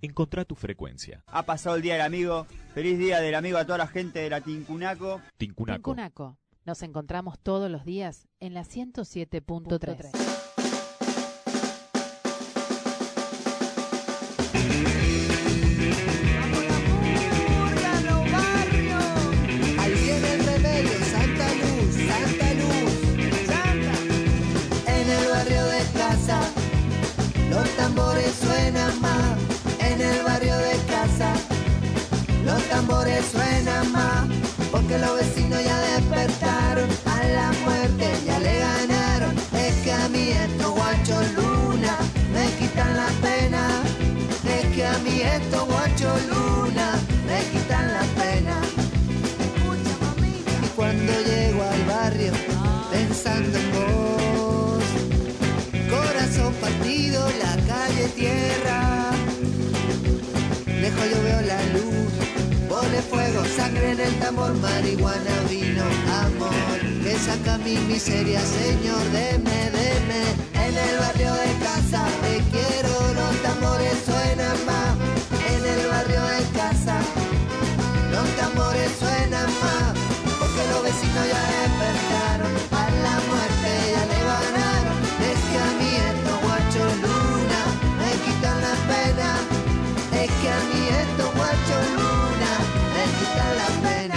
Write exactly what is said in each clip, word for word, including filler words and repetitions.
Encontrá tu frecuencia. Ha pasado el Día del Amigo. Feliz Día del Amigo a toda la gente de la Tincunaco. Tincunaco. Tincunaco. Nos encontramos todos los días en la ciento siete punto tres. Ahí viene el remedio, Santa Luz, Santa Luz, Santa. En el barrio de casa, los tambores suenan más. En el barrio de casa, los tambores suenan más. Porque los vecinos ya despertaron, a la muerte ya le ganaron. Es que a mí estos guachos luna me quitan la pena. Es que a mí estos guachos luna me quitan la pena. Y cuando llego al barrio pensando en vos, corazón partido, la calle tierra, lejos yo veo la luz, pone fuego, sangre en el tambor, marihuana, vino, amor, que saca mi miseria, señor, deme, deme. En el barrio de casa te quiero, los tambores suenan más. En el barrio de casa los tambores suenan más. Porque los vecinos ya despertaron, a la muerte ya le ganaron. Es que a mí estos guachos luna me quitan la pena. Es que a mí estos guachos luna me quitan la pena.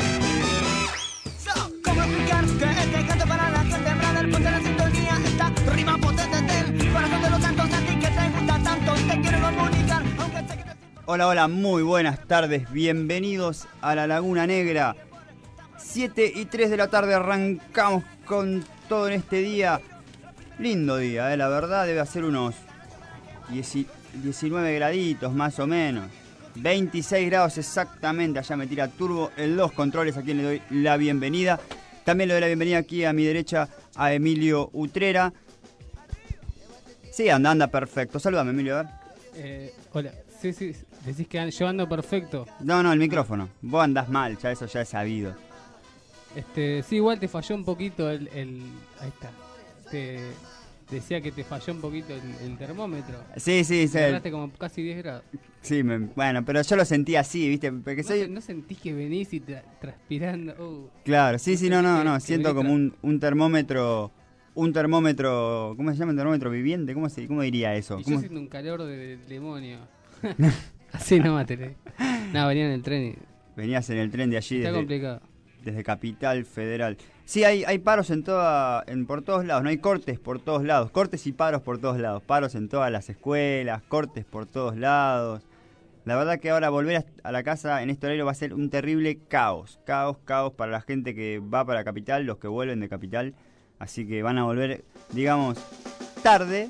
So, ¿cómo explicar que este canto para la gente brother? Ponte la sintonía, esta rima potente del corazón de los santos a ti que te gusta tanto. Te quiero comunicar, aunque sé que te... Hola, hola, muy buenas tardes. Bienvenidos a La Laguna Negra. siete y tres de la tarde arrancamos con todo en este día. Lindo día, eh, la verdad debe hacer unos diecinueve graditos más o menos. veintiséis grados exactamente, allá me tira Turbo en los controles, a quien le doy la bienvenida. También le doy la bienvenida aquí a mi derecha a Emilio Utrera. Sí, anda, anda perfecto. Saludame, Emilio, a ver. Eh, hola, sí, sí, decís que yo ando perfecto. No, no, el micrófono. Vos andás mal, ya eso ya es sabido. Este, sí, igual te falló un poquito el, el ahí está. Te decía que te falló un poquito el, el termómetro. Sí, sí, sí. Agarraste como casi diez grados. Sí, me, bueno, pero yo lo sentí así, ¿viste? Porque ¿No, soy... ¿No sentís que venís y tra transpirando? Uh, Claro, sí, sí, no, no, no, siento como tra un, un termómetro, un termómetro, ¿cómo se llama? Un termómetro viviente, ¿cómo se, cómo diría eso? Y ¿Cómo? yo siento un calor de, de demonio. Así no maté. No, venía en el tren y... Venías en el tren de allí Está desde, complicado. desde Capital Federal. Sí, hay, hay paros en toda, en, por todos lados, no hay cortes por todos lados, cortes y paros por todos lados, paros en todas las escuelas, cortes por todos lados. La verdad que ahora volver a la casa en este horario va a ser un terrible caos, caos, caos para la gente que va para Capital, los que vuelven de Capital, así que van a volver, digamos, tarde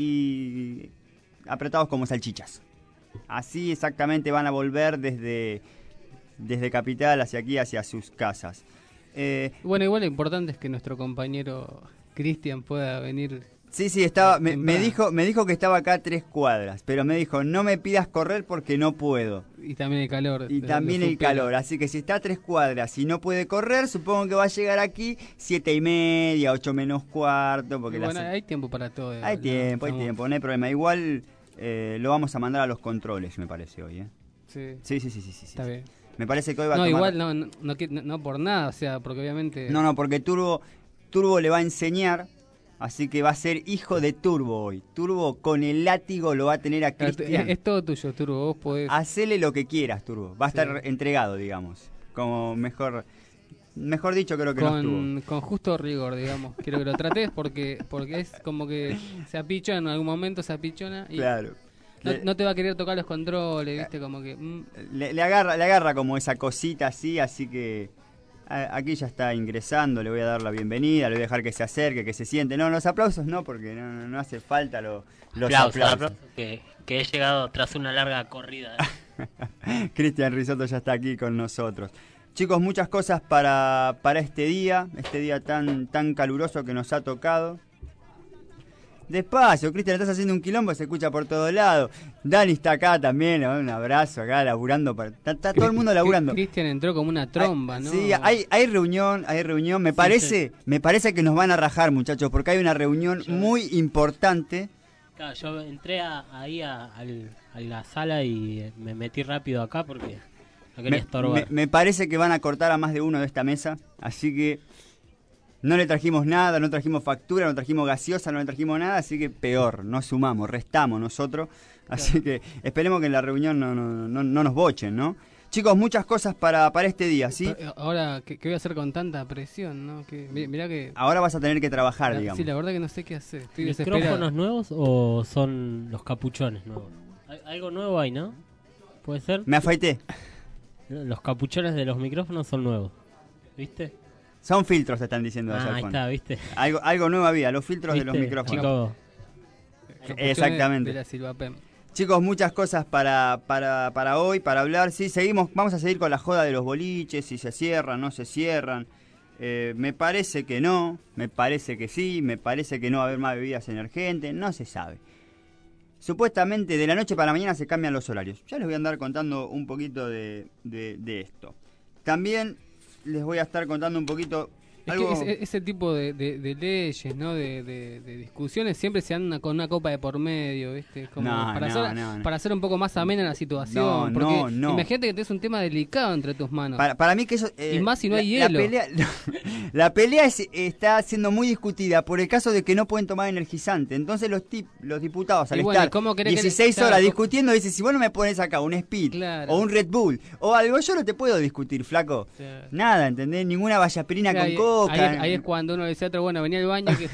y apretados como salchichas. Así exactamente van a volver desde, desde Capital hacia aquí, hacia sus casas. Eh, Bueno, igual lo importante es que nuestro compañero Cristian pueda venir. Sí, sí, estaba, me, me dijo, me dijo que estaba acá a tres cuadras, pero me dijo, no me pidas correr porque no puedo. Y también el calor. Y también el calor, así que si está a tres cuadras y no puede correr, supongo que va a llegar aquí siete y media, ocho menos cuarto. Porque y bueno, las... hay tiempo para todo. Hay ¿no? tiempo, hay Estamos... tiempo, no hay problema. Igual eh, lo vamos a mandar a los controles, me parece hoy, ¿eh? Sí, sí, sí, sí, sí, sí. Está sí. bien. Me parece que hoy va no, a tomar... igual no, no, no, no, no por nada, o sea, porque obviamente... No, no, porque Turbo, Turbo le va a enseñar, así que va a ser hijo de Turbo hoy. Turbo con el látigo lo va a tener a Cristian. Es, es todo tuyo, Turbo, vos podés... Hacele lo que quieras, Turbo. Va a sí. estar entregado, digamos. Como mejor... Mejor dicho, creo que con, no estuvo. Con justo rigor, digamos. Quiero que lo trates porque porque es como que se apichona, en algún momento se apichona y... Claro. No, le, no te va a querer tocar los controles, viste, como que... Mm. Le, le, agarra, le agarra como esa cosita así, así que... A, aquí ya está ingresando, le voy a dar la bienvenida, le voy a dejar que se acerque, que se siente. No, los aplausos no, porque no, no, no hace falta lo, los aplausos. aplausos. aplausos que, que he llegado tras una larga corrida. Cristian Risotto ya está aquí con nosotros. Chicos, muchas cosas para, para este día, este día tan, tan caluroso que nos ha tocado. Despacio, Cristian, estás haciendo un quilombo, se escucha por todos lados. Dani está acá también, ¿no? Un abrazo acá, laburando. Para... Está, está todo el mundo laburando. Cristian entró como una tromba, hay, ¿no? Sí, hay, hay reunión, hay reunión. Me sí, parece sí. me parece que nos van a rajar, muchachos, porque hay una reunión muy importante Claro, yo entré a- ahí a, al- a la sala y me metí rápido acá porque no quería Me, estorbar. me- me parece que van a cortar a más de uno de esta mesa, así que no le trajimos nada, no trajimos factura, no trajimos gaseosa, no le trajimos nada, así que peor, no sumamos, restamos nosotros, así que esperemos que en la reunión no, no, no, no nos bochen, ¿no? Chicos, muchas cosas para, para este día, ¿sí? Pero, eh, ahora, ¿qué, ¿qué voy a hacer con tanta presión, no? Que, mi- mirá que... Ahora vas a tener que trabajar, la- digamos. sí, la verdad que no sé qué hacer. Estoy ¿Micrófonos desesperado. nuevos o son los capuchones nuevos? Hay- Algo nuevo hay, ¿no? ¿Puede ser? Me afeité. Los capuchones de los micrófonos son nuevos. ¿Viste? Son filtros, te están diciendo allá Ah, al ahí fondo. está, ¿viste? Algo, algo nuevo había, los filtros de los ¿Viste? micrófonos. Chicos, Capuchones Exactamente. De la Silvapem. Chicos, muchas cosas para, para, para hoy, para hablar. Sí, seguimos, vamos a seguir con la joda de los boliches, si se cierran, no se cierran. Eh, me parece que no, me parece que sí, me parece que no va a haber más bebidas emergentes, no se sabe. Supuestamente de la noche para la mañana se cambian los horarios. Ya les voy a andar contando un poquito de, de, de esto. También les voy a estar contando un poquito... Es algo... que ese, ese tipo de, de- de leyes, ¿no? De, de- de discusiones siempre se dan una- con una copa de por medio, ¿viste? Como No, para, no, hacer, no, no. para hacer un poco más amena la situación. No, porque no, no. imagínate que tenés un tema delicado entre tus manos. Para, para mí que eso... eh, Y más si no la- hay la hielo. pelea, la pelea es- está siendo muy discutida por el caso de que no pueden tomar energizante. Entonces los tip, los diputados, al Y bueno, estar ¿cómo querés que- dieciséis claro, horas ¿cómo- discutiendo, dicen, si vos no me pones acá un Speed Claro. o un Red Bull o algo, yo no te puedo discutir, flaco. Claro. Nada, ¿entendés? Ninguna vallaspirina Ahí- con coca. Ahí, ahí es cuando uno le dice a otro, bueno, venía al baño. Que...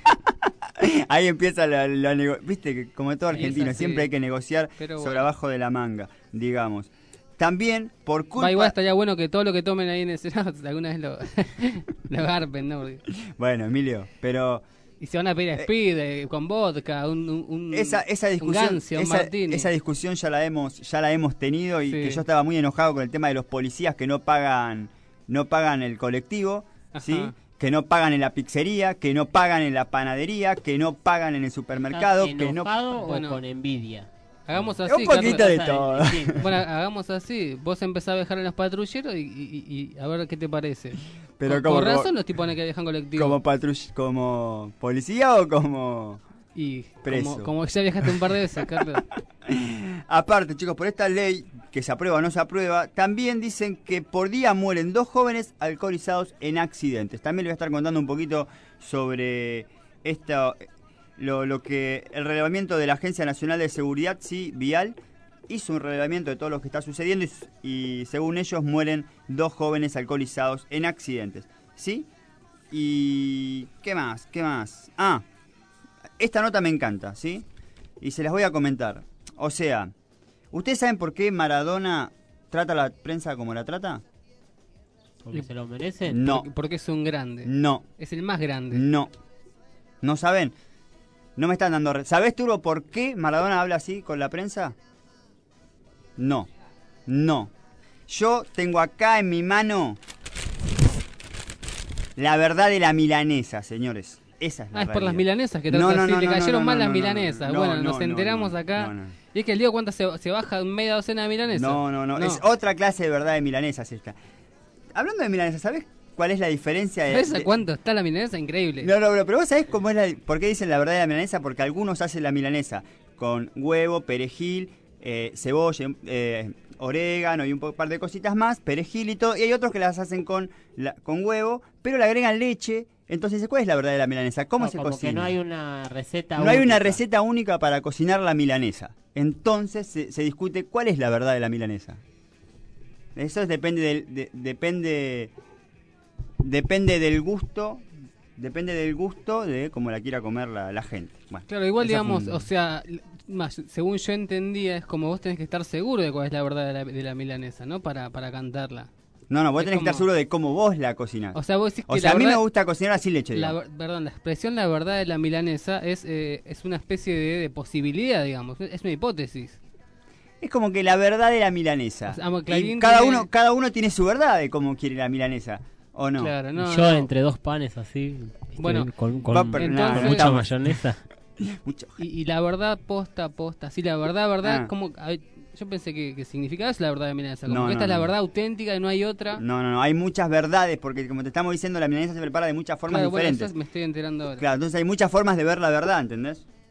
Ahí empieza la, la nego- Viste que como todo Y es argentino, así. siempre hay que negociar Pero sobre bueno. abajo de la manga, digamos. También, por culpa... Va, igual estaría bueno que todo lo que tomen ahí en el Senado alguna vez lo, lo garpen, ¿no? Porque- Bueno, Emilio, pero... Y se van a pedir Speed eh, con vodka, un, un, un- Esa, esa un discusión, Gancia, un esa, Martini. esa discusión ya la hemos, ya la hemos tenido y Sí. que yo estaba muy enojado con el tema de los policías que no pagan, no pagan el colectivo, ¿sí? Ajá. Que no pagan en la pizzería, que no pagan en la panadería, que no pagan en el supermercado, que no. ¿enojado o Bueno. con envidia? Hagamos así, Un poquito Carlos. de O sea, todo. distinto. Bueno, hagamos así. Vos empezás a dejar en los patrulleros y, y- y a ver qué te parece. Pero con, como, con como, razón los tipos que dejan colectivo. como patrull- como policía o como y preso. como, como ya viajaste un par de veces, Carlos. aparte, chicos, por esta ley que se aprueba o no se aprueba, también dicen que por día mueren dos jóvenes alcoholizados en accidentes. También les voy a estar contando un poquito sobre esto, lo, lo que el relevamiento de la Agencia Nacional de Seguridad, sí, Vial, hizo un relevamiento de todo lo que está sucediendo y, y según ellos mueren dos jóvenes alcoholizados en accidentes, ¿sí? Y ¿qué más? ¿Qué más? Ah, esta nota me encanta, ¿sí? Y se las voy a comentar. O sea, ¿ustedes saben por qué Maradona trata a la prensa como la trata? ¿Porque se lo merecen? No, Porque, porque es un grande. no, Es el más grande. no. ¿No saben? No me están dando... re- ¿Sabés, Turbo, por qué Maradona habla así con la prensa? No, no. Yo tengo acá en mi mano la verdad de la milanesa, señores. Esa es la Ah, es por las realidad. milanesas que No, trata no, así. no, Le no, cayeron no, mal no, las no, milanesas. no, bueno, no, nos no, enteramos no, acá. no, no. Y es que el Diego, ¿cuánto se, se baja media docena de milanesas? No, no, no, es otra clase de verdad de milanesas esta. Hablando de milanesas, ¿sabés cuál es la diferencia de, ¿Sabes a de- cuánto está la milanesa? Increíble. No, no, pero, pero vos sabés cómo es la, por qué dicen la verdad de la milanesa, porque algunos hacen la milanesa con huevo, perejil, eh, cebolla, eh, orégano y un po- par de cositas más, perejil y todo, y hay otros que las hacen con, la- con huevo, pero le agregan leche. Entonces, ¿cuál es la verdad de la milanesa? ¿Cómo No, se como cocina? que no hay una receta No hay una única. receta única para cocinar la milanesa. Entonces se, se discute cuál es la verdad de la milanesa. Eso es- depende del, de- depende depende del gusto, depende del gusto de cómo la quiera comer la, la gente. Bueno, Claro, igual esa fue digamos, un- o sea, l- más, según yo entendía, es como vos tenés que estar seguro de cuál es la verdad de la, de la milanesa, ¿no? Para, para cantarla. No, no, vos es tenés que estar como- seguro de cómo vos la cocinás. O sea, vos decís que O sea, la a mí verdad- me gusta cocinar sin leche. La, digamos. ver- perdón, la expresión la verdad de la milanesa es, eh, es una especie de, de posibilidad, digamos. Es una hipótesis. Es como que la verdad de la milanesa. O sea, como que Y alguien cada tiene- uno cada uno tiene su verdad de cómo quiere la milanesa, ¿o no? Claro, Y no. yo no. entre dos panes así, ¿viste? Bueno, con, con- va con per- entonces- no, mucha no, mayonesa. mucho. Y, y la verdad posta, posta. Sí, la verdad, verdad, Ah. como... a ver, yo pensé que, que significaba eso la verdad de la milanesa. Como No, que esta no, es la no. verdad auténtica y no hay otra. No, no, no, hay muchas verdades, porque como te estamos diciendo, la milanesa se prepara de muchas formas Claro, bueno, diferentes. eso me estoy enterando ahora. Claro, entonces hay muchas formas de ver la verdad, ¿entendés?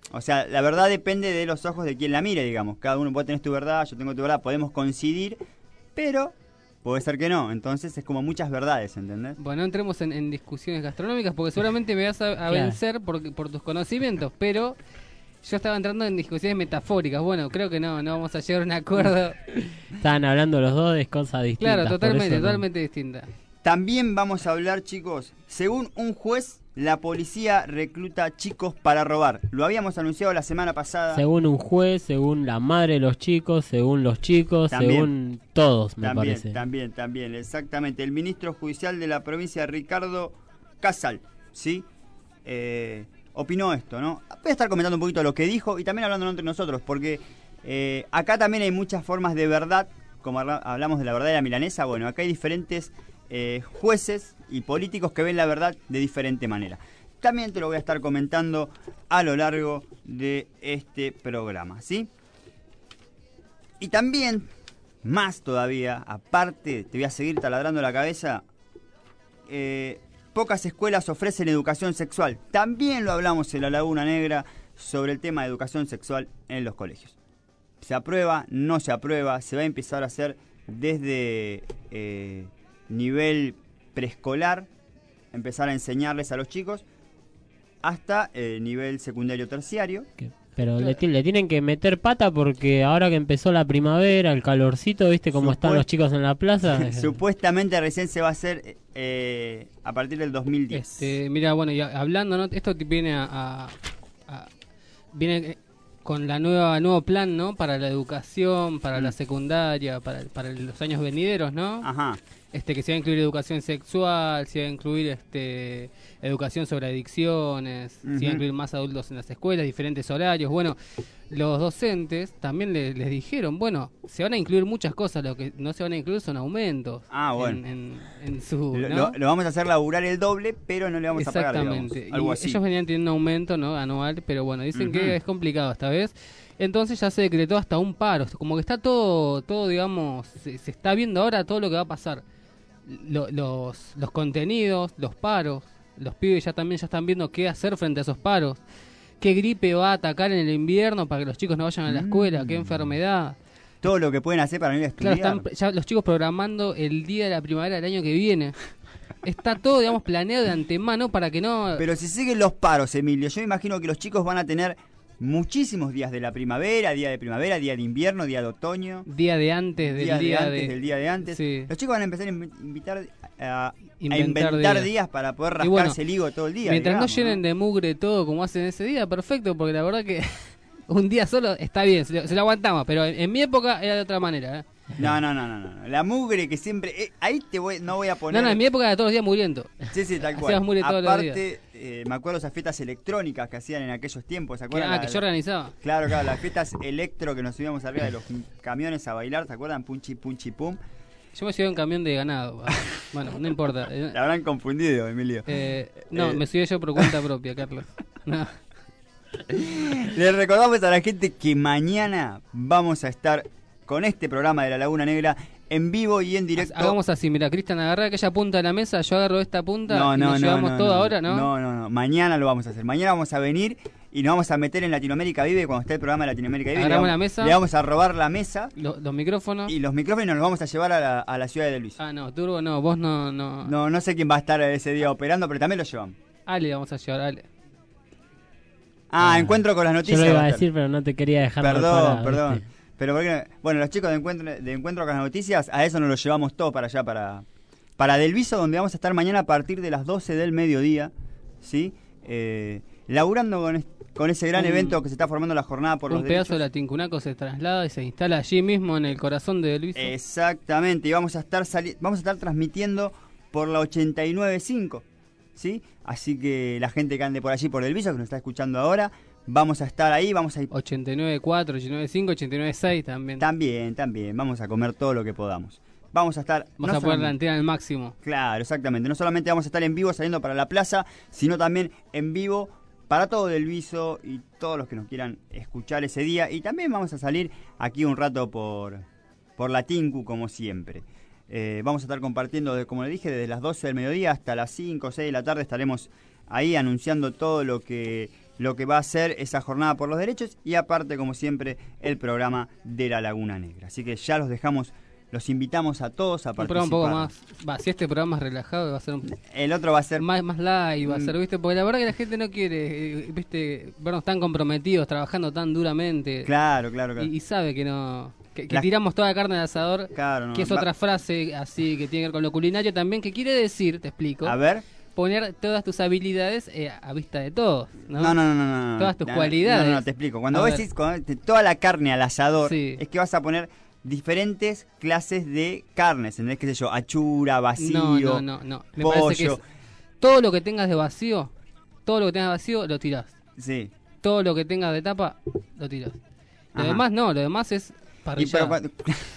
O sea, la verdad depende de los ojos de quien la mire, digamos. Cada uno, vos tenés tu verdad, yo tengo tu verdad, podemos coincidir, pero puede ser que no. Entonces es como muchas verdades, ¿entendés? Bueno, no entremos en, en discusiones gastronómicas porque seguramente me vas a, a Claro. vencer por, por tus conocimientos, pero yo estaba entrando en discusiones metafóricas. Bueno, creo que no, no vamos a llegar a un acuerdo. Estaban hablando los dos de cosas distintas. Claro, por totalmente, eso no- totalmente distinta. También vamos a hablar, chicos, según un juez, la policía recluta chicos para robar. Lo habíamos anunciado la semana pasada. Según un juez, según la madre de los chicos, según los chicos, También. según todos, me También, parece. también, también, exactamente. El ministro judicial de la provincia, Ricardo Casal, ¿sí? Eh, opinó esto, ¿no? Voy a estar comentando un poquito lo que dijo y también hablando entre nosotros, porque eh, acá también hay muchas formas de verdad, como habla- hablamos de la verdad de la milanesa, bueno, acá hay diferentes eh, jueces y políticos que ven la verdad de diferente manera. También te lo voy a estar comentando a lo largo de este programa, ¿sí? Y también, más todavía, aparte, te voy a seguir taladrando la cabeza, eh, pocas escuelas ofrecen educación sexual. También lo hablamos en La Laguna Negra sobre el tema de educación sexual en los colegios. Se aprueba, no se aprueba, se va a empezar a hacer desde eh, nivel preescolar, empezar a enseñarles a los chicos, hasta eh, nivel secundario terciario. Que- Pero le, ti- le tienen que meter pata porque ahora que empezó la primavera, el calorcito, ¿viste cómo están Supuest- los chicos en la plaza? Supuestamente recién se va a hacer eh, a partir del dos mil diez. Este, mira, bueno, y a- hablando, ¿no? Esto te viene a, a- a- viene eh, con la nueva nuevo plan, ¿no? Para la educación, para Mm. la secundaria, para, para los años venideros, ¿no? Ajá. Este, que se va a incluir educación sexual, se va a incluir este educación sobre adicciones, se va a Ujú. incluir más adultos en las escuelas, diferentes horarios. Bueno, los docentes también le- les dijeron, bueno, se van a incluir muchas cosas, lo que no se van a incluir son aumentos. Ah, bueno. En, en- en su, Lo, ¿no? lo- lo vamos a hacer laburar el doble, pero no le vamos a pagar, digamos. Exactamente. Algo Y así. ellos venían teniendo un aumento, ¿no? Anual, pero bueno, dicen Ujú. que es complicado esta vez. Entonces ya se decretó hasta un paro. Como que está todo, todo digamos, se, se está viendo ahora todo lo que va a pasar. Lo- los, los contenidos, los paros, los pibes ya también ya están viendo qué hacer frente a esos paros. ¿Qué gripe va a atacar en el invierno para que los chicos no vayan a la escuela? ¿Qué Mm. enfermedad? Todo lo que pueden hacer para no ir a Claro, estudiar. están ya los chicos programando el día de la primavera del año que viene. Está todo, digamos, planeado de antemano para que no... Pero si siguen los paros, Emilio, yo me imagino que los chicos van a tener muchísimos días de la primavera, día de primavera, día de invierno, día de otoño, Día de antes del día, día, de antes de... del día de antes. Sí. Los chicos van a empezar a inv- invitar a, a Inventar inventar días. días. para poder Y rascarse bueno, el higo todo el día. Mientras digamos, no llenen de mugre todo como hacen ese día, perfecto, porque la verdad que un día solo está bien, se lo, se lo aguantamos, pero en, en mi época era de otra manera. ¿eh? No, no, no, no, no. La mugre que siempre... eh, ahí te voy, no voy a poner... No, no, en mi época era todos los días muriendo. Sí, sí, tal cual. Hacías mugre todos los Aparte, eh, me acuerdo esas fiestas electrónicas que hacían en aquellos tiempos, ¿se Que, acuerdan? ah, La- que yo organizaba. Claro, claro, las fiestas electro que nos subíamos arriba de los camiones a bailar, ¿se acuerdan? Punchi, punchi, pum. Yo me subí a un camión de ganado. ah, Bueno, no importa. eh, La habrán confundido, Emilio. eh, no, Eh. me subí yo por cuenta propia, Carlos. No. Les recordamos a la gente que mañana vamos a estar con este programa de La Laguna Negra en vivo y en directo. Hagamos así, mira, Cristian, agarra aquella punta de la mesa, yo agarro esta punta No, y no, nos no, llevamos no, todo no, ahora, ¿no? No, no, no. Mañana lo vamos a hacer. Mañana vamos a venir y nos vamos a meter en Latinoamérica Vive cuando esté el programa de Latinoamérica Vive. Agarramos le vamos, la mesa. Le vamos a robar la mesa Lo- los micrófonos. y los micrófonos y nos los vamos a llevar a la, a la ciudad de Luis. Ah, no, Turbo, no, vos no, no. No, no sé quién va a estar ese día operando, pero también lo llevamos. Ale, vamos a llevar, Ale. Ah, Ah, encuentro con las Yo noticias. lo iba va a a estar. decir, pero no te quería dejar mal Perdón, parado, perdón. ¿viste? Pero porque, bueno, los chicos de encuentro, de encuentro con las noticias, a eso nos lo llevamos todo para allá, para, para Delviso, donde vamos a estar mañana a partir de las doce del mediodía, ¿sí? Eh, laburando con, es- con ese gran Un- evento que se está formando la jornada por Un los pedazo de derechos. la Tincunaco se traslada y se instala allí mismo en el corazón de Luis. Exactamente, y vamos a estar sali- vamos a estar transmitiendo por la ochenta y nueve punto cinco, ¿sí? Así que la gente que ande por allí, por Delviso, que nos está escuchando ahora, vamos a estar ahí, vamos a ir ochenta y nueve punto cuatro, ochenta y nueve punto cinco, ochenta y nueve punto seis también. también, también, vamos a comer todo lo que podamos. Vamos a estar... Vamos no a poner la solamente- antena al máximo. Claro, exactamente. No solamente vamos a estar en vivo saliendo para la plaza, sino también en vivo para todo Delviso y todos los que nos quieran escuchar ese día. Y también vamos a salir aquí un rato por, por la Tinku, como siempre. Eh, vamos a estar compartiendo, de- como le dije, desde las doce del mediodía hasta las cinco o seis de la tarde estaremos ahí anunciando todo lo que lo que va a ser esa jornada por los derechos y aparte, como siempre, el programa de la Laguna Negra. Así que ya los dejamos, los invitamos a todos a Un participar. programa un poco más, va, si este programa es relajado va a ser un, El otro va a ser más, más live, va a Mm. ser, ¿viste? Porque la verdad que la gente no quiere, eh, ¿viste? Vernos tan comprometidos, trabajando tan duramente. Claro, claro, claro. Y, y sabe que no, que, que La- tiramos toda la carne al asador, Claro, no. que es Va- otra frase así que tiene que ver con lo culinario también, que quiere decir, te explico, A ver. poner todas tus habilidades eh, a vista de todos, ¿no? No, no, no, no, no, no. Todas tus No, cualidades. No, no, no, te explico. Cuando A vos ver. decís cuando te- toda la carne al asador, Sí. es que vas a poner diferentes clases de carnes, ¿entendés? ¿Qué sé yo? Achura, vacío, No, no, no, no. Me pollo. parece que es todo lo que tengas de vacío, todo lo que tengas de vacío lo tirás. Sí. Todo lo que tengas de tapa lo tirás. Lo Ajá. demás no, lo demás es Y parrillada. pero cuando,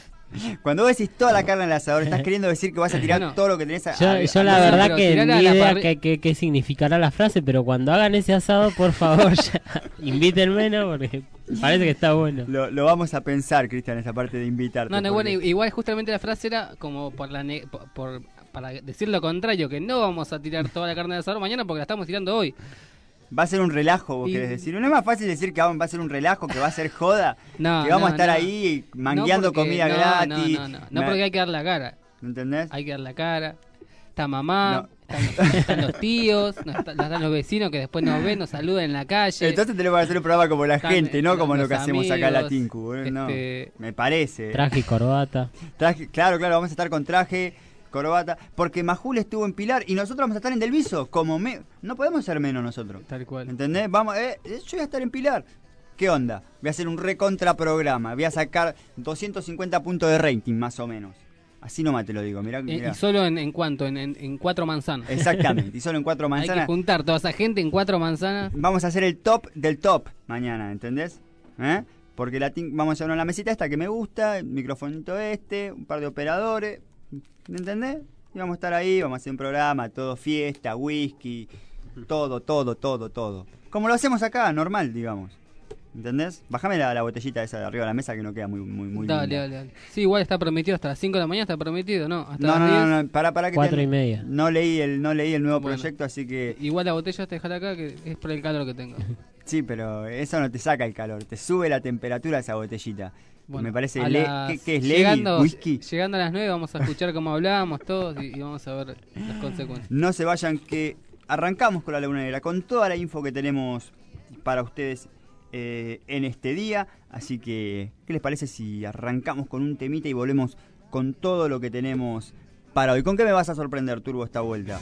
cuando vos decís toda la carne al asador, estás queriendo decir que vas a tirar Bueno. todo lo que tenés a, Yo, a- yo a- la no, verdad pero que tirala ni a la idea parri- qué qué- qué significará la frase, pero cuando hagan ese asado, por favor, ya, invítenme, ¿no? Porque parece que está bueno. Lo, lo vamos a pensar, Cristian, esa parte de invitarte. No, no, bueno, porque- igual justamente la frase era como por la ne- por, por- para decir lo contrario, que no vamos a tirar toda la carne de asador mañana porque la estamos tirando hoy. Va a ser un relajo, vos Y- querés decir. ¿No es más fácil decir que va a ser un relajo, que va a ser joda? No, que vamos no, a estar no. ahí No mangueando porque- comida no, gratis. No, no, no, no Me- porque hay que dar la cara. ¿Entendés? Hay que dar la cara. Está mamá, No. están, los, están los tíos, no está- están los vecinos que después nos ven, nos saludan en la calle. Entonces tenemos que hacer un programa como la Están, gente, no eh, como lo los que hacemos acá en la amigos, Tinku. boludo, no. este- Me parece. Traje y corbata. Traje- claro, claro, vamos a estar con traje, corbata, porque Majul estuvo en Pilar y nosotros vamos a estar en Delviso, como me... no podemos ser menos nosotros. Tal cual. ¿Entendés? Vamos, eh, yo voy a estar en Pilar. ¿Qué onda? Voy a hacer un recontra programa, voy a sacar doscientos cincuenta puntos de rating más o menos. Así nomás te lo digo, mirá, Eh, mirá. y solo en, en cuánto, en, en, en cuatro manzanas. Exactamente, y solo en cuatro Hay que manzanas. juntar toda esa gente en cuatro manzanas. Vamos a hacer el top del top mañana, ¿entendés? ¿Eh? Porque la tin- vamos a llevar una mesita esta que me gusta, el microfonito este, un par de operadores, ¿entendés? Y vamos a estar ahí, vamos a hacer un programa, todo fiesta, whisky, todo, todo, todo, todo. Como lo hacemos acá, normal, digamos. ¿Entendés? Bájame la, la botellita esa de arriba de la mesa que no queda muy, muy, muy Dale, linda. dale, dale. Sí, igual está prometido hasta las cinco de la mañana, está prometido, ¿no? Hasta No, las no, diez. no, no, para, para que Cuatro te- y media. No leí el, no leí el nuevo Bueno. proyecto, así que Igual la botella te dejar acá, que es por el calor que tengo. sí, pero eso no te saca el calor, te sube la temperatura de esa botellita. Bueno, Me parece, a le- las- ¿qué, qué es? llegando, ¿Lady? ¿Whisky? Llegando a las nueve vamos a escuchar cómo hablábamos todos y, y vamos a ver las consecuencias. No se vayan, que arrancamos con la Laguna Negra, con toda la info que tenemos para ustedes eh, en este día. Así que, ¿qué les parece si arrancamos con un temita y volvemos con todo lo que tenemos para hoy? ¿Con qué me vas a sorprender, Turbo, esta vuelta?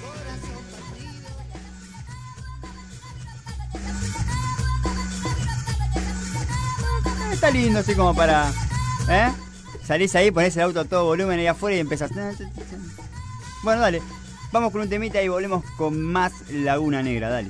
Está lindo, así como para... ¿Eh? Salís ahí, ponés el auto a todo volumen ahí afuera y empezás... Bueno, dale. Vamos con un temita y volvemos con más Laguna Negra, dale.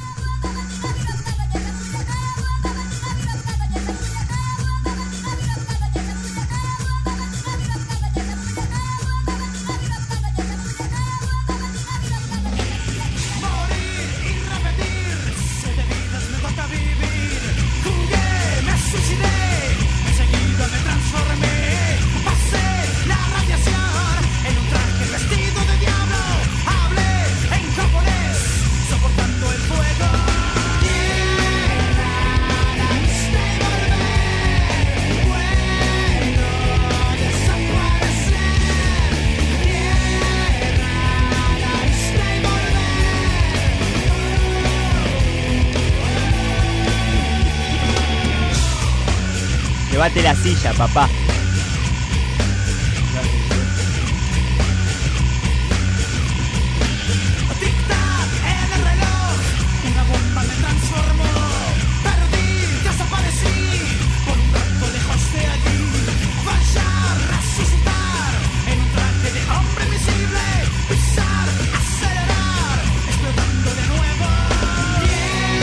Llévate la silla, papá.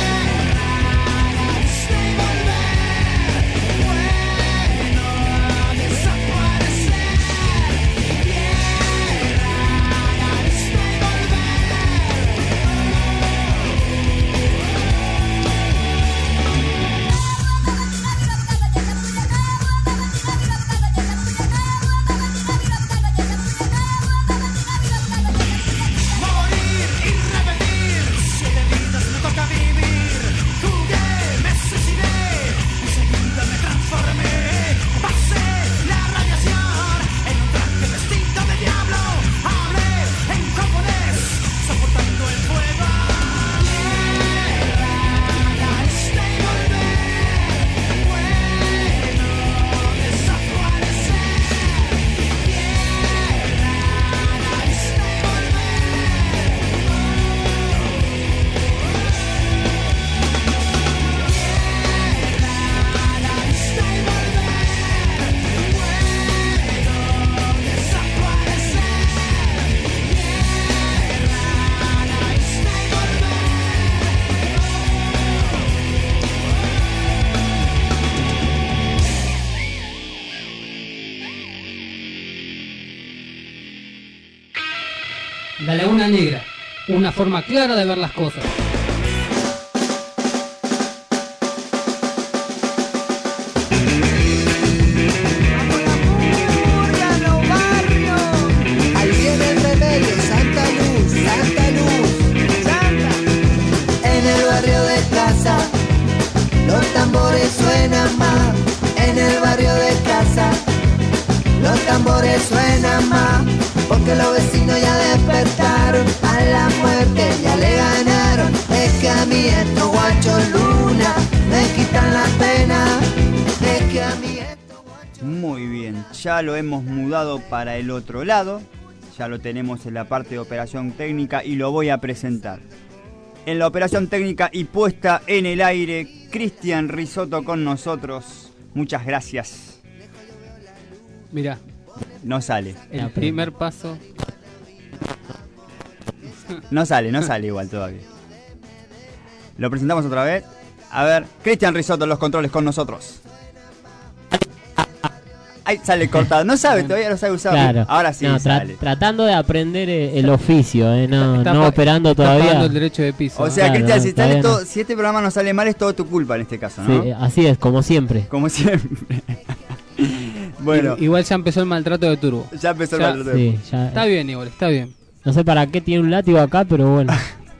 Bueno, La Laguna Negra, una forma clara de ver las cosas. Ahí viene el remedio, Santa Luz, Santa Luz, Santa. En el barrio de casa, los tambores suenan más. En el barrio de casa, los tambores suenan más. Porque los vecinos ya despertaron, a la muerte ya le ganaron. Es que a mí estos guachos luna me quitan la pena. Es que a mí estos guachos... Muy bien, ya lo hemos mudado para el otro lado. Ya lo tenemos en la parte de operación técnica y lo voy a presentar. En la operación técnica y puesta en el aire, Cristian Risotto con nosotros. Muchas gracias. Mirá, No sale. el primer paso. No sale, no sale igual todavía. Lo presentamos otra vez. A ver, Cristian Risotto en los controles con nosotros. Ahí sale cortado. No sabe, todavía no sabe usar. Claro. Ahora sí No, tra- sale. tratando de aprender eh, el oficio, eh, no, Está no pa- operando está todavía. pagando el derecho de piso. O sea, Claro, Cristian, no, si, sale todavía todo, no. si este programa no sale mal, es todo tu culpa en este caso, ¿no? Sí, así es, como siempre. Como siempre. Bueno, I- igual ya empezó el maltrato de Turbo. ya empezó ya- el maltrato. Sí, ya, Está bien, igual, está bien. no sé para qué tiene un látigo acá, pero bueno.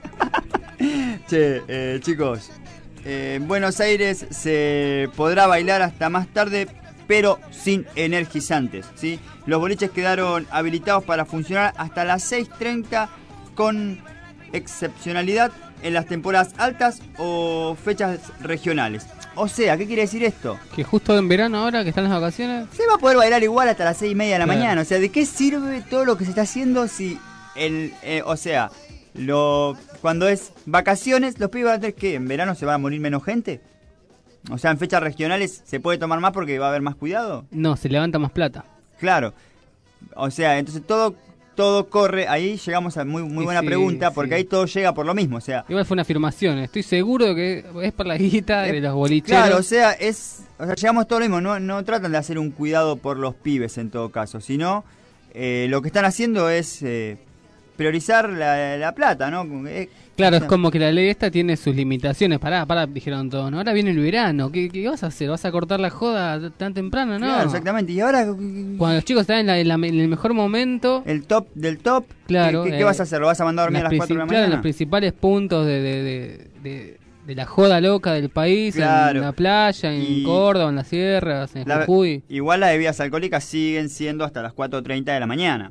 Che, eh, chicos, eh, en Buenos Aires se podrá bailar hasta más tarde, pero sin energizantes, ¿sí? Los boliches quedaron habilitados para funcionar hasta las seis treinta con excepcionalidad en las temporadas altas o fechas regionales. O sea, ¿qué quiere decir esto? Que justo en verano ahora, que están las vacaciones, Se va a poder bailar igual hasta las seis y media de la Claro. mañana. O sea, ¿de qué sirve todo lo que se está haciendo si el, eh, o sea, lo cuando es vacaciones, los pibes van a tener que en verano se va a morir menos gente? O sea, en fechas regionales se puede tomar más porque va a haber más cuidado. no, se levanta más plata. Claro. O sea, entonces todo todo corre, ahí llegamos a muy muy Y buena sí, pregunta, porque sí. ahí todo llega por lo mismo, o sea, Igual fue una afirmación, estoy seguro de que es por la guita de los bolicheros. claro, o sea, es, o sea, llegamos a todo lo mismo, no, no tratan de hacer un cuidado por los pibes en todo caso, sino eh, lo que están haciendo es eh, priorizar la, la plata, ¿no? Eh, Claro, o es sea, como que la ley esta tiene sus limitaciones. Pará, pará, dijeron todos, ¿no? Ahora viene el verano, ¿qué, qué vas a hacer? ¿Vas a cortar la joda tan temprano? No. Claro, exactamente, y ahora Cuando los chicos están en, la- en la- en el mejor momento, el top del top, Claro, ¿qué, qué- eh, qué vas a hacer? ¿Lo vas a mandar a dormir a las las cuatro de la princi- claro, en mañana? los principales puntos de, de, de, de- de la joda loca del país, Claro. en la playa, en Y- Córdoba, en las sierras, en La- Jujuy. igual las bebidas alcohólicas siguen siendo hasta las cuatro treinta de la mañana.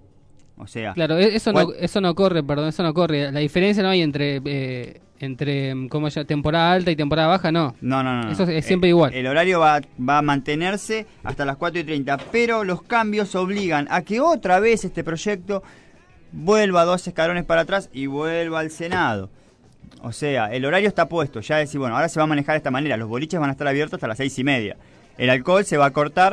O sea, Claro, e- eso no, What? eso no corre, perdón, eso no corre. La diferencia no hay entre, eh, entre ¿cómo se llama? Temporada alta y temporada baja, no. no, no, no. no. Eso es siempre igual. El horario va, va a mantenerse hasta las cuatro y treinta, pero los cambios obligan a que otra vez este proyecto vuelva dos escalones para atrás y vuelva al Senado. O sea, el horario está puesto, ya decir, bueno, ahora se va a manejar de esta manera, los boliches van a estar abiertos hasta las seis y media. El alcohol se va a cortar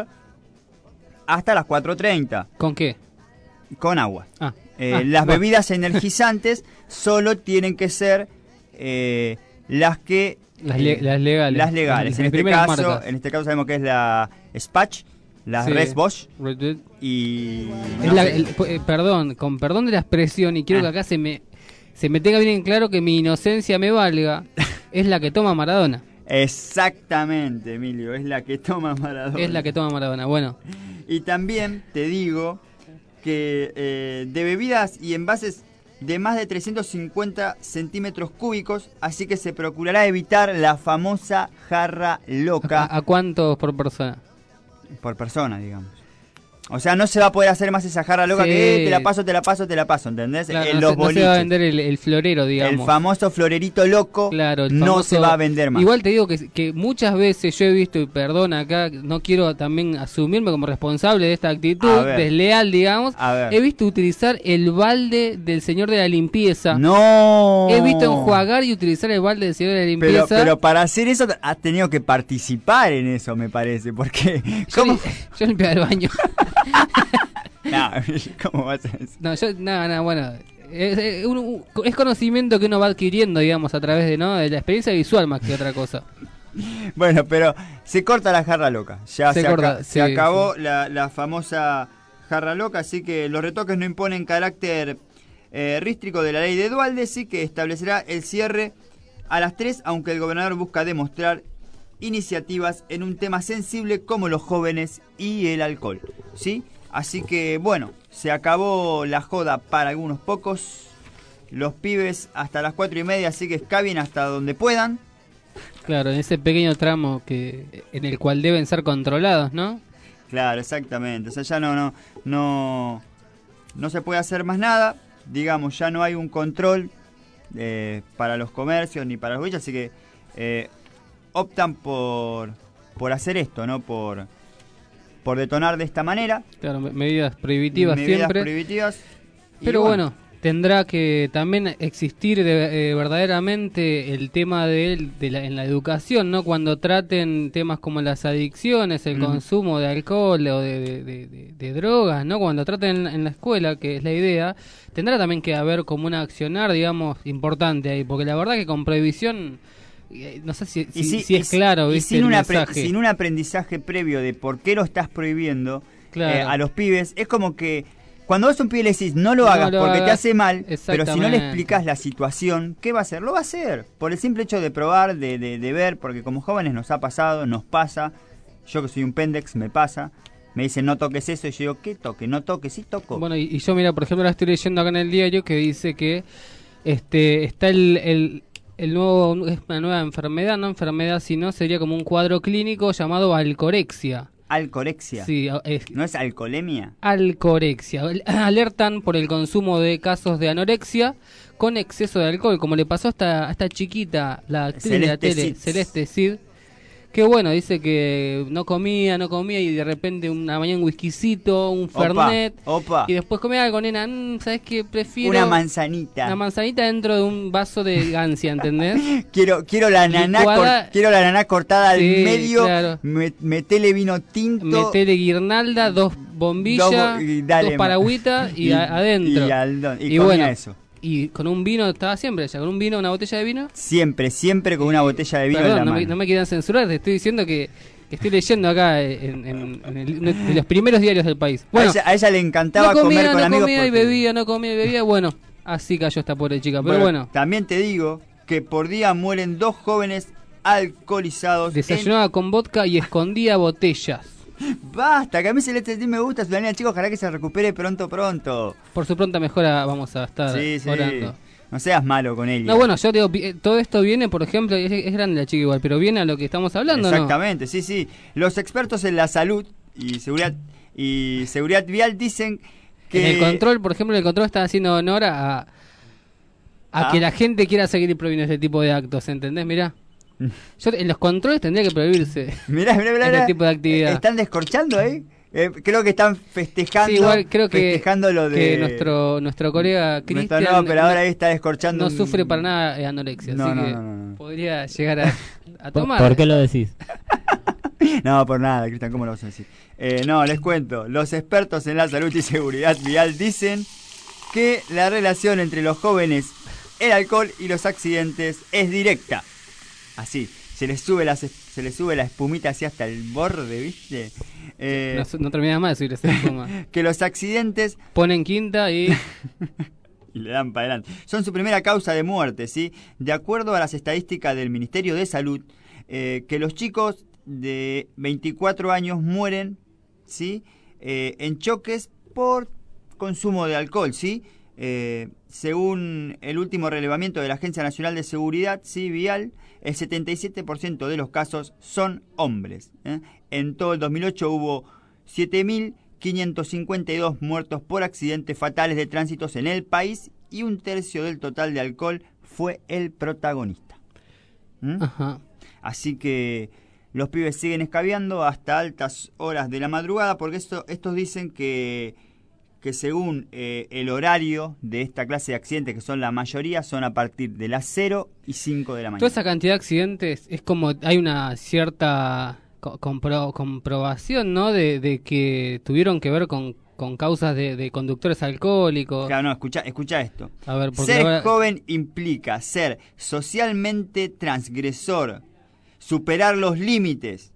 hasta las cuatro treinta, ¿Con qué? con agua. Ah, Eh, ah, las bueno. bebidas energizantes solo tienen que ser eh, las que Las, eh, le- las legales. las legales. Las En este primeras caso, marcas. en este caso sabemos que es la Spatch, la Sí. Red Bosch Red Dead. y Es no la- sé. el- eh, perdón, con perdón de la expresión, y quiero Ah. que acá se me se me tenga bien en claro que mi inocencia me valga, es la que toma Maradona. Exactamente, Emilio, es la que toma Maradona. Es la que toma Maradona. Bueno, Y también te digo que eh, de bebidas y envases de más de trescientos cincuenta centímetros cúbicos, así que se procurará evitar la famosa jarra loca ¿a, a cuántos por persona? por persona, digamos. O sea, no se va a poder hacer más esa jarra loca Sí. que eh, te la paso, te la paso, te la paso, ¿entendés? Claro, en no, los se, no se boliches. va a vender el, el florero, digamos. El famoso florerito loco Claro, el no famoso- se va a vender más. Igual te digo que, que muchas veces yo he visto, y perdón acá, no quiero también asumirme como responsable de esta A actitud ver. desleal, digamos. A ver. He visto utilizar el balde del señor de la limpieza. No. He visto enjuagar y utilizar el balde del señor de la Pero, limpieza. pero para hacer eso has tenido que participar en eso, me parece, porque yo, ¿cómo? li- yo limpiaba el baño. No, ¿cómo vas a decir? No, yo, nada, nada, bueno. Es, es un- un- es conocimiento que uno va adquiriendo, digamos, a través de, ¿no? de la experiencia visual más que otra cosa. Bueno, pero se corta la jarra loca. Ya Se se, corta, aca- sí, se acabó La, la famosa jarra loca, así que los retoques no imponen carácter eh, rístrico de la ley de Dualde, sí, que establecerá el cierre a las tres, aunque el gobernador busca demostrar iniciativas en un tema sensible como los jóvenes y el alcohol, ¿sí? Así que, bueno, se acabó la joda para algunos pocos. Los pibes hasta las cuatro y media, así que escabien hasta donde puedan. Claro, en ese pequeño tramo que en el cual deben ser controlados, ¿no? Claro, exactamente. O sea, ya no, no, no, no se puede hacer más nada. Digamos, ya no hay un control eh, para los comercios ni para los boliches, así que eh, optan por, por hacer esto, ¿no? Por, por detonar de esta manera. Claro, medidas prohibitivas medidas siempre. prohibitivas. Pero bueno, tendrá que también existir de, eh, verdaderamente el tema de, él, de la, en la educación, ¿no? Cuando traten temas como las adicciones, el Ujú. consumo de alcohol o de, de, de, de- de drogas, ¿no? Cuando traten en, en la escuela, que es la idea, tendrá también que haber como un accionar, digamos, importante ahí, porque la verdad que con prohibición, eh, no sé si, Y si, si- si es y si- claro, y ¿viste? sin, el un apre- mensaje. sin un aprendizaje previo de por qué lo estás prohibiendo Claro. eh, a los pibes, es como que cuando vos a un pibe le decís no lo No hagas lo porque te hagas, hace mal, pero si no le exactamente. explicás la situación, ¿qué va a hacer? Lo va a hacer, por el simple hecho de probar, de, de, de ver, porque como jóvenes nos ha pasado, nos pasa, yo que soy un pendex, me pasa, me dicen no toques eso, y yo digo, ¿qué toque? No toques, sí toco. Bueno, y, y yo, mira, por ejemplo, ahora estoy leyendo acá en el diario que dice que este está el, el, el nuevo, es una nueva enfermedad, no enfermedad, sino sería como un cuadro clínico llamado alcorexia. Alcorexia, Sí, es ¿no es alcoholemia? alcorexia. Alertan por el consumo de casos de anorexia con exceso de alcohol, como le pasó a esta, a esta chiquita, la actriz de la Celeste tele, Cid. Celeste Cid, que bueno, dice que no comía, no comía y de repente una mañana un whiskycito, un Opa, fernet, opa, y después comía algo, nena, mm, ¿sabes qué? Prefiero una manzanita. una manzanita dentro de un vaso de gancia, ¿entendés? Quiero, quiero la naná, Licuada. cor- quiero la naná cortada al Sí, medio, claro. me- metele vino tinto. Metele guirnalda, dos bombillas, Dos bo- y dale, dos ma- paragüitas y, a- adentro. Y, al don- y Y comía bueno, eso. Y con un vino, estaba siempre ella, con un vino, una botella de vino. Siempre, siempre con una botella de vino Perdón, en la no mano. me, no me quieran censurar, te estoy diciendo que estoy leyendo acá en, en- en el- uno de los primeros diarios del país. Bueno, a, ella, a ella le encantaba no comía, comer con no amigos. comía y porque- bebía, no comía y bebía. Bueno, así cayó esta pobre chica. Pero bueno, También te digo que por día mueren dos jóvenes alcoholizados. desayunaba con vodka y escondía botellas. en- Basta, que a mí Celeste Cid me gusta, su niña, chicos, ojalá que se recupere pronto, pronto. Por su pronta mejora vamos a estar Sí, sí. orando. No seas malo con ella. No, bueno, yo digo, vi- todo esto viene, por ejemplo, es, es grande la chica igual, pero viene a lo que estamos hablando, ¿no? Exactamente, sí, sí. Los expertos en la salud y seguridad y seguridad vial dicen que En el control, por ejemplo, en el control están haciendo honor a, a Ah. que la gente quiera seguir prohibiendo este tipo de actos, ¿entendés? Mirá. Yo, en los controles tendría que prohibirse. Mirá, mirá, mirá, Este mirá. tipo de actividad. ¿Están descorchando ahí? Eh, creo que están festejando. Sí, igual creo que, festejando lo de que nuestro nuestro colega nuestro Cristian nuevo operador ahí está descorchando. no un- sufre para nada eh, anorexia, No, así no, que no, no, no. podría llegar a, a ¿Por, tomar. por qué lo decís? No, por nada, Cristian, ¿cómo lo vas a decir? Eh, no, les cuento. Los expertos en la salud y seguridad vial dicen que la relación entre los jóvenes, el alcohol y los accidentes es directa. Así, se les sube la, se les sube la espumita así hasta el borde, ¿viste? Eh, No, su- no termina más de subir esa espuma. que los accidentes Ponen quinta y y le dan para adelante. Son su primera causa de muerte, ¿sí? De acuerdo a las estadísticas del Ministerio de Salud, eh, que los chicos de veinticuatro años mueren, ¿sí? Eh, en choques por consumo de alcohol, ¿sí? Eh, según el último relevamiento de la Agencia Nacional de Seguridad, ¿sí? Vial, el setenta y siete por ciento de los casos son hombres, ¿eh? En todo el dos mil ocho hubo siete mil quinientos cincuenta y dos muertos por accidentes fatales de tránsitos en el país y un tercio del total de alcohol fue el protagonista. ¿Mm? ajá. Así que los pibes siguen escabeando hasta altas horas de la madrugada porque esto, estos dicen que, que según eh, el horario de esta clase de accidentes, que son la mayoría, son a partir de las cero y cinco de la mañana. Toda esa cantidad de accidentes es como hay una cierta co- compro- comprobación, ¿no? De, de que tuvieron que ver con, con causas de, de conductores alcohólicos. Claro, no, escucha, escucha esto. A ver, porque Ser ahora- joven implica ser socialmente transgresor, superar los límites,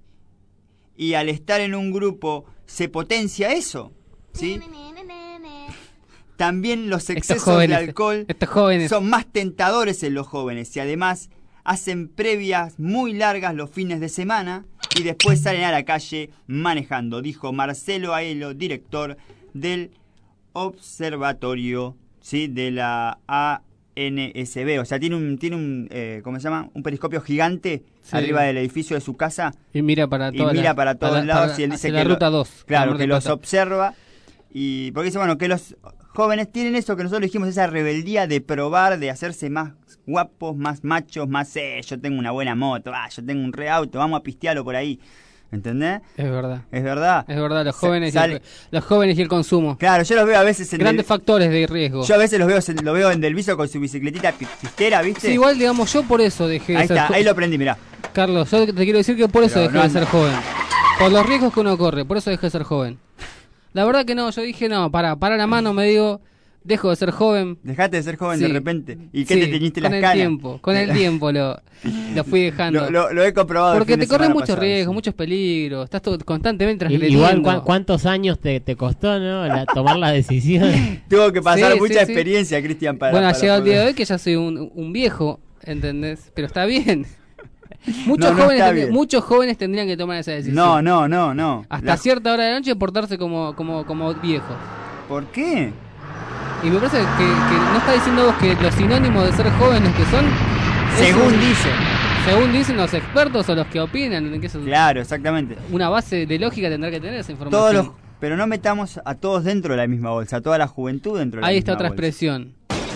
y al estar en un grupo se potencia eso, ¿sí? También los Estos excesos jóvenes, de alcohol estos jóvenes. son más tentadores en los jóvenes y además hacen previas muy largas los fines de semana y después salen a la calle manejando, dijo Marcelo Aelo, director del observatorio, ¿sí?, de la A N S B. O sea, tiene un, tiene un eh, ¿cómo se llama? Un periscopio gigante Sí. arriba del edificio de su casa Y mira para y todas mira las- para todos lados y él dice hacia que la lo- ruta dos. Claro, Mar que del los Plata. observa y porque dice, bueno, que los jóvenes tienen eso que nosotros dijimos, esa rebeldía de probar, de hacerse más guapos, más machos, más, eh, yo tengo una buena moto, ah, yo tengo un re auto, vamos a pistearlo por ahí. ¿Entendés? Es verdad. Es verdad. Es verdad, los Sa- jóvenes, y sale- el, los jóvenes y el consumo. Claro, yo los veo a veces en Grandes Del- factores de riesgo. yo a veces los veo, lo veo en Del Viso con su bicicletita pi- pistera, ¿viste? Sí, igual, digamos, yo por eso dejé de Ahí ser está, jo- ahí lo prendí, mirá. Carlos, yo te quiero decir que por eso Pero dejé no de anda- ser joven. Por los riesgos que uno corre, por eso dejé de ser joven. La verdad que no, yo dije, no, para, para la mano, me digo, dejo de ser joven. Dejaste de ser joven Sí. de repente. ¿Y qué Sí, te teñiste con las el canas? tiempo, con el tiempo lo, lo fui dejando. Lo, lo- lo he comprobado. el Porque fin te de corres semana muchos pasado, riesgos, sí. muchos peligros, estás todo, constantemente I- transgrediendo. Igual, ¿cuán- ¿cuántos años te, te costó, no? La- tomar la decisión. Tuvo que pasar Sí, mucha sí, sí. experiencia, Cristian, para Bueno, ha para llegado el día de poder- hoy que ya soy un, un viejo, ¿entendés? Pero está bien. Muchos, No, no jóvenes está tendrí- bien. muchos jóvenes tendrían que tomar esa decisión. No, no, no, no. Hasta La- cierta hora de la noche portarse como, como, como viejos. ¿Por qué? Y me parece que, que no está diciendo vos que los sinónimos de ser jóvenes que son... es Según un- dicen. Según dicen los expertos o los que opinan, que eso es Claro, exactamente. una base de lógica tendrá que tener esa información. Todos los, pero no metamos a todos dentro de la misma bolsa, a toda la juventud dentro de la Ahí misma está otra bolsa. expresión,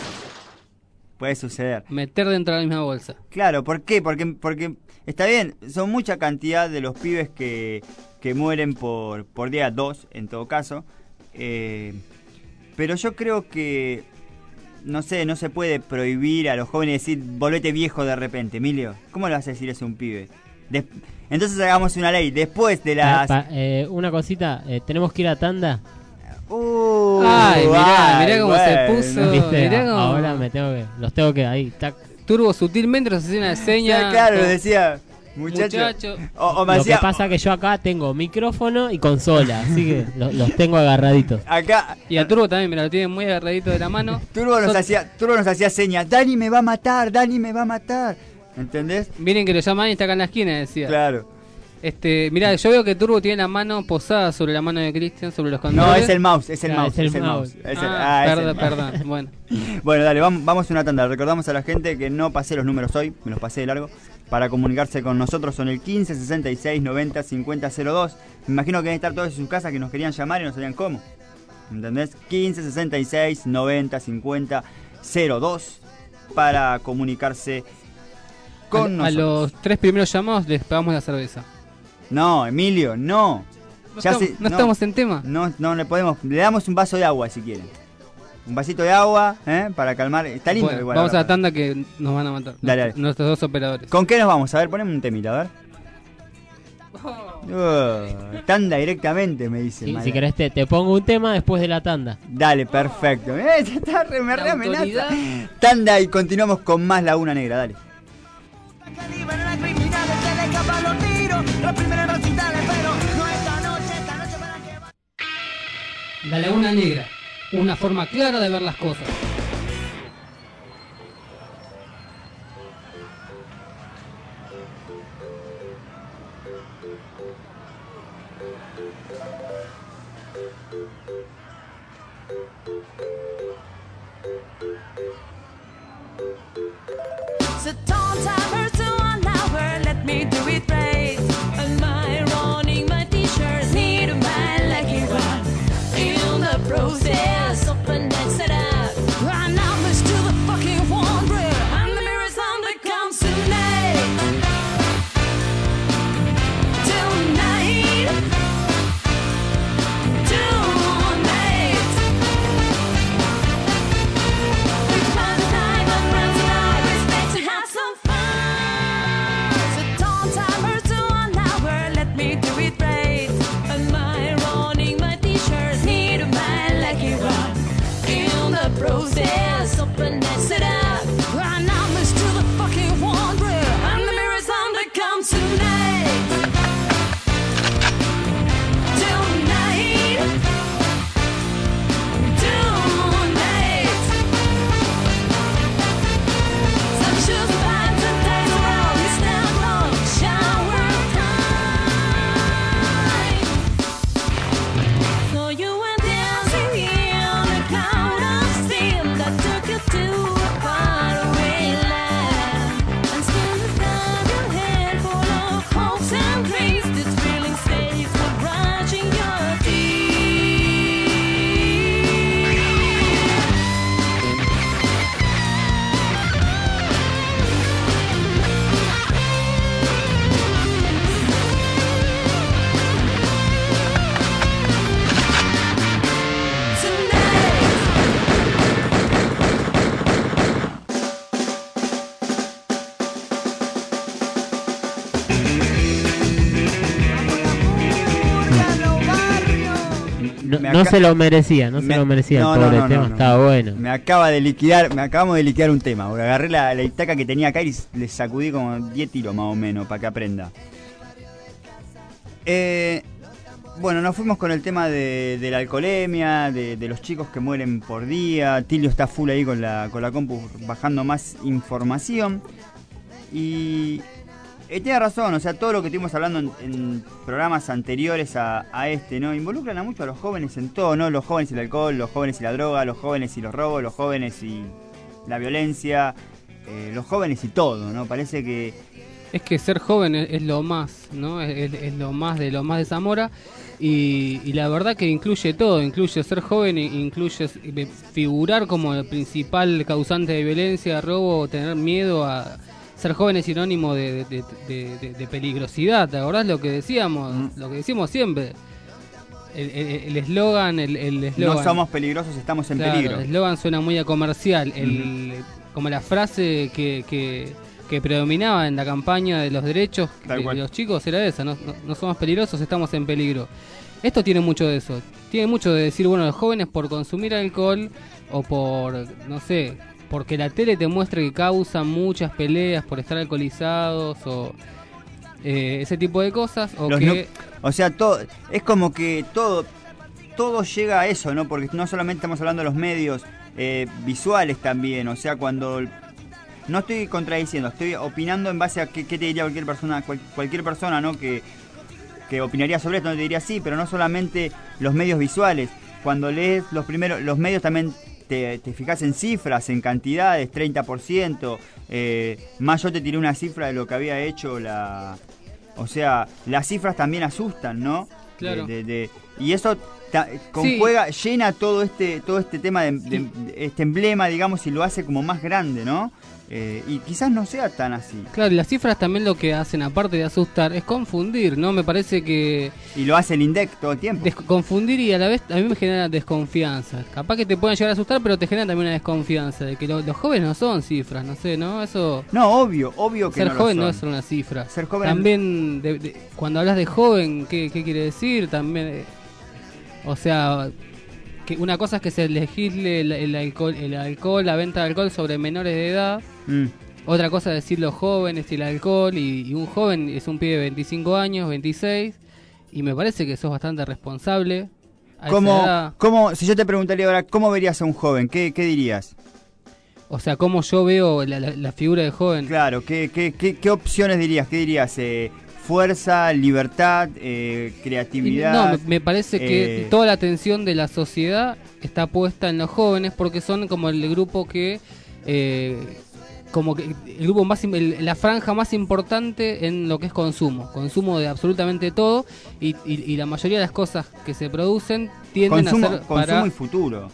Puede suceder. meter dentro de la misma bolsa. Claro, ¿por qué? Porque, porque está bien, son mucha cantidad de los pibes que, que mueren por, por día dos, en todo caso. Eh, pero yo creo que, no sé, no se puede prohibir a los jóvenes decir, volvete viejo de repente, Emilio. ¿Cómo le vas a decir eso a un pibe? Des- Entonces hagamos una ley, después de las... Pa- eh, una cosita, eh, tenemos que ir a tanda. Uh, Ay, mirá, ay, mirá cómo se puso. ¿Viste? mirá A- cómo- Ahora me tengo que, los tengo que ahí, tac. Turbo sutilmente nos hacía una Ya, seña. claro, como, decía, muchacho. muchacho. O, o me Lo hacía, que pasa que yo acá tengo micrófono y consola, así que lo- los tengo agarraditos. acá, Y a Turbo también, me lo tiene muy agarradito de la mano. Turbo nos Son- hacía, Turbo nos hacía señas, Dani me va a matar, Dani me va a matar. ¿Entendés? Miren que lo llaman y está acá en la esquina, decía. Claro. Este, mirá, yo veo que Turbo tiene la mano posada sobre la mano de Cristian, sobre los controles. No, es el mouse, es el Ah, mouse, es el es el mouse. mouse. Es el- Ah, ah, es el perdón, mouse. perdón. Bueno, Bueno, dale, vamos, vamos a una tanda. Recordamos a la gente que no pasé los números hoy, me los pasé de largo. Para comunicarse con nosotros son el quince, sesenta y seis, noventa, cincuenta, cero dos. Me imagino que deben estar todos en sus casas que nos querían llamar y no sabían cómo. ¿Entendés? quince, sesenta y seis, noventa, cincuenta, cero dos para comunicarse con a, a nosotros. los tres primeros llamados les pagamos la cerveza. No, Emilio, no. No, Ya estamos, se- no no. estamos en tema. No, no le podemos. Le damos un vaso de agua si quieren. Un vasito de agua, ¿eh? Para calmar. Está lindo Bueno, igual. vamos a ahora. la tanda que nos van a matar. Dale, dale. Nuestros dos operadores. ¿Con qué nos vamos? A ver, poneme un temita, a ver. Uh, tanda directamente, me dice. Si, Mara. si querés te, te pongo un tema después de la tanda. Dale, perfecto. Eh, ya está, re- me La reamenaza. autoridad. Tanda y continuamos con más Laguna Negra, dale. Que liberan a criminales, que le escapan los tiros, los primeros recitales, pero no esta noche, esta noche para que va. La Laguna Negra, una forma clara de ver las cosas. So don't time her to one hour, let me do it right. Am I running my t-shirts? Need a man like it was. In the process, open that set up. Run numbers to the fucking wonder. And the mirrors on the comes tonight. Tonight. Tonight. no, me no aca- se lo merecía, no me- se lo merecía no, el no, pobre no, tema, no, no. estaba bueno. Me acaba de liquidar, me acabamos de liquidar un tema. Porque agarré la, la itaca que tenía acá y le sacudí como diez tiros más o menos para que aprenda. Eh, bueno, nos fuimos con el tema de, de la alcoholemia, de, de los chicos que mueren por día. Tilio está full ahí con la, con la compu bajando más información. Y eh, tiene razón, o sea, todo lo que estuvimos hablando en, en programas anteriores a, a este, ¿no? Involucran a mucho a los jóvenes en todo, ¿no? Los jóvenes y el alcohol, los jóvenes y la droga, los jóvenes y los robos, los jóvenes y la violencia, eh, los jóvenes y todo, ¿no? Parece que... Es que ser joven es, es lo más, ¿no? Es, es- es lo más de lo más de Zamora. Y, y la verdad que incluye todo, incluye ser joven, i- incluye s- eh, figurar como el principal causante de violencia, robo, tener miedo a... Ser joven es sinónimo de, de, de- de- de peligrosidad, ¿te acordás lo que decíamos? Mm. Lo que decimos siempre. El el- el eslogan, el el No eslogan. somos peligrosos, estamos en Claro, peligro. el eslogan suena muy a comercial. El, como la frase que, que, que predominaba en la campaña de los derechos Tal de, cual. de los chicos era esa, no, no, no somos peligrosos, estamos en peligro. Esto tiene mucho de eso. Tiene mucho de decir, bueno, los jóvenes por consumir alcohol o por, no sé, porque la tele te muestra que causan muchas peleas por estar alcoholizados o eh, ese tipo de cosas. O Los que... O sea, todo es como que todo todo llega a eso, ¿no? Porque no solamente estamos hablando de los medios eh, visuales también, o sea, cuando... No estoy contradiciendo, estoy opinando en base a qué, qué te diría cualquier persona, cual- cualquier persona, ¿no? Que, que opinaría sobre esto, no te diría sí, pero no solamente los medios visuales. Cuando lees los primeros, los medios también te, te fijas en cifras, en cantidades, treinta por ciento. Eh, más yo te tiré una cifra de lo que había hecho la... O sea, las cifras también asustan, ¿no? Claro. De- de- de- y eso ta- conjuega, llena todo este todo este tema, de, de- de este emblema, digamos, y lo hace como más grande, ¿no? Eh, y quizás no sea tan así. Claro, y las cifras también lo que hacen, aparte de asustar, es confundir, ¿no? Me parece que... Y lo hace el INDEC todo el tiempo. Des- confundir y a la vez a mí me genera desconfianza. Capaz que te pueden llegar a asustar, pero te genera también una desconfianza de que lo- los jóvenes no son cifras, no sé, ¿no? Eso... No, obvio, obvio que Ser no lo joven son. no es una cifra. Ser joven- También, de- de- cuando hablas de joven, ¿qué, qué quiere decir? También, eh, o sea, que una cosa es que se legisle el, el alcohol, el alcohol, la venta de alcohol sobre menores de edad. Mm. Otra cosa es decir los jóvenes y el alcohol, y, y un joven es un pibe de veinticinco años, veintiséis, y me parece que sos bastante responsable. A esa ¿Cómo, edad. cómo, si yo te preguntaría ahora, ¿cómo verías a un joven? ¿Qué, qué dirías? O sea, cómo yo veo la, la- la figura de joven. Claro, ¿qué, qué, qué, qué opciones dirías? ¿Qué dirías? Eh, fuerza, libertad, eh, Y creatividad. no, me, me parece que eh, toda la atención de la sociedad está puesta en los jóvenes porque son como el grupo que... eh, como que el grupo más im- el- la franja más importante en lo que es consumo, consumo de absolutamente todo y, y- y la mayoría de las cosas que se producen tienden consumo, a ser consumo para, y futuro.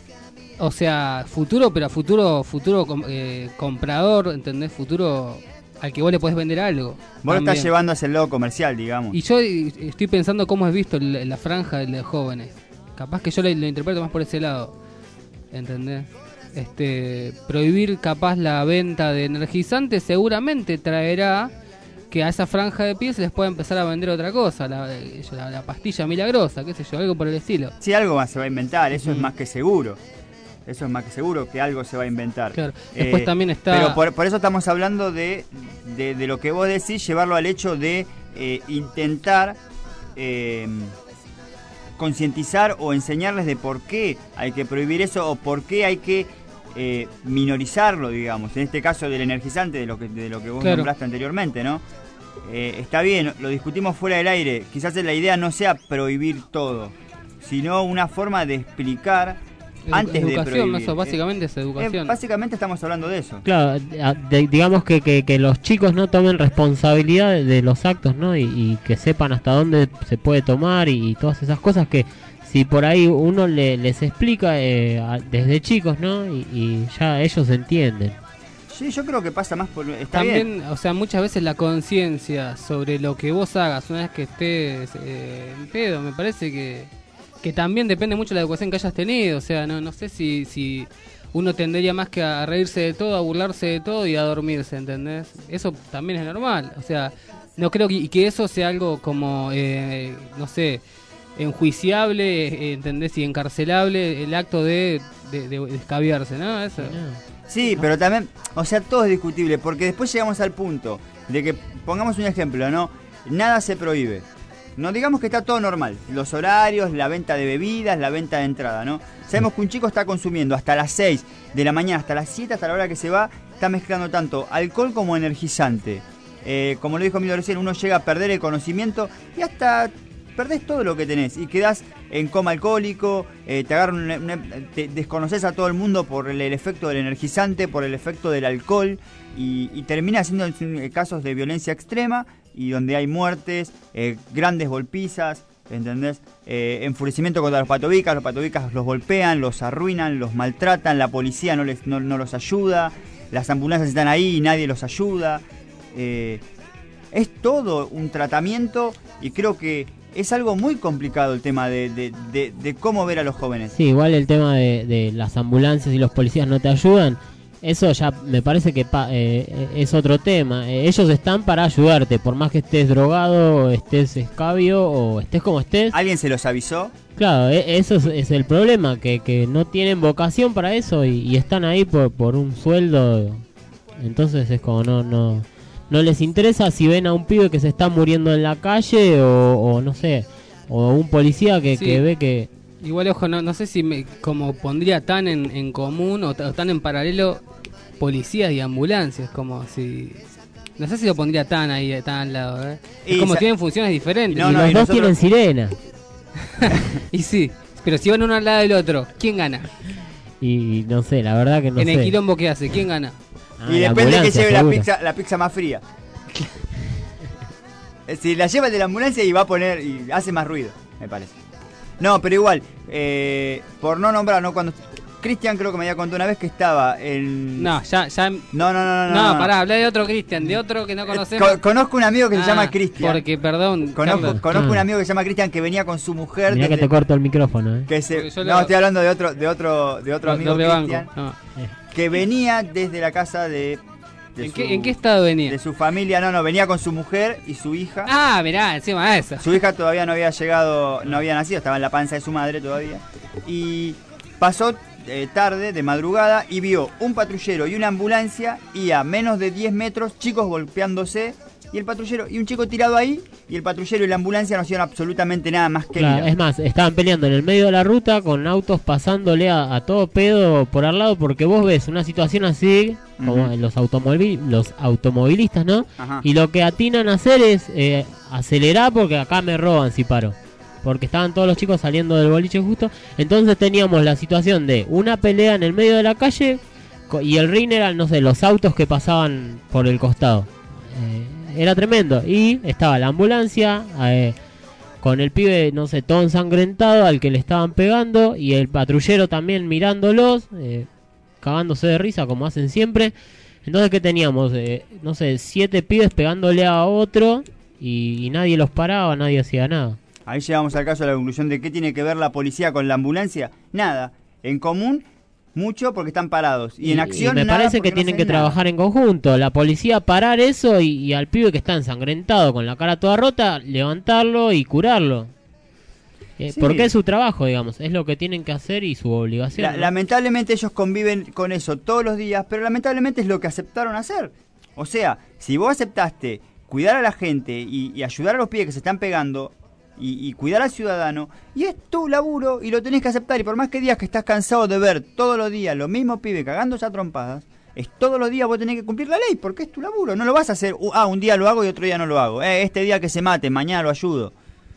o sea, futuro, pero a futuro, futuro com- eh, comprador, ¿entendés? Futuro al que vos le podés vender algo. Vos lo también. estás llevando hacia el lado comercial, digamos. Y yo eh, estoy pensando cómo es visto la, la franja de los jóvenes. Capaz que yo lo, lo interpreto más por ese lado. ¿Entendés? Este, prohibir capaz la venta de energizantes seguramente traerá que a esa franja de piel se les pueda empezar a vender otra cosa, la, la, la pastilla milagrosa, qué sé yo, algo por el estilo. Sí, algo más se va a inventar, eso es Ujú. más que seguro. Eso es más que seguro que algo se va a inventar. Claro. Después también está- Pero por, por eso estamos hablando de, de, de lo que vos decís, llevarlo al hecho de eh, intentar eh, concientizar o enseñarles de por qué hay que prohibir eso o por qué hay que eh, minorizarlo, digamos. En este caso del energizante, de lo que, de lo que vos Claro. nombraste anteriormente, ¿no? Eh, está bien, lo discutimos fuera del aire. Quizás la idea no sea prohibir todo, sino una forma de explicar Edu- antes de educación, prohibir. eso básicamente es Eh, educación. básicamente estamos hablando de eso. Claro, a- de- digamos que, que, que los chicos no tomen responsabilidad de, de los actos, ¿no? Y, y que sepan hasta dónde se puede tomar y, y todas esas cosas que si por ahí uno le, les explica eh, a- desde chicos, ¿no? Y, y ya ellos entienden. Sí, yo creo que pasa más por... Está bien. También, o sea, muchas veces la conciencia sobre lo que vos hagas una vez que estés eh, en pedo, me parece que, que también depende mucho de la educación que hayas tenido. O sea, no, no sé si, si uno tendería más que a reírse de todo, a burlarse de todo y a dormirse, ¿entendés? Eso también es normal. O sea, no creo que, y que eso sea algo como, eh, no sé, enjuiciable, eh, ¿entendés? Y encarcelable el acto de, de, de, de escabiarse, ¿no? Eso. Sí, pero también, o sea, todo es discutible, porque después llegamos al punto de que, pongamos un ejemplo, ¿no? Nada se prohíbe. No digamos que está todo normal, los horarios, la venta de bebidas, la venta de entrada, ¿no? Sabemos que un chico está consumiendo hasta las seis de la mañana, hasta las siete, hasta la hora que se va, está mezclando tanto alcohol como energizante. Eh, como lo dijo Emilio recién, uno llega a perder el conocimiento y hasta perdés todo lo que tenés y quedás en coma alcohólico, eh, te agarran una, una, te desconoces a todo el mundo por el, el efecto del energizante, por el efecto del alcohol y, y termina siendo casos de violencia extrema y donde hay muertes, eh, grandes golpizas, ¿entendés? Eh, enfurecimiento contra los patobicas, los patobicas los golpean, los arruinan, los maltratan, la policía no, les, no, no los ayuda, las ambulancias están ahí y nadie los ayuda. Eh, es todo un tratamiento y creo que es algo muy complicado el tema de, de, de, de cómo ver a los jóvenes. Sí, igual el tema de, de las ambulancias y los policías no te ayudan, eso ya me parece que pa, eh, es otro tema. Eh, ellos están para ayudarte, por más que estés drogado, estés escabio o estés como estés. ¿Alguien se los avisó? Claro, eh, eso es, es el problema, que, que no tienen vocación para eso y, y están ahí por, por un sueldo. Entonces es como no... no No les interesa si ven a un pibe que se está muriendo en la calle o, o no sé, o un policía que, Sí. que ve que... Igual, ojo, no, no sé si me, como pondría tan en, en común o, t- o tan en paralelo policías y ambulancias, como si... No sé si lo pondría tan ahí, tan al lado, ¿eh? Es Y como sa- tienen funciones diferentes. No, y no, los y dos nosotros- tienen sirena. Y sí, pero si van uno al lado del otro, ¿quién gana? Y no sé, la verdad que no en sé. el quilombo que hace, ¿quién gana? Ah, y la depende que ambulancia, lleve la seguro. pizza, la pizza más fría. Si la lleva el de la ambulancia y va a poner y hace más ruido, me parece. No, pero igual, eh, por no nombrar, ¿no? Cuando Cristian creo que me había contado una vez que estaba en... No, ya, ya... No, no, no, no. No, no. pará, hablá de otro Cristian, de otro que no conocemos. Co- conozco un amigo que se Ah, llama Cristian. Porque, perdón, Conozco, Carlos. conozco Ah. un amigo que se llama Cristian que venía con su mujer. Mirá que desde- te corto el micrófono, ¿eh? que se- Porque yo no, lo- estoy hablando de otro, de otro, de otro Do- amigo doble banco. Cristian, No. que venía desde la casa de... de ¿En, su- qué, ¿En qué estado venía? De su familia, no, no, venía con su mujer y su hija. Ah, mirá, encima de eso. Su hija todavía no había llegado, no había nacido, estaba en la panza de su madre todavía. Y pasó eh, tarde, de madrugada, y vio un patrullero y una ambulancia y a menos de diez metros chicos golpeándose. Y el patrullero y un chico tirado ahí, y el patrullero y la ambulancia no hicieron absolutamente nada más que Claro, mirar. es más, estaban peleando en el medio de la ruta con autos pasándole a, a todo pedo por al lado, porque vos ves una situación así, como Ujú. en los, automóvil, los automovilistas, ¿no? Ajá. Y lo que atinan a hacer es eh, acelerar porque acá me roban si paro. Porque estaban todos los chicos saliendo del boliche justo. Entonces teníamos la situación de una pelea en el medio de la calle co- y el ring eran, no sé, los autos que pasaban por el costado. Eh, era tremendo. Y estaba la ambulancia eh, con el pibe, no sé, todo ensangrentado al que le estaban pegando. Y el patrullero también mirándolos, eh, cagándose de risa como hacen siempre. Entonces, ¿qué teníamos? Eh, no sé, siete pibes pegándole a otro y, y nadie los paraba, nadie hacía nada. Ahí llegamos al caso de la conclusión de qué tiene que ver la policía con la ambulancia. Nada. En común, mucho porque están parados. Y, en acción, me nada parece porque que no tienen hacen que nada. trabajar en conjunto. La policía parar eso y, y al pibe que está ensangrentado con la cara toda rota, levantarlo y curarlo. Eh, Sí. Porque es su trabajo, digamos. Es lo que tienen que hacer y su obligación. La- ¿no? Lamentablemente ellos conviven con eso todos los días, pero lamentablemente es lo que aceptaron hacer. O sea, si vos aceptaste cuidar a la gente y, y ayudar a los pibes que se están pegando y, y cuidar al ciudadano, y es tu laburo y lo tenés que aceptar. Y por más que digas que estás cansado de ver todos los días los mismos pibes cagándose a trompadas, es todos los días vos tenés que cumplir la ley porque es tu laburo. No lo vas a hacer, uh, ah, un día lo hago y otro día no lo hago. Eh, este día que se mate, mañana lo ayudo.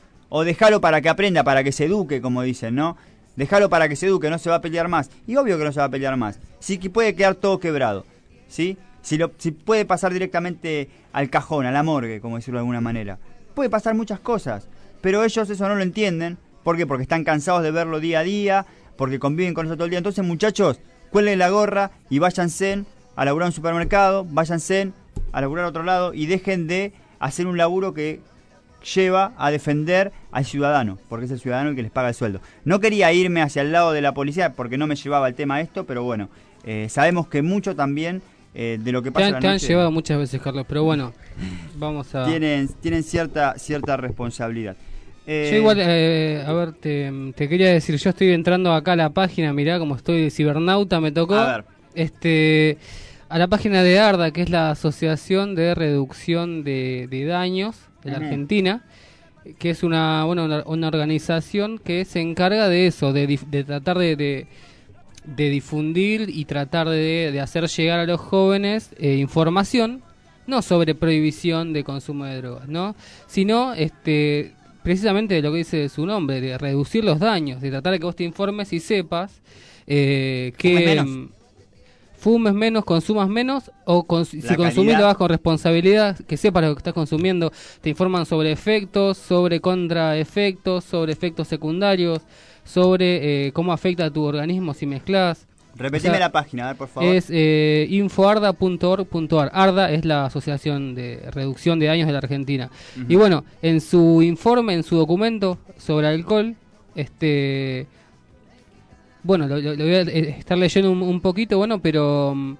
O déjalo para que aprenda, para que se eduque, como dicen, ¿no? Déjalo para que se eduque, no se va a pelear más. Y obvio que no se va a pelear más. Sí que puede quedar todo quebrado, ¿sí? Si, lo, si puede pasar directamente al cajón, a la morgue, como decirlo de alguna manera. Puede pasar muchas cosas, pero ellos eso no lo entienden. ¿Por qué? Porque están cansados de verlo día a día, porque conviven con eso todo el día. Entonces, muchachos, cuelguen la gorra y váyanse a laburar en un supermercado, váyanse a laburar a otro lado y dejen de hacer un laburo que lleva a defender al ciudadano, porque es el ciudadano el que les paga el sueldo. No quería irme hacia el lado de la policía porque no me llevaba el tema a esto, pero bueno, eh, sabemos que mucho también eh, de lo que Te pasa han, en la te han noche llevado muchas veces, Carlos, pero bueno, vamos a... tienen, tienen cierta, cierta responsabilidad. Eh, Yo igual, eh, a ver, te, te quería decir, yo estoy entrando acá a la página, mirá como estoy de cibernauta, me tocó. A ver. Este, a la página de ARDA, que es la Asociación de Reducción de, de Daños de la Ujú. Argentina, que es una, bueno, una, una organización que se encarga de eso, de, dif- de tratar de, de, de difundir y tratar de, de hacer llegar a los jóvenes eh, información, no sobre prohibición de consumo de drogas, ¿no? Sino, este, precisamente de lo que dice su nombre, de reducir los daños, de tratar de que vos te informes y sepas eh, que Fumes menos. mm, fumes menos, consumas menos, o cons- si La consumís calidad. lo hagas con responsabilidad, que sepas lo que estás consumiendo, te informan sobre efectos, sobre contraefectos, sobre efectos secundarios, sobre eh, cómo afecta a tu organismo si mezclas. Repetime O sea, la página, a ver, por favor. Es eh, infoarda punto org punto ar. ARDA es la Asociación de Reducción de Daños de la Argentina. Ujú. Y bueno, en su informe, en su documento sobre alcohol, este... Bueno, lo, lo- lo voy a eh, estar leyendo un, un poquito, bueno, pero... mm,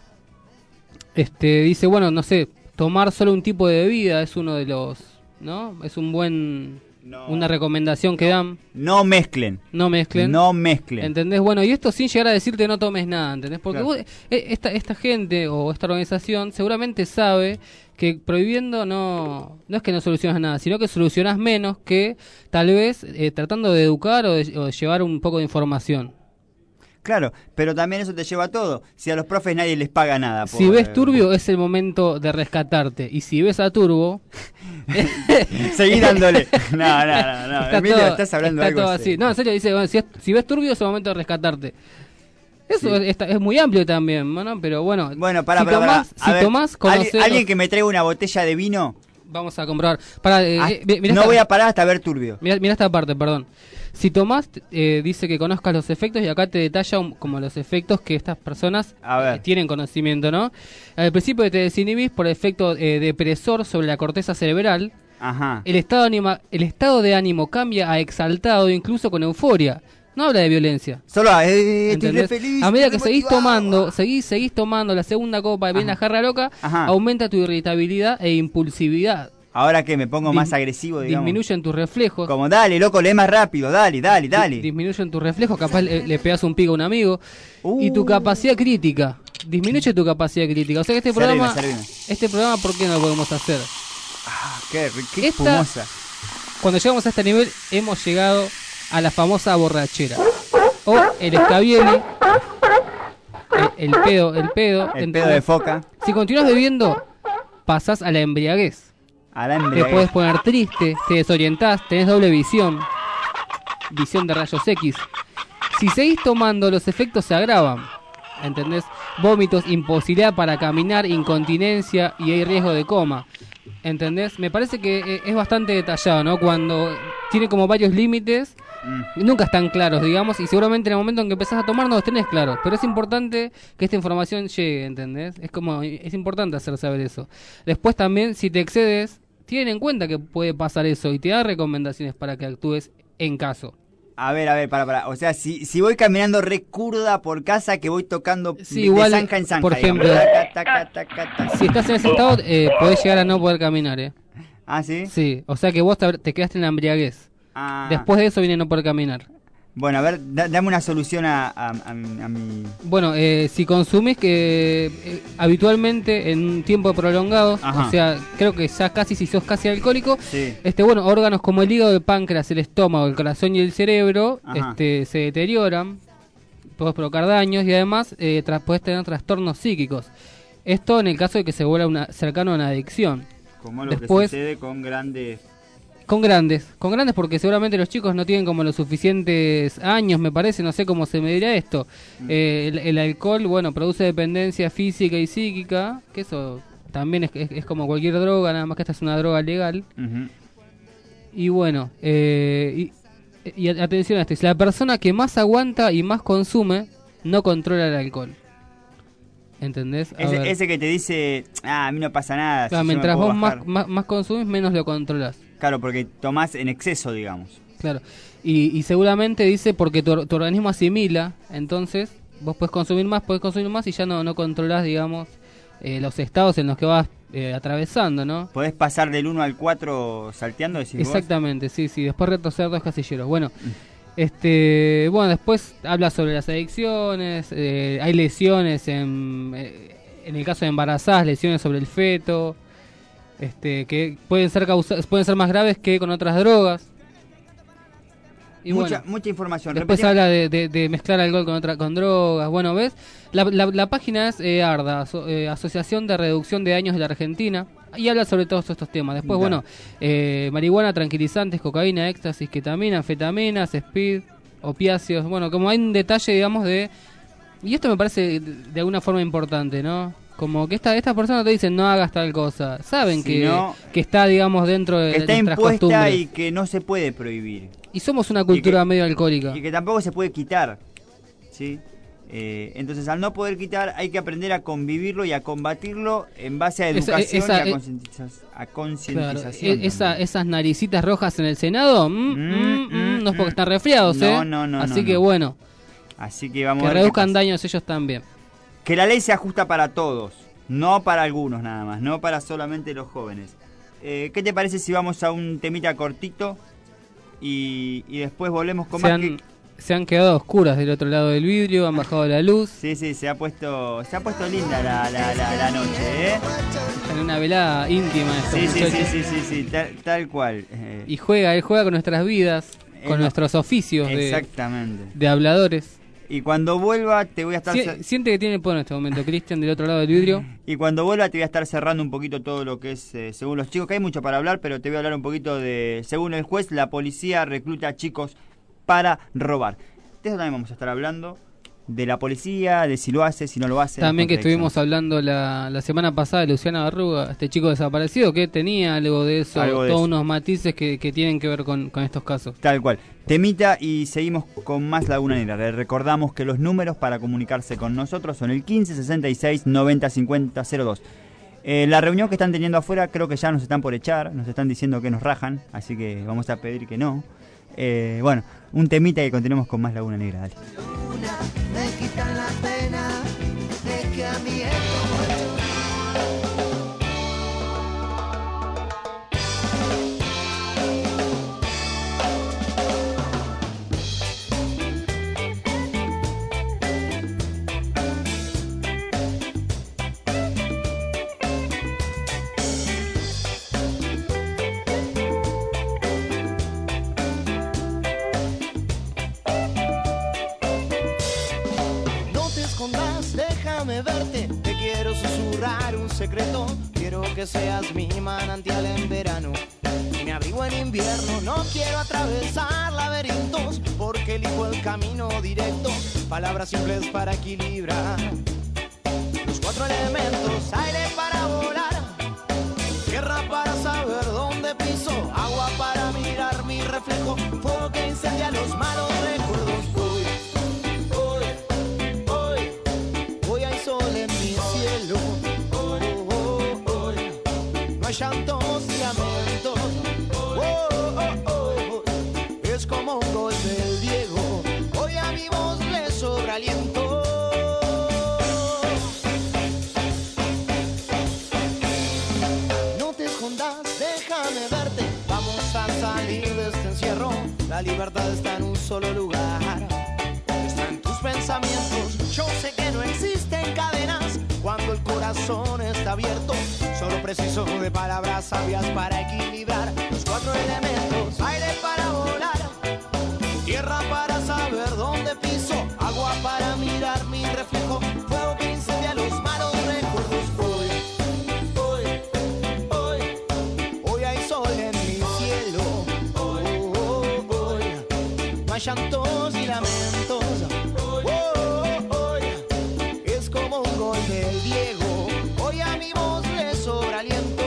Este, dice, bueno, no sé, tomar solo un tipo de bebida es uno de los... ¿No? Es un buen... No. Una recomendación que dan. No mezclen. No mezclen. No mezclen. ¿Entendés? Bueno, y esto sin llegar a decirte no tomes nada, ¿entendés? Porque Claro. vos, eh, esta, esta gente o esta organización seguramente sabe que prohibiendo no no es que no solucionas nada, sino que solucionas menos que tal vez eh, tratando de educar o de, o de llevar un poco de información. Claro, pero también eso te lleva a todo. Si a los profes nadie les paga nada. Si por- ves turbio es el momento de rescatarte, y si ves a turbo Seguí dándole. No, no, no, no. está Emilio, todo, estás hablando está algo todo así. No, en serio, dice, bueno, si, es- si ves turbio es el momento de rescatarte. Eso Sí. es, está- es muy amplio también, ¿no? Pero bueno, Bueno, para, si para, tomás, para. A si ver, tomás, ¿alguien, conocé alguien los- que me traiga una botella de vino. Vamos a comprobar. Para, eh, Ah, eh, mi- mirá no esta- voy a parar hasta ver turbio. Mirá, mirá esta parte, perdón. Si tomás, eh, dice que conozcas los efectos y acá te detalla un- como los efectos que estas personas A ver. eh, tienen conocimiento, ¿no? Al principio te desinhibís por efecto eh, depresor sobre la corteza cerebral. Ajá. El estado, anima, el estado de ánimo cambia a exaltado, incluso con euforia. No habla de violencia. Solo, eh, estoy re ¿Entendés? feliz. A medida que estoy seguís remotivado. tomando, seguís, seguís tomando la segunda copa, viene la Ajá. jarra loca, Ajá. aumenta tu irritabilidad e impulsividad. Ahora que me pongo más Dis- agresivo, digamos. Disminuyen tus reflejos. Como dale, loco, lee más rápido. Dale, dale, dale. Di- disminuyen tus reflejos, capaz le, le pegas un pico a un amigo. Uh. Y tu capacidad crítica. Disminuye tu capacidad crítica. O sea que este Servime, programa, servime. este programa, ¿por qué no lo podemos hacer? Ah, qué, ri- qué Esta- espumosa. Cuando llegamos a este nivel, hemos llegado a la famosa borrachera. O el escabiele. El, el pedo, el pedo. El Entonces, pedo de foca. si continúas bebiendo, pasás a la embriaguez. A la Te embriaguez. puedes poner triste, te desorientás, tenés doble visión. Visión de rayos X. Si seguís tomando, los efectos se agravan. ¿Entendés? Vómitos, imposibilidad para caminar, incontinencia y hay riesgo de coma. ¿Entendés? Me parece que eh, es bastante detallado, ¿no? Cuando tiene como varios límites, Mm. nunca están claros, digamos, y seguramente en el momento en que empezás a tomar no los tenés claros. Pero es importante que esta información llegue, ¿entendés? Es como, es importante hacer saber eso. Después también, si te excedes, tienen en cuenta que puede pasar eso y te da recomendaciones para que actúes en caso. A ver, a ver, para, para. O sea, si, si voy caminando re curda por casa, que voy tocando Sí, de igual, zanja en zanja, por digamos. ejemplo, Taca, taca, taca, taca. Si estás en ese estado, eh, podés llegar a no poder caminar, ¿eh? Ah, ¿sí? Sí, o sea que vos te, te quedaste en la embriaguez. Ah. Después de eso viene no poder caminar. Bueno, a ver, da- dame una solución a, a, a mi- a mi... Bueno, eh, si consumís que eh, habitualmente en un tiempo prolongado, Ajá. o sea, creo que ya casi si sos casi alcohólico, Sí. este bueno, órganos como el hígado, el páncreas, el estómago, el corazón y el cerebro, Ajá. este, se deterioran, podés provocar daños y además eh, tra- podés tener trastornos psíquicos. Esto en el caso de que se vuelva una, cercano a una adicción. Como lo Después- que sucede con grandes... Con grandes, con grandes porque seguramente los chicos no tienen como los suficientes años, me parece, no sé cómo se medirá esto. Mm. Eh, el, el alcohol, bueno, produce dependencia física y psíquica, que eso también es, es, es como cualquier droga, nada más que esta es una droga legal. Ujú. Y bueno, eh, y, y atención a esto, es la persona que más aguanta y más consume no controla el alcohol. ¿Entendés? A ver. Ese, ese que te dice, ah, a mí no pasa nada. si Claro, yo me mientras puedo vos más, bajar". más, más consumís, menos lo controlas. Claro, porque tomás en exceso, digamos. Claro, y, y seguramente dice porque tu, tu organismo asimila, entonces vos puedes consumir más, puedes consumir más y ya no, no controlás, digamos, eh, los estados en los que vas eh, atravesando, ¿no? ¿Podés pasar del uno al cuatro salteando? Decís vos? Exactamente, sí, sí. Después retroceder dos casilleros. Bueno, este, bueno, después habla sobre las adicciones. Eh, hay lesiones en, eh, en el caso de embarazadas, lesiones sobre el feto, este, que pueden ser causa- pueden ser más graves que con otras drogas. Y mucha, bueno, mucha información. después Repetimos. habla de, de, de mezclar alcohol con otra, con drogas. Bueno, ¿ves? La, la, la página es eh, ARDA, Aso- eh, Asociación de Reducción de Daños de la Argentina, y habla sobre todos estos temas. Después, Dale. bueno, eh, marihuana, tranquilizantes, cocaína, éxtasis, ketamina, anfetaminas, speed, opiáceos. Bueno, como hay un detalle, digamos, de... Y esto me parece de, de alguna forma importante, ¿no? Como que esta, estas personas te dicen no hagas tal cosa. Saben Si que, no- que está, digamos, dentro de Que está nuestras impuesta costumbres. y que no se puede prohibir. Y somos una cultura que- medio alcohólica. Y que tampoco se puede quitar. ¿Sí? Eh, entonces, al no poder quitar, hay que aprender a convivirlo y a combatirlo en base a Esa- educación esa- y eh, a concientiza- a Claro, concientización. e- esa, también. esas naricitas rojas en el Senado, mm, Mm, mm, mm, no es porque mm, están resfriados, no, ¿eh? no, no, Así no, que no. bueno, Así que vamos que a ver qué reduzcan pasa. daños ellos también. Que la ley se ajusta para todos, no para algunos nada más, no para solamente los jóvenes. Eh, ¿Qué te parece si vamos a un temita cortito y, y después volvemos con Se más? han, que- se han quedado a oscuras del otro lado del vidrio, han bajado la luz, Sí, sí, se ha puesto, se ha puesto linda la, la, la, la noche, ¿eh? en una velada íntima estos Sí, sí, muchachos. sí, sí, sí, sí, tal, tal cual. eh, Y juega, él juega con nuestras vidas, Eh, con no. nuestros oficios de, Exactamente. de habladores. Y cuando vuelva te voy a estar Sie- cer- siente que tiene poder en este momento, Cristian, del otro lado del vidrio. y cuando vuelva te voy a estar cerrando un poquito todo lo que es eh, según los chicos, que hay mucho para hablar, pero te voy a hablar un poquito de según el juez, la policía recluta a chicos para robar. De eso también vamos a estar hablando, de la policía, de si lo hace, si no lo hace. También que las contradicciones. estuvimos hablando la, la semana pasada de Luciana Barruga, este chico desaparecido, que tenía algo de eso, Algo de todos eso. unos matices que, que tienen que ver con, con estos casos. Tal cual. Temita y seguimos con más Laguna Negra. Les recordamos que los números para comunicarse con nosotros son el quince sesenta y seis noventa cincuenta cero dos. Eh, la reunión que están teniendo afuera creo que ya nos están por echar, nos están diciendo que nos rajan, así que vamos a pedir que no. Eh, bueno, un temita y continuemos con más Laguna Negra. Dale. Luna, me quitan la pena de que a mí es como yo. No te escondas, déjame verte. Te quiero susurrar un secreto. Quiero que seas mi manantial en verano y mi abrigo en invierno. No quiero atravesar laberintos porque elijo el camino directo. Palabras simples para equilibrar los cuatro elementos: aire para volar, tierra para saber dónde piso, agua para mirar mi reflejo, fuego que incendia los malos recuerdos. Hoy, hoy, hoy, hoy hay sol en mi cielo. Hoy, hoy, hoy, no hay llantos ni lamentos. Oh, oh, oh, es como un gol del Diego. Hoy a mi voz le sobra aliento. No te escondas, déjame verte. Vamos a salir de este encierro. La libertad está en un solo lugar. Está en tus pensamientos. Yo sé que no existen cadenas cuando el corazón está abierto. Solo preciso de palabras sabias para equilibrar los cuatro elementos: aire para volar, tierra para saber dónde piso, agua para mirar mi reflejo, fuego que incendia los malos recuerdos. Hoy, hoy, hoy, hoy hay sol en mi cielo. Hoy, hoy, hoy, no hay llantos ni lamentos. Hoy, hoy, es como un gol del Diego. Hoy a mi voz le sobra aliento.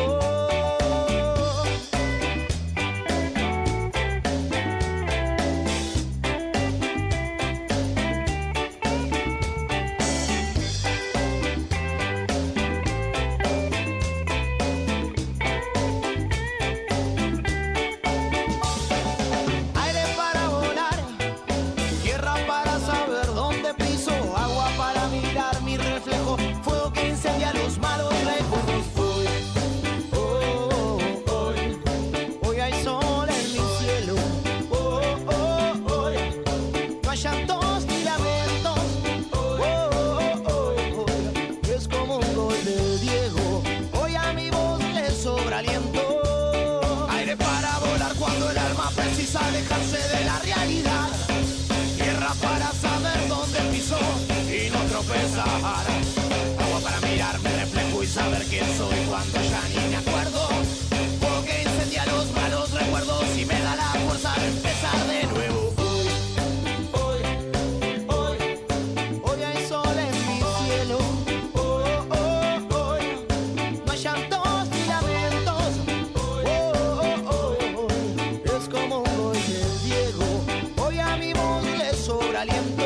Agua para mirarme, reflejo y saber quién soy cuando ya ni me acuerdo. Fuego que incendia los malos recuerdos y me da la fuerza de empezar de nuevo. Hoy, hoy, hoy, hoy hay sol en mi cielo. Hoy, hoy, hoy, no hay llantos ni lamentos. Hoy, hoy, hoy, hoy, es como hoy el Diego. Hoy a mi voz le sobra aliento.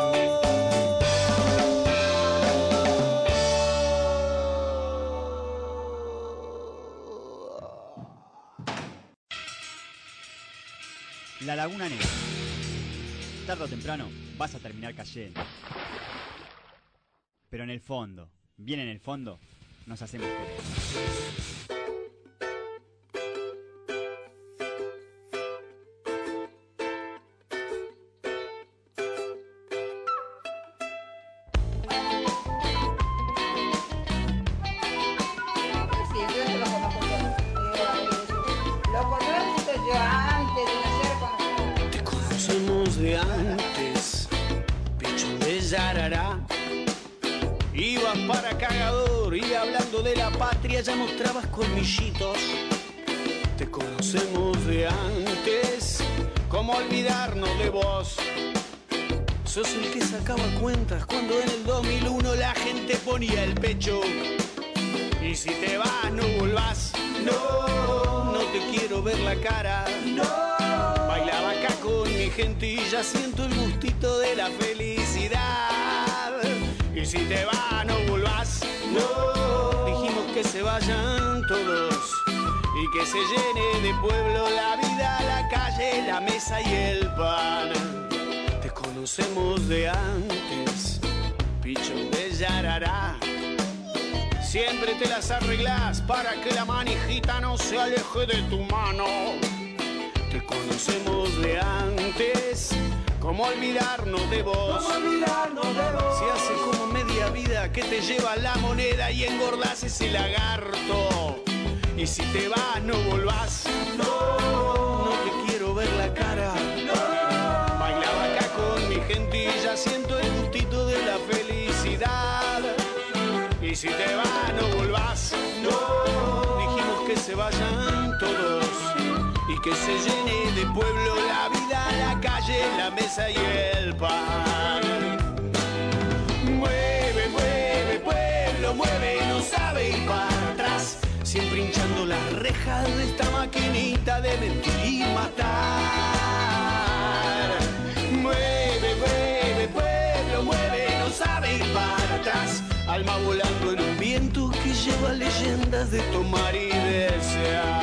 La Laguna Negra. Tarde o temprano vas a terminar cayendo. Pero en el fondo, bien en el fondo, nos hacemos querer. Sí, yo eso lo conozco todo. Lo conozco yo antes de nacer con... Te conocemos de antes, pecho de yarará. Ibas para cagador y hablando de la patria ya mostrabas colmillitos. Te conocemos de antes, ¿cómo olvidarnos de vos? Sos el que sacaba cuentas cuando en el dos mil uno la gente ponía el pecho. Y si te vas no volvás, no, no te quiero ver la cara, no. Bailaba acá con mi gente y ya siento el gustito de la felicidad. Y si te vas no volvás, no. Dijimos que se vayan todos y que se llene de pueblo la vida, la calle, la mesa y el pan. Te conocemos de antes, picho de yarará. Siempre te las arreglás para que la manijita no se aleje de tu mano. Te conocemos de antes, ¿cómo olvidarnos de vos? ¿Cómo olvidarnos de vos? Si hace como media vida que te lleva la moneda y engordás ese lagarto. Y si te vas no volvás, no, no te quiero ver la cara, no. Bailaba acá con mi gente y ya siento el gustito de la felicidad. Y si te vas no volvás, no. Dijimos que se vayan todos y que se llene de pueblo la vida, la calle, la mesa y el pan. Mueve, mueve, pueblo, mueve, no sabe ir para atrás. Siempre hinchando las rejas de esta maquinita de mentir y matar. Mueve, mueve, pueblo, mueve, no sabe ir para atrás. Alma volando en un viento que lleva leyendas de tomar y desear.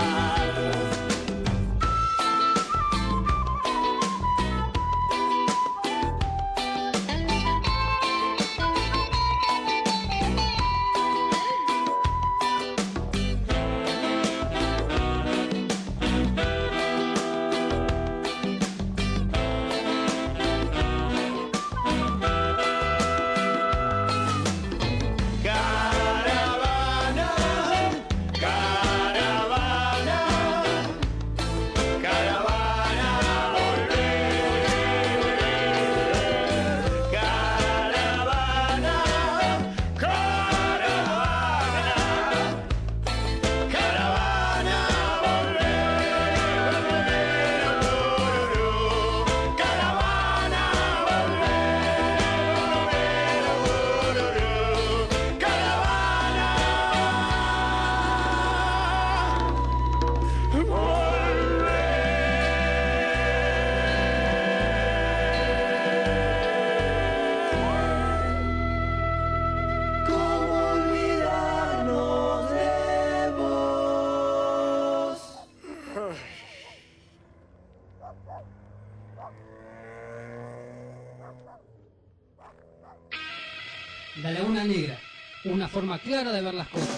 La Laguna Negra, una forma clara de ver las cosas.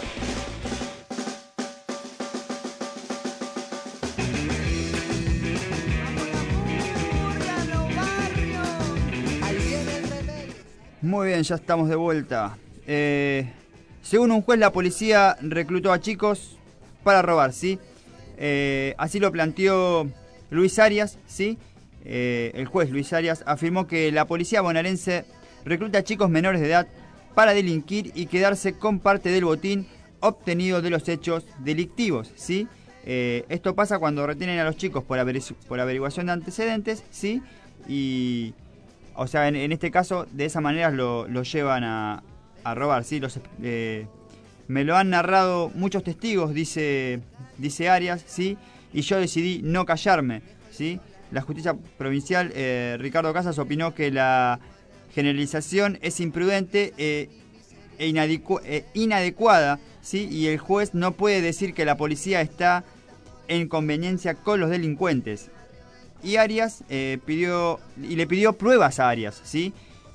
Muy bien, ya estamos de vuelta. Eh, según un juez, la policía reclutó a chicos para robar, ¿sí? Eh, así lo planteó Luis Arias, ¿sí? Eh, el juez Luis Arias afirmó que la policía bonaerense recluta a chicos menores de edad para delinquir y quedarse con parte del botín obtenido de los hechos delictivos, ¿sí? Eh, esto pasa cuando retienen a los chicos por, averigu- por averiguación de antecedentes, ¿sí? Y, o sea, en, en este caso, de esa manera lo, lo llevan a, a robar, ¿sí? Los, eh, me lo han narrado muchos testigos, dice, dice Arias, ¿sí? Y yo decidí no callarme, ¿sí? La justicia provincial, eh, Ricardo Casas, opinó que la generalización es imprudente eh, e inadecu- eh, inadecuada, ¿sí? Y el juez no puede decir que la policía está en conveniencia con los delincuentes. Y Arias eh, pidió y le pidió pruebas a Arias, ¿sí?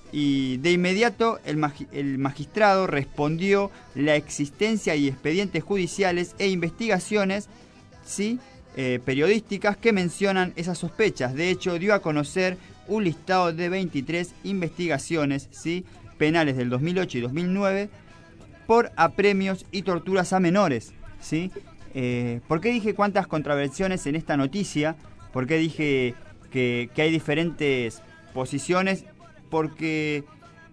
Y de inmediato el, magi- el magistrado respondió la existencia y expedientes judiciales e investigaciones, ¿sí? Eh, periodísticas que mencionan esas sospechas. De hecho, dio a conocer un listado de veintitrés investigaciones, ¿sí? penales del dos mil ocho y dos mil nueve por apremios y torturas a menores, ¿sí? Eh, ¿Por qué dije cuántas contravenciones en esta noticia? ¿Por qué dije que, que hay diferentes posiciones? Porque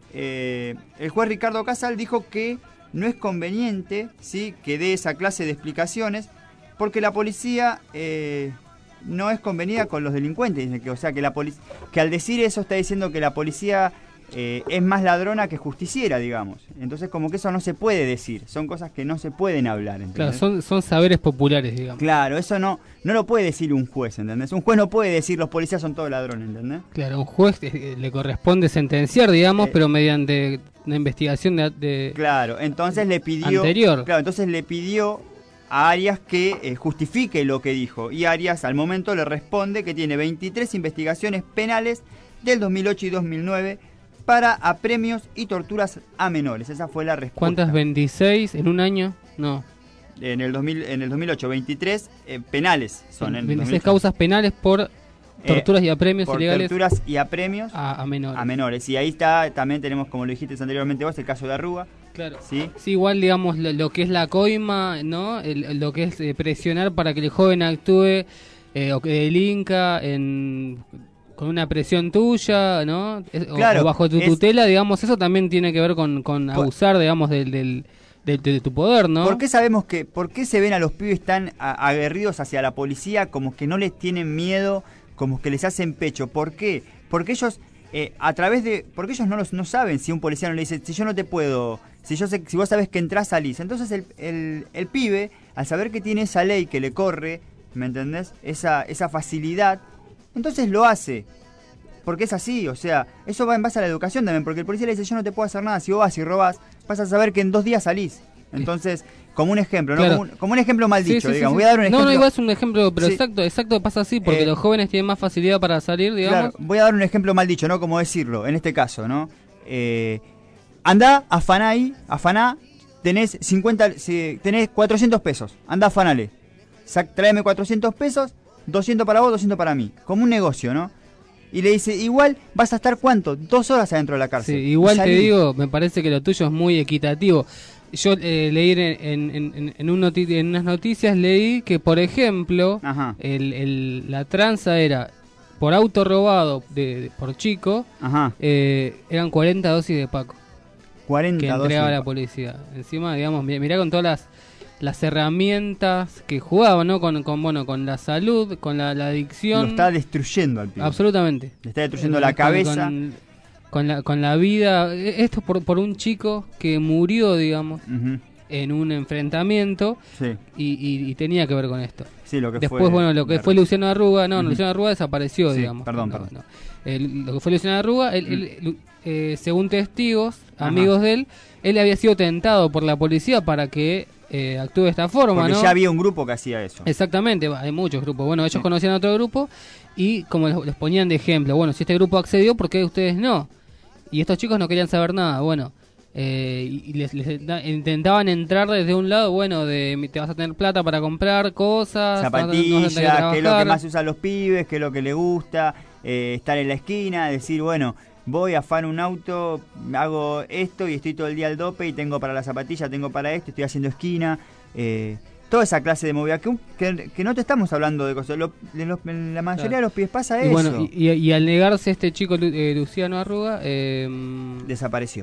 eh, el juez Ricardo Casal dijo que no es conveniente, ¿sí? que dé esa clase de explicaciones, porque la policía eh, no es convenida con los delincuentes. Dice que, o sea, que, la polic- que al decir eso está diciendo que la policía eh, es más ladrona que justiciera, digamos. Entonces, como que eso no se puede decir. Son cosas que no se pueden hablar, ¿entendés? Claro, son, son saberes populares, digamos. Claro, eso no, no lo puede decir un juez, ¿entendés? Un juez no puede decir los policías son todos ladrones, ¿entendés? Claro, un juez eh, le corresponde sentenciar, digamos, Eh, pero mediante una investigación de, de- Claro, entonces le pidió... Anterior. Claro, entonces le pidió a Arias que eh, justifique lo que dijo. Y Arias al momento le responde que tiene veintitrés investigaciones penales del dos mil ocho y dos mil nueve para apremios y torturas a menores. Esa fue la respuesta. ¿Cuántas? ¿veintiséis en un año? No. En el, dos mil, en el dos mil ocho, veintitrés eh, penales son. En el veintiséis dos mil ocho. causas penales por torturas Eh, y apremios por ilegales torturas y apremios a, a menores. a menores. Y ahí está, también tenemos, como lo dijiste anteriormente vos, el caso de Arruga. Claro. ¿Sí? Sí, igual, digamos, lo, lo que es la coima, ¿no? El- lo que es eh, presionar para que el joven actúe eh, o que delinca en, con una presión tuya, ¿no? Es- o- Claro, o bajo tu es- tutela, digamos, eso también tiene que ver con, con Por- abusar, digamos, del, del, de, de tu poder, ¿no? ¿Por qué sabemos que, por qué se ven a los pibes tan a- aguerridos hacia la policía, como que no les tienen miedo, como que les hacen pecho? ¿Por qué? Porque ellos, eh, a través de, porque ellos no los, no saben si un policía no le dice, si yo no te puedo, si yo sé, si vos sabés que entrás, salís. Entonces el, el, el pibe, al saber que tiene esa ley que le corre, ¿me entendés? Esa, esa facilidad, entonces lo hace. Porque es así, o sea, eso va en base a la educación también, porque el policía le dice, yo no te puedo hacer nada, si vos vas y robás, vas a saber que en dos días salís. Entonces, como un ejemplo, ¿no? Claro. Como, un, como un ejemplo mal Sí, dicho, sí, sí, digamos. sí. Voy a dar un No, ejemplo. no, igual es un ejemplo, pero Sí. exacto, exacto pasa así, porque Eh, los jóvenes tienen más facilidad para salir, digamos. Claro, voy a dar un ejemplo mal dicho, ¿no? Como decirlo, en este caso, ¿no? Eh, andá, afaná ahí, afaná, tenés cincuenta, si, tenés cuatrocientos pesos, andá, afanale. Sac, tráeme cuatrocientos pesos, doscientos para vos, doscientos para mí. Como un negocio, ¿no? Y le dice, igual vas a estar, ¿cuánto? Dos horas adentro de la Sí, cárcel. igual Y te salí. digo, me parece que lo tuyo es muy equitativo. Yo eh, leí en, en, en, en, un noti- en unas noticias, leí que, por ejemplo, Ajá. el, el, la tranza era, por auto robado de, de- por chico, Ajá, eh, eran cuarenta dosis de Paco cuarenta que dosis. entregaba la policía. Encima, digamos, mi- mirá con todas las, las herramientas que jugaban, ¿no? Con, con, bueno, con la salud, con la, la adicción. Lo está destruyendo al pibe. Absolutamente. Le está destruyendo Eh, la con- cabeza. Con, con la, con la vida. Eh, Esto por, por un chico que murió, digamos, Ujú, en un enfrentamiento sí, y, y- y tenía que ver con esto. sí, lo que Después, fue. bueno, lo que fue Luciano Arruga, no, Ujú. Luciano Arruga desapareció, Sí, digamos. perdón, No, perdón. no. El- lo que fue Luciano Arruga, él- él, Lu- eh, según testigos, Ajá. amigos de él, él había sido tentado por la policía para que eh, actúe de esta forma, Porque ¿no? ya había un grupo que hacía eso. Exactamente, va, hay muchos grupos. Bueno, ellos Sí. conocían a otro grupo y como les, les ponían de ejemplo, bueno, si este grupo accedió, ¿por qué ustedes no? Y estos chicos no querían saber nada, bueno, eh, y y les, les da- intentaban entrar desde un lado, bueno, de te vas a tener plata para comprar cosas, vas a- no vas a tener Zapatillas, que es lo que trabajar. más usan los pibes, que es lo que les gusta, eh, estar en la esquina, decir, bueno, voy, afano un auto, hago esto y estoy todo el día al dope y tengo para la zapatilla, tengo para esto, estoy haciendo esquina, eh, toda esa clase de movida, que, un- que, que no te estamos hablando de cosas, lo- de los- en la mayoría Claro. de los pibes pasa Y eso. bueno, y, y- y al negarse este chico Lu- eh, Luciano Arruga, eh, Desapareció.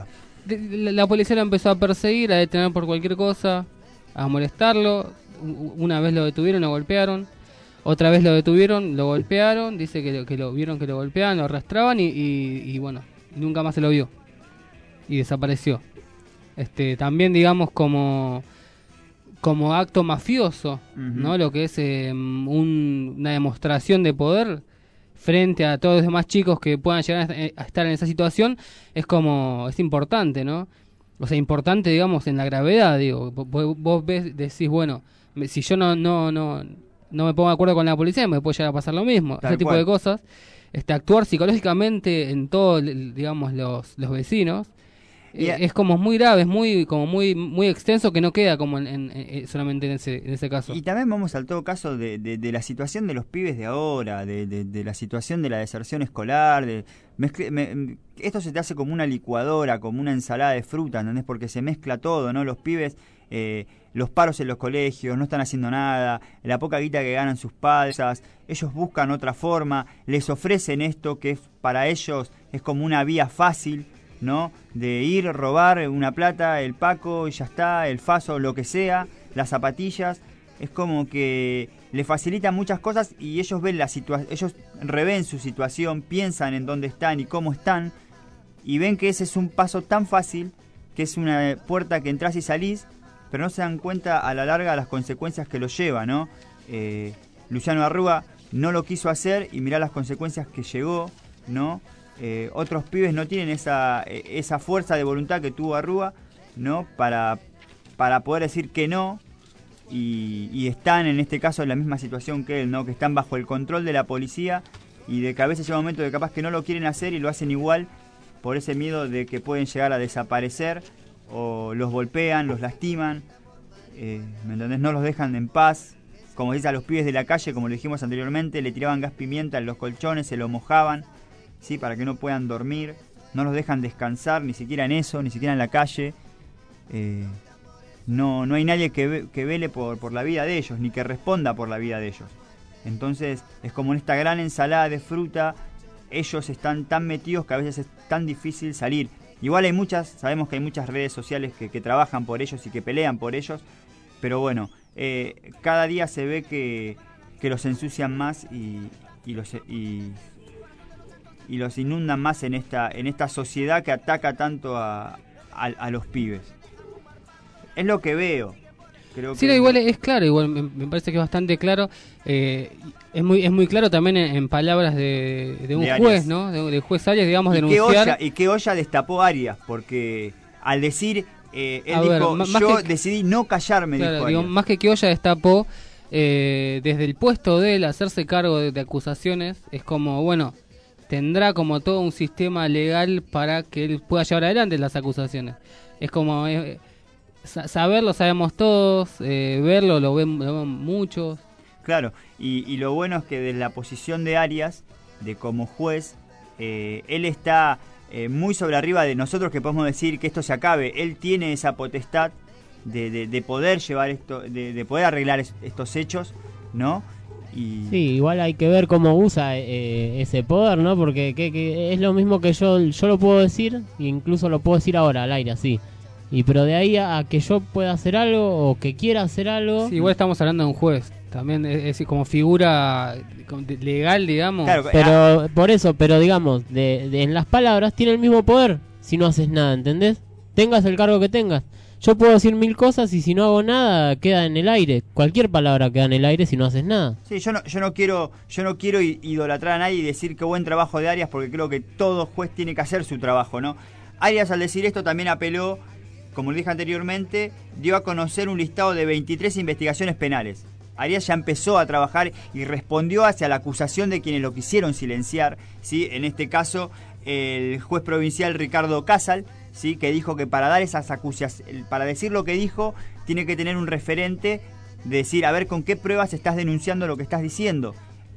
de- la, la policía lo empezó a perseguir, a detener por cualquier cosa, a molestarlo. U- Una vez lo detuvieron, lo golpearon. Otra vez lo detuvieron, lo golpearon. Dice que lo, que lo vieron que lo golpeaban, lo arrastraban y, y, y bueno, nunca más se lo vio. Y desapareció. Este, también digamos como como acto mafioso, Ujú. ¿no? Lo que es eh, un- una demostración de poder frente a todos los demás chicos que puedan llegar a, a estar en esa situación, es como, es importante, ¿no? O sea, importante, digamos, en la gravedad, digo, vos, vos- vos ves, decís, bueno, me- si yo no, no, no, no me pongo de acuerdo con la policía, me puede llegar a pasar lo mismo, Tal ese tipo cual. de cosas, este, actuar psicológicamente en todos, digamos, los, los vecinos, Y a- eh, es como muy grave, es muy como muy muy extenso, que no queda como en, en- en- solamente en ese en ese caso. Y también vamos al todo caso de, de, de la situación de los pibes de ahora, de, de, de la situación de la deserción escolar. De, mezcle- me- esto se te hace como una licuadora, como una ensalada de fruta, ¿entendés? Porque se mezcla todo, ¿no? Los pibes, eh, los paros en los colegios, no están haciendo nada, la poca guita que ganan sus padres, ellos buscan otra forma, les ofrecen esto que es, para ellos es como una vía fácil, ¿no? De ir, robar una plata, el Paco y ya está, el Faso, lo que sea, las zapatillas. Es como que le facilitan muchas cosas y ellos ven la situación, ellos reven su situación, piensan en dónde están y cómo están y ven que ese es un paso tan fácil, que es una puerta que entras y salís, pero no se dan cuenta a la larga las consecuencias que lo lleva, ¿no? Eh, Luciano Arrúa no lo quiso hacer y mirá las consecuencias que llegó, ¿no? Eh, otros pibes no tienen esa, eh, esa fuerza de voluntad que tuvo Arrúa, ¿no? Para, para poder decir que no, y, y están en este caso en la misma situación que él, ¿no? Que están bajo el control de la policía y de que a veces llega un momento de capaz que no lo quieren hacer y lo hacen igual por ese miedo de que pueden llegar a desaparecer o los golpean, los lastiman, eh, ¿me entendés? No los dejan en paz. Como dice a los pibes de la calle, como lo dijimos anteriormente, le tiraban gas pimienta en los colchones, se lo mojaban, ¿sí? Para que no puedan dormir, no los dejan descansar, ni siquiera en eso, ni siquiera en la calle. Eh, no, no hay nadie que, ve- que vele por, por la vida de ellos, ni que responda por la vida de ellos. Entonces es como en esta gran ensalada de fruta, ellos están tan metidos que a veces es tan difícil salir. Igual hay muchas, sabemos que hay muchas redes sociales que, que trabajan por ellos y que pelean por ellos, pero bueno, eh, cada día se ve que, que los ensucian más y, y los... Y, y los inundan más en esta en esta sociedad que ataca tanto a, a, a los pibes. Es lo que veo. Creo Sí, que no, igual es claro, igual me, me parece que es bastante claro. eh, es muy es muy claro también en, en palabras de, de un De juez, Arias. ¿no? De, de juez Arias, digamos, ¿Y qué, denunciar. olla, y qué olla destapó Arias? Porque al decir, eh, él A ver, dijo, ma- más yo que- decidí no callarme, Claro, dijo digo, Arias. más que que Olla destapó, eh, desde el puesto de él hacerse cargo de, de acusaciones, es como, bueno, tendrá como todo un sistema legal para que él pueda llevar adelante las acusaciones. Es como, eh, sa- saberlo sabemos todos, eh, verlo lo ven, lo ven muchos. Claro, y, y lo bueno es que desde la posición de Arias, de como juez, eh, él está eh, muy sobre arriba de nosotros que podemos decir que esto se acabe. Él tiene esa potestad de, de, de poder llevar esto, de, de poder arreglar es- estos hechos, ¿no? Y Sí, igual hay que ver cómo usa eh, ese poder, ¿no? Porque que, que es lo mismo que yo yo lo puedo decir, e incluso lo puedo decir ahora al aire, así. Y pero de ahí a, a que yo pueda hacer algo o que quiera hacer algo... Sí, igual estamos hablando de un juez, también es, es como figura como de- legal, digamos. Claro, Pero por eso, pero digamos, de, de- en las palabras tiene el mismo poder si no haces nada, ¿entendés? Tengas el cargo que tengas. Yo puedo decir mil cosas y si no hago nada queda en el aire. Cualquier palabra queda en el aire si no haces nada. Sí, yo no, yo no quiero, yo no quiero i- idolatrar a nadie y decir qué buen trabajo de Arias, porque creo que todo juez tiene que hacer su trabajo, ¿no? Arias, al decir esto, también apeló, como lo dije anteriormente, dio a conocer un listado de veintitrés investigaciones penales. Arias ya empezó a trabajar y respondió hacia la acusación de quienes lo quisieron silenciar, ¿sí? En este caso, el juez provincial Ricardo Casal, ¿sí? Que dijo que para dar esas acusaciones, para decir lo que dijo, tiene que tener un referente de decir, a ver con qué pruebas estás denunciando lo que estás diciendo.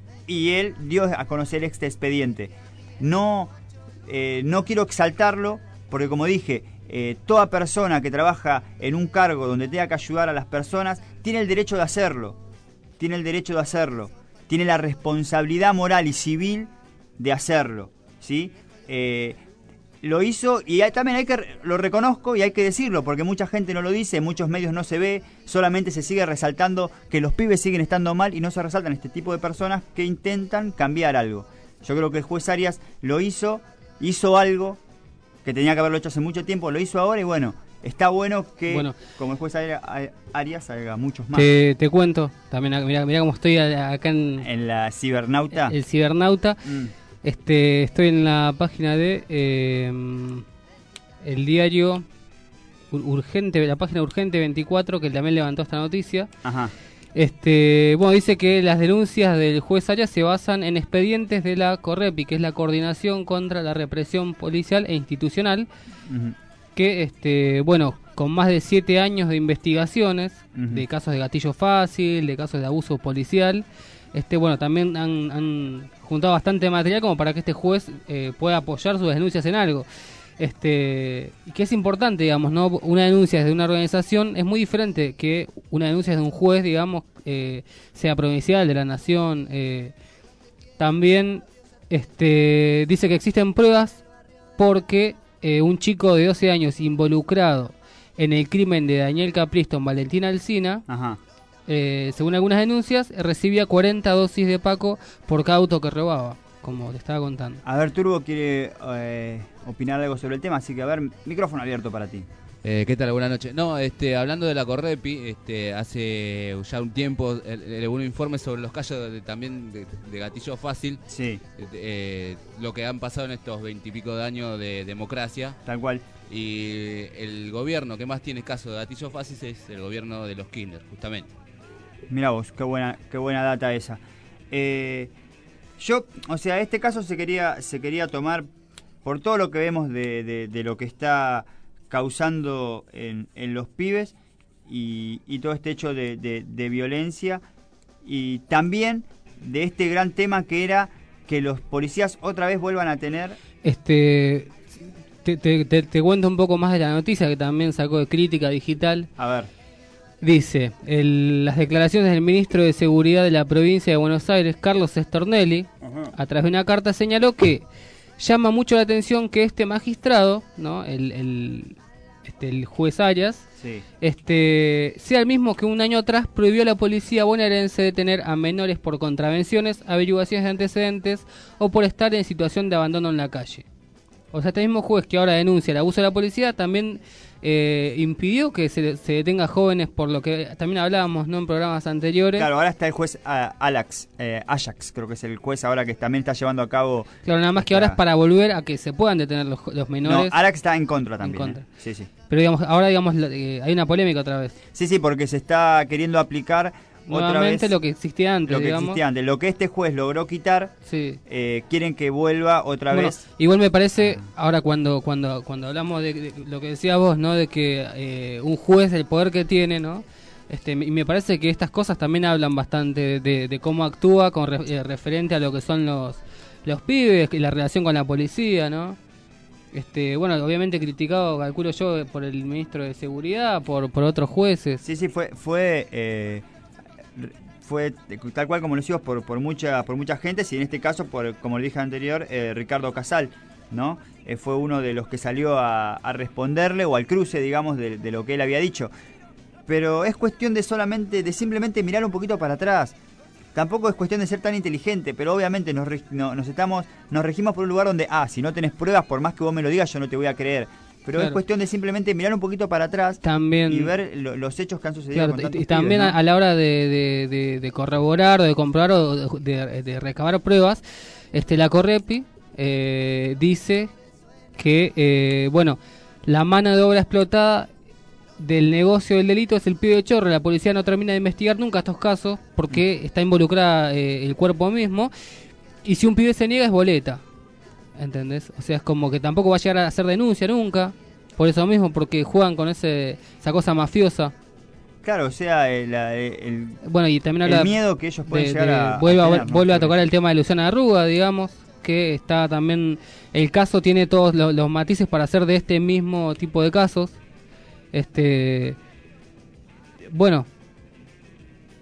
Y él dio a conocer este expediente. No, eh, no quiero exaltarlo, porque como dije, eh, toda persona que trabaja en un cargo donde tenga que ayudar a las personas, tiene el derecho de hacerlo. Tiene el derecho de hacerlo. Tiene la responsabilidad moral y civil de hacerlo, ¿sí? Eh, lo hizo y hay, también hay que lo reconozco y hay que decirlo porque mucha gente no lo dice, en muchos medios no se ve, solamente se sigue resaltando que los pibes siguen estando mal y no se resaltan este tipo de personas que intentan cambiar algo. Yo creo que el juez Arias lo hizo, hizo algo que tenía que haberlo hecho hace mucho tiempo, lo hizo ahora y bueno, está bueno que Bueno, como el juez Arias haga muchos más. Te, te cuento, también mira, mira cómo estoy acá en, En la cibernauta. el cibernauta. Mm. Este, estoy en la página de eh, el diario Ur- Urgente, la página Urgente veinticuatro, que también levantó esta noticia. Ajá. Este, bueno, dice que las denuncias del juez Arias se basan en expedientes de la CORREPI, que es la Coordinación contra la Represión Policial e Institucional, Uh-huh. que, este, bueno, con más de siete años de investigaciones, Ujú. de casos de gatillo fácil, de casos de abuso policial, este, bueno, también han, han juntado bastante material como para que este juez eh, pueda apoyar sus denuncias en algo. Este, y que es importante, digamos, ¿no? Una denuncia de una organización es muy diferente que una denuncia de un juez, digamos, eh, sea provincial, de la nación. Eh, también este, dice que existen pruebas porque eh, un chico de doce años involucrado en el crimen de Daniel Capristo en Valentina Alsina, Ajá. eh, según algunas denuncias, recibía cuarenta dosis de Paco por cada auto que robaba, como te estaba contando. A ver, Turbo quiere eh, opinar algo sobre el tema, así que a ver, micrófono abierto para ti. Eh, ¿Qué tal? Buenas noches. No, este, hablando de la Correpi, este, hace ya un tiempo eh, un informe sobre los casos de, también de, de gatillo fácil, Sí, eh, eh, lo que han pasado en estos veintipico de años de democracia, tal cual. y el gobierno que más tiene casos de gatillo fácil es el gobierno de los Kirchner, justamente. Mirá vos, qué buena, qué buena data esa. Eh, yo, o sea, este caso se quería, se quería tomar por todo lo que vemos de, de, de lo que está causando en, en los pibes y, y todo este hecho de, de, de violencia y también de este gran tema que era que los policías otra vez vuelvan a tener. Este, te, te, te, te cuento un poco más de la noticia que también sacó de Crítica Digital. A ver. Dice, el, las declaraciones del ministro de Seguridad de la provincia de Buenos Aires, Carlos Stornelli, Ajá. a través de una carta señaló que llama mucho la atención que este magistrado, ¿no? el, el, este, el juez Arias, Sí. este, sea el mismo que un año atrás prohibió a la policía bonaerense detener a menores por contravenciones, averiguaciones de antecedentes o por estar en situación de abandono en la calle. O sea, este mismo juez que ahora denuncia el abuso de la policía también eh, impidió que se, se detenga jóvenes, por lo que también hablábamos, ¿no?, en programas anteriores. Claro, ahora está el juez ah, Alex, eh, Ajax, creo que es el juez ahora que también está llevando a cabo. Claro, nada más que esta- ahora es para volver a que se puedan detener los, los No, menores. Alex está en contra también. En contra. eh. Sí, sí. Pero digamos, ahora digamos la- eh, hay una polémica otra vez. Sí, sí, porque se está queriendo aplicar otra Nuevamente vez lo que existía antes, lo que digamos. existía antes. Lo que este juez logró quitar, Sí. eh, quieren que vuelva otra Bueno, vez. igual me parece, ahora cuando cuando cuando hablamos de, de lo que decías vos, ¿no?, de que eh, un juez, el poder que tiene, ¿no?, este, y me parece que estas cosas también hablan bastante de, de- de cómo actúa con re- eh, referente a lo que son los los pibes y la relación con la policía, ¿no? Este, bueno, obviamente criticado, calculo yo, por el ministro de Seguridad, por por otros jueces. Sí, sí, fue fue eh, fue tal cual como lo decimos por por mucha por mucha gente, y en este caso por, como lo dije anterior, eh, Ricardo Casal, ¿no? Eh, fue uno de los que salió a, a responderle o al cruce, digamos, de, de lo que él había dicho. Pero es cuestión de solamente de simplemente mirar un poquito para atrás. Tampoco es cuestión de ser tan inteligente, pero obviamente nos, reg- no- nos estamos nos regimos por un lugar donde, ah, si no tenés pruebas, por más que vos me lo digas, yo no te voy a creer. Pero Claro. es cuestión de simplemente mirar un poquito para atrás También. y ver lo- los hechos que han sucedido Claro, con y, tantos y también pibes, ¿no? a, a la hora de, de, de- de corroborar o de comprobar o de, de- de recabar pruebas, este la Correpi eh, dice que, eh, bueno, la mano de obra explotada del negocio del delito es el pibe de Chorro. La policía no termina de investigar nunca estos casos porque está involucrada eh, el cuerpo mismo, y si un pibe se niega es boleta, ¿entendés? O sea, es como que tampoco va a llegar a hacer denuncia nunca, por eso mismo, porque juegan con ese esa cosa mafiosa. Claro, o sea, el, el, Bueno, y también el habla miedo que ellos pueden de- llegar de- a, a vuelve a, tener, ¿no? vuelve a Sobre tocar eso. el tema de Luciana Arruga, digamos, que está también, el caso tiene todos lo- los matices para ser de este mismo tipo de casos. Este, bueno,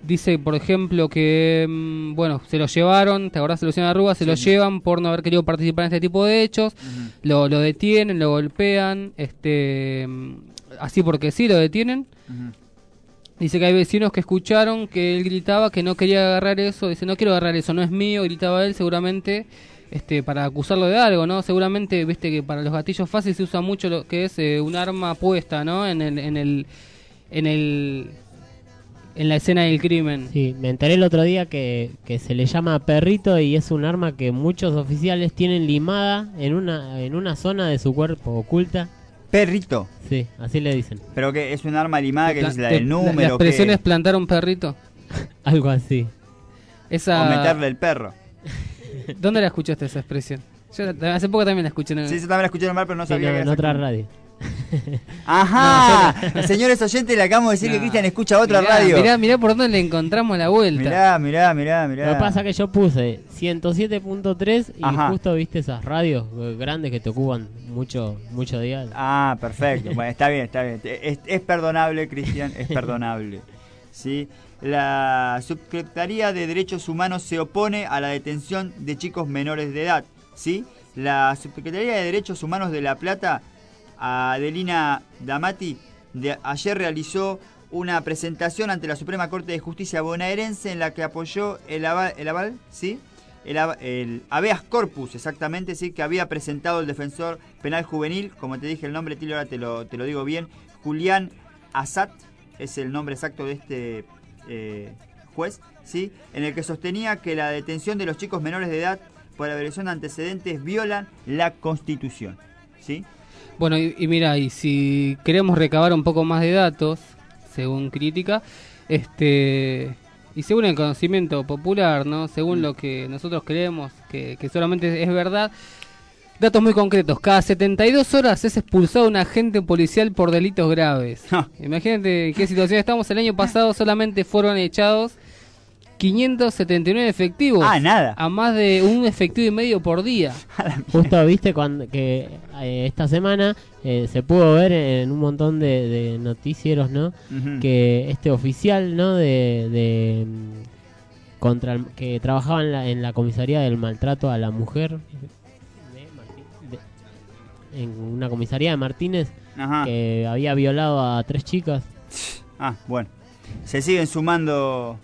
dice, por ejemplo, que, mm, bueno, se lo llevaron, ¿te acordás de Luciana Arruga? Se Sí. lo llevan por no haber querido participar en este tipo de hechos, Ujú. lo, lo detienen, lo golpean, este, mm, así porque sí, lo detienen. Ujú. Dice que hay vecinos que escucharon que él gritaba que no quería agarrar eso. Dice, no quiero agarrar eso, no es mío, gritaba él, seguramente este para acusarlo de algo, ¿no? Seguramente, viste que para los gatillos fáciles se usa mucho lo que es eh, un arma puesta, ¿no? En el, en el, en el, en la escena del crimen. Sí, me enteré el otro día que, que se le llama perrito y es un arma que muchos oficiales tienen limada en una, en una zona de su cuerpo oculta. Perrito. Sí, así le dicen. Pero que es un arma limada que La- es la te- del la- número. La expresión que- es plantar un perrito. Algo así. Esa, O meterle el perro. ¿Dónde la escuchaste esa expresión? Yo la- hace poco también la escuché. ¿no? Sí, eso también la escuché normal, pero no Sí, sabía no, que en era otra exactamente. radio. Ajá. Señores oyentes, le acabamos de decir que No. Cristian escucha otra Mirá, radio. Mirá, mirá por dónde le encontramos la vuelta. Mirá, mirá, mirá, mirá. Lo que pasa es que yo puse ciento siete punto tres y Ajá. justo viste esas radios eh, grandes que te ocupan mucho mucho dial. Ah, perfecto. Bueno, está bien, está bien. Es, es perdonable, Cristian, es perdonable. ¿Sí? La Subsecretaría de Derechos Humanos se opone a la detención de chicos menores de edad. ¿Sí? La Subsecretaría de Derechos Humanos de La Plata, Adelina Damati, de, ayer realizó una presentación ante la Suprema Corte de Justicia bonaerense en la que apoyó el aval, el aval ¿sí? El, hab- el habeas corpus, exactamente, sí, que había presentado el defensor penal juvenil, como te dije el nombre, Tilio, ahora te lo, te lo digo bien, Julián Azat, es el nombre exacto de este eh, juez, ¿sí? En el que sostenía que la detención de los chicos menores de edad por la violación de antecedentes violan la Constitución, ¿sí? Bueno, y, y mira, y si queremos recabar un poco más de datos, según crítica, este y según el conocimiento popular, ¿no? Según lo que nosotros creemos que, que solamente es verdad, datos muy concretos. Cada setenta y dos horas es expulsado un agente policial por delitos graves. Imagínate en qué situación estamos. El año pasado solamente fueron echados quinientos setenta y nueve efectivos. Ah, nada. A más de un efectivo y medio por día. Justo viste cuando que eh, esta semana eh, se pudo ver en un montón de, de noticieros, ¿no? Ujú. Que este oficial, ¿no? De, de mm, contra el- que trabajaba en la, en la comisaría del maltrato a la mujer de Martí- de- en una comisaría de Martínez, Ajá. que había violado a tres chicas. Ah, bueno. Se siguen sumando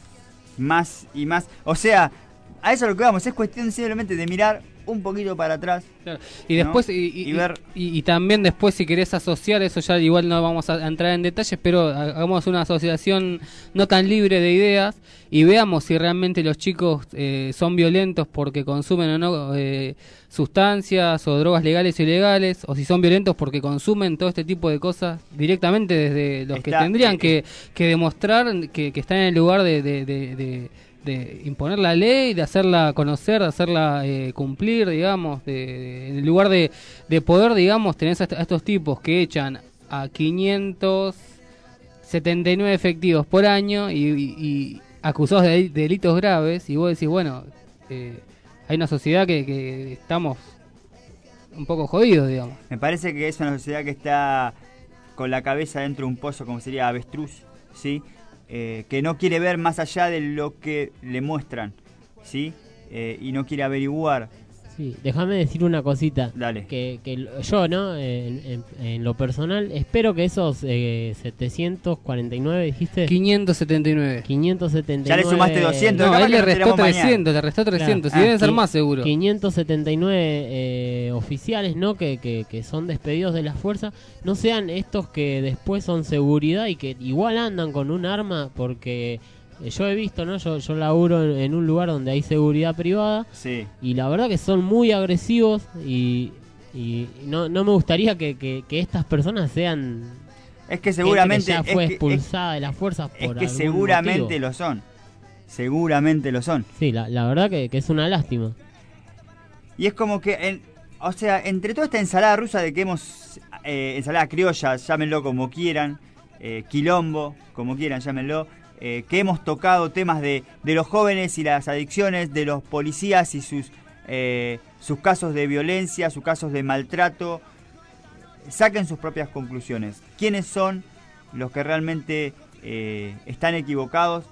más y más. O sea, a eso es lo que vamos. Es cuestión simplemente de mirar un poquito para atrás. Claro. Y después, ¿no? y, y- Y ver- y- y también después, si querés asociar eso, ya igual no vamos a entrar en detalles, pero hagamos una asociación no tan libre de ideas y veamos si realmente los chicos eh, son violentos porque consumen o no eh, sustancias o drogas legales o ilegales, o si son violentos porque consumen todo este tipo de cosas directamente desde los que Está- tendrían eh, que, que demostrar que, que están en el lugar de... de, de- de- de imponer la ley, de hacerla conocer, de hacerla eh, cumplir, digamos, de, de- en el lugar de, de poder, digamos, tenés a, est- a estos tipos que echan a quinientos setenta y nueve efectivos por año y, y- y acusados de, de delitos graves, y vos decís, bueno, eh, hay una sociedad que, que estamos un poco jodidos, digamos. Me parece que es una sociedad que está con la cabeza dentro de un pozo, como sería avestruz, ¿sí? Eh, que no quiere ver más allá de lo que le muestran, ¿sí? Eh, y no quiere averiguar. Sí, déjame decir una cosita. Dale. Que, que l- yo, ¿no? En, en- en lo personal, espero que esos eh, setecientos cuarenta y nueve, dijiste. quinientos setenta y nueve. quinientos setenta y Ya le nueve. sumaste doscientos, No, capaz él que le nos restó tiramos mañana. trescientos, le restó trescientos, Claro. y deben ser Ah, más seguro. quinientos setenta y nueve eh, oficiales, ¿no? Que, que, que son despedidos de la fuerza, no sean estos que después son seguridad y que igual andan con un arma, porque eh, yo he visto, ¿no? Yo, yo laburo en, en un lugar donde hay seguridad privada Sí. y la verdad que son muy agresivos y, y no, no me gustaría que, que, que estas personas sean... Es que seguramente... gente que ya fue es que- expulsada de las fuerzas es por que algún seguramente motivo. lo son. Seguramente lo son. Sí, la, la verdad que, que es una lástima. Y es como que, en- o sea, entre toda esta ensalada rusa de que hemos, eh, ensalada criolla, llámenlo como quieran, eh, quilombo, como quieran, llámenlo, eh, que hemos tocado temas de, de los jóvenes y las adicciones, de los policías y sus, eh, sus casos de violencia, sus casos de maltrato, saquen sus propias conclusiones. ¿Quiénes son los que realmente eh, están equivocados?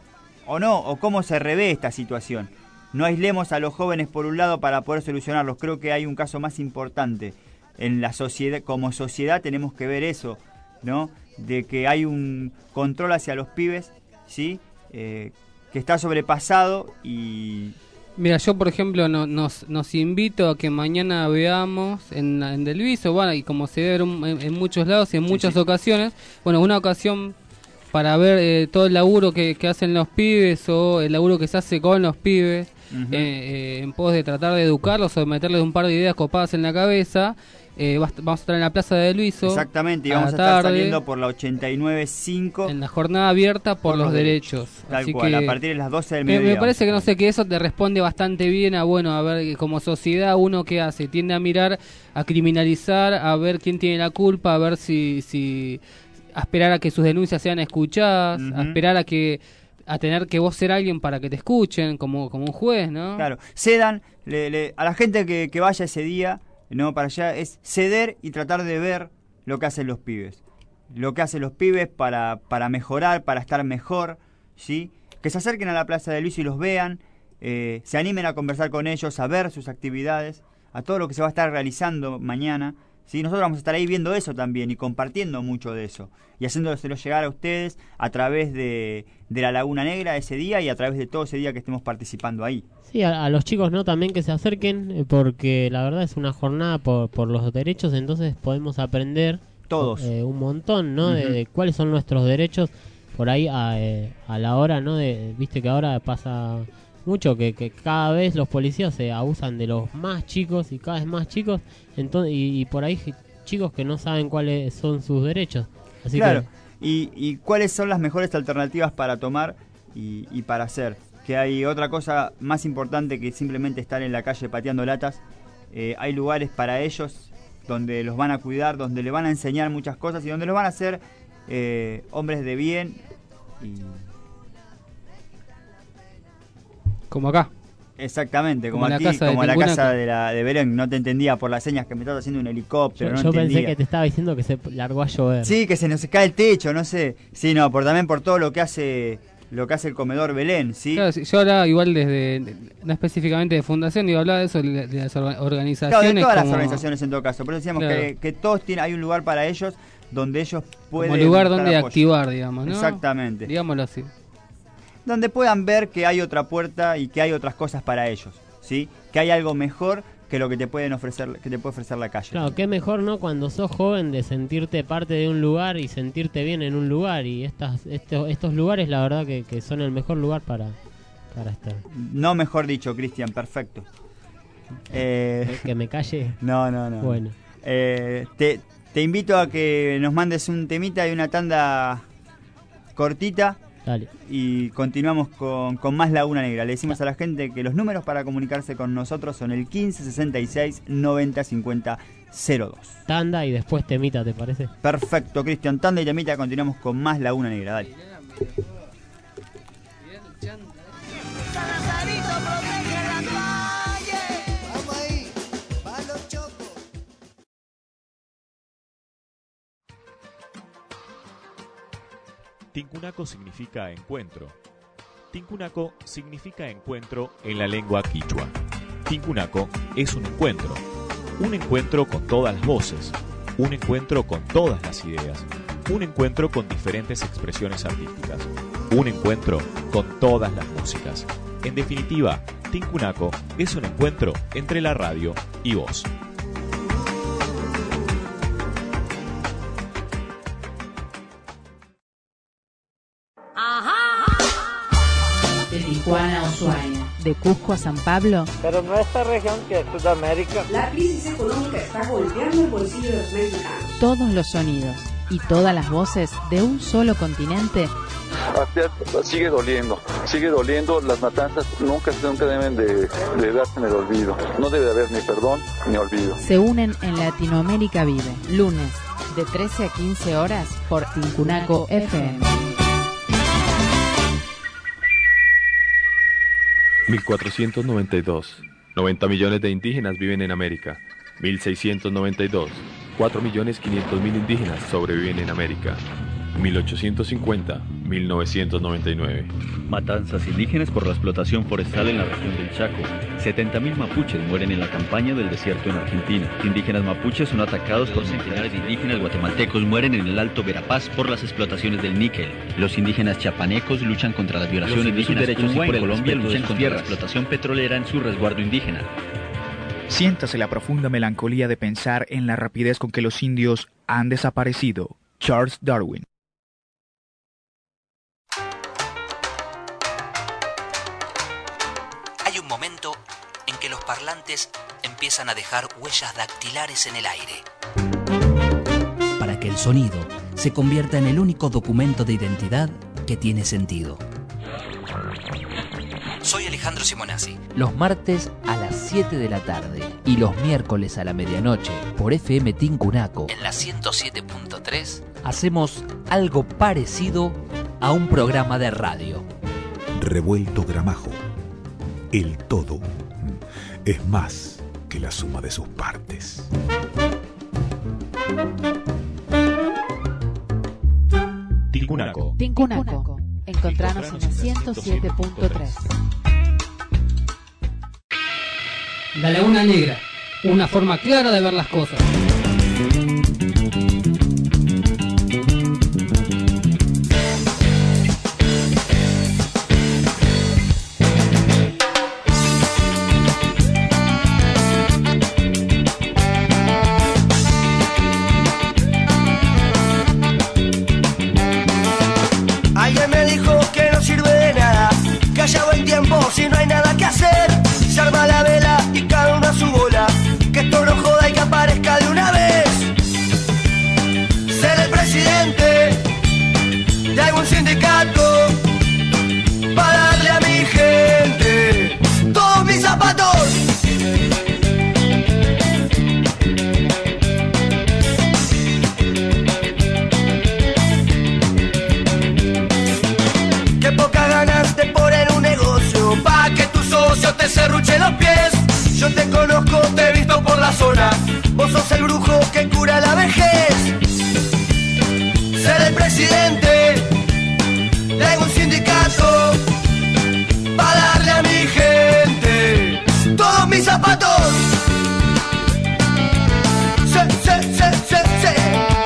o no, o cómo se revé esta situación. No aislemos a los jóvenes por un lado para poder solucionarlos. Creo que hay un caso más importante. En la sociedad, como sociedad tenemos que ver eso, ¿no? De que hay un control hacia los pibes, ¿sí? Eh, que está sobrepasado y... Mira, yo por ejemplo no, nos, nos invito a que mañana veamos en, en Delviso, bueno, y como se ve en, en muchos lados y en muchas sí, sí. ocasiones, bueno, una ocasión para ver eh, todo el laburo que, que hacen los pibes o el laburo que se hace con los pibes, uh-huh. eh, eh, en pos de tratar de educarlos o de meterles un par de ideas copadas en la cabeza. Eh, vamos a estar en la Plaza de Luiso. Exactamente, y vamos a, a estar tarde, saliendo por la ochenta y nueve cinco. En la jornada abierta por, por los, los derechos. derechos. Tal Así cual, que a partir de las doce del me, mediodía. Me parece que no sé, que eso te responde bastante bien a, bueno, a ver, como sociedad uno qué hace. Tiende a mirar, a criminalizar, a ver quién tiene la culpa, a ver si... si a esperar a que sus denuncias sean escuchadas, uh-huh. a esperar a que... a tener que vos ser alguien para que te escuchen, como, como un juez, ¿no? Claro, cedan, le, le, a la gente que, que vaya ese día... No, para allá es ceder y tratar de ver lo que hacen los pibes. Lo que hacen los pibes para, para mejorar, para estar mejor, ¿sí? Que se acerquen a la Plaza de Luis y los vean, eh, se animen a conversar con ellos, a ver sus actividades, a todo lo que se va a estar realizando mañana, ¿sí? Nosotros vamos a estar ahí viendo eso también y compartiendo mucho de eso. Y haciéndoselo llegar a ustedes a través de, de la Laguna Negra ese día y a través de todo ese día que estemos participando ahí. Sí, a, a los chicos no también que se acerquen, porque la verdad es una jornada por, por los derechos, entonces podemos aprender todos eh, un montón, ¿no? Uh-huh. de, de cuáles son nuestros derechos por ahí a, eh, a la hora, ¿no? De, viste que ahora pasa mucho que, que cada vez los policías se abusan de los más chicos y cada vez más chicos, entonces y, y por ahí chicos que no saben cuáles son sus derechos. Así claro. que... y, y cuáles son las mejores alternativas para tomar y, y para hacer. Que hay otra cosa más importante que simplemente estar en la calle pateando latas. Eh, hay lugares para ellos donde los van a cuidar, donde les van a enseñar muchas cosas y donde los van a hacer eh, hombres de bien. Y... Como acá. Exactamente, como, como aquí, la casa como de la Tincunaco. casa de, la, de Belén. No te entendía por las señas que me estabas haciendo un helicóptero. Yo, no yo entendía. pensé que te estaba diciendo que se largó a llover. Sí, que se nos cae el techo, no sé. Sí, no, por también por todo lo que hace... lo que hace el comedor Belén, ¿sí? Claro, yo hablaba igual desde, no específicamente de fundación, digo, hablaba de eso, de, de las organizaciones. Claro, de todas como... las organizaciones en todo caso. Por eso decíamos claro. que, que todos tienen, hay un lugar para ellos donde ellos pueden... Como lugar donde apoyo. Activar, digamos, ¿no? Exactamente. Digámoslo así. Donde puedan ver que hay otra puerta y que hay otras cosas para ellos, ¿sí? Que hay algo mejor que lo que te pueden ofrecer, que te puede ofrecer la calle. Claro, qué mejor, ¿no? Cuando sos joven de sentirte parte de un lugar y sentirte bien en un lugar. Y estas, estos, estos lugares, la verdad, que, que son el mejor lugar para, para estar. No mejor dicho, Cristian, perfecto. Eh, que me calle. No, no, no. Bueno. Eh, te, te invito a que nos mandes un temita y una tanda cortita. Dale. Y continuamos con, con más Laguna Negra. Le decimos a la gente que los números para comunicarse con nosotros son el quince sesenta y seis noventa cincuenta cero dos. Tanda y después temita, ¿te parece? Perfecto, Cristian. Tanda y temita. Continuamos con más Laguna Negra. Dale. Vamos ahí, va los chocos. Tincunaco significa encuentro. Tincunaco significa encuentro en la lengua quichua. Tincunaco es un encuentro. Un encuentro con todas las voces. Un encuentro con todas las ideas. Un encuentro con diferentes expresiones artísticas. Un encuentro con todas las músicas. En definitiva, Tincunaco es un encuentro entre la radio y vos. De Tijuana a Ushuaia, de Cusco a San Pablo. Pero nuestra región, que es Sudamérica, la crisis económica está golpeando el bolsillo de los mexicanos. Todos los sonidos y todas las voces de un solo continente. Sigue doliendo, sigue doliendo. Las matanzas nunca, nunca deben de, de darse en el olvido. No debe haber ni perdón ni olvido. Se unen en Latinoamérica Vive, lunes de trece a quince horas por Tincunaco F M. mil cuatrocientos noventa y dos. noventa millones de indígenas viven en América. mil seiscientos noventa y dos. cuatro millones quinientos mil indígenas sobreviven en América. mil ochocientos cincuenta a mil novecientos noventa y nueve. Matanzas indígenas por la explotación forestal en la región del Chaco. setenta mil mapuches mueren en la campaña del desierto en Argentina. Indígenas mapuches son atacados por centenares de indígenas guatemaltecos mueren en el Alto Verapaz por las explotaciones del níquel. Los indígenas chiapanecos luchan contra las violaciones de sus derechos y por el Colombia luchan contra la explotación petrolera en su resguardo indígena. Siéntase la profunda melancolía de pensar en la rapidez con que los indios han desaparecido. Charles Darwin. Hay un momento en que los parlantes empiezan a dejar huellas dactilares en el aire. Para que el sonido se convierta en el único documento de identidad que tiene sentido. Soy Alejandro Simonazzi. Los martes a las siete de la tarde y los miércoles a la medianoche por F M Tincunaco en la ciento siete punto tres hacemos algo parecido a un programa de radio. Revuelto Gramajo. El todo es más que la suma de sus partes. Tincunaco. Tincunaco. Encontranos en la ciento siete punto tres. La Laguna Negra, una forma clara de ver las cosas. Alguien me dijo que no sirve de nada, que haya buen tiempo si no hay nada que hacer. Se arma la vela y cada uno a su bola, que esto no joda y que aparezca de una vez. Ser el presidente de algún sindicato para darle a mi gente todos mis zapatos. Qué pocas ganas de poner un negocio pa' que tu socio te serruche los pies. Yo te conozco, te he visto por la zona. Vos sos el brujo que cura la vejez. Ser el presidente de algún sindicato para darle a mi gente todos mis zapatos. Se, se, se, se, se.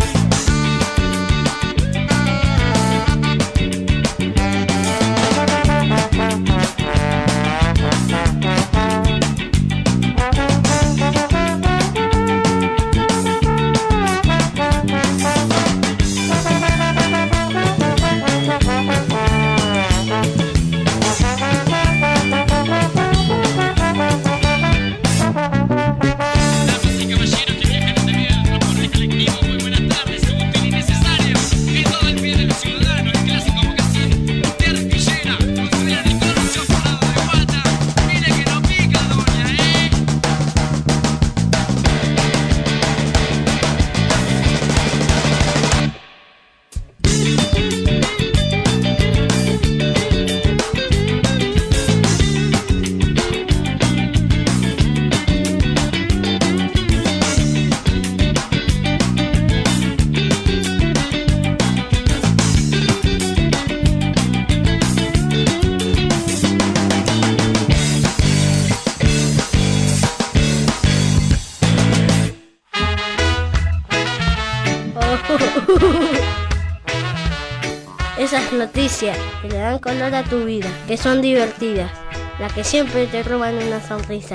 Esas noticias que le dan color a tu vida, que son divertidas, las que siempre te roban una sonrisa.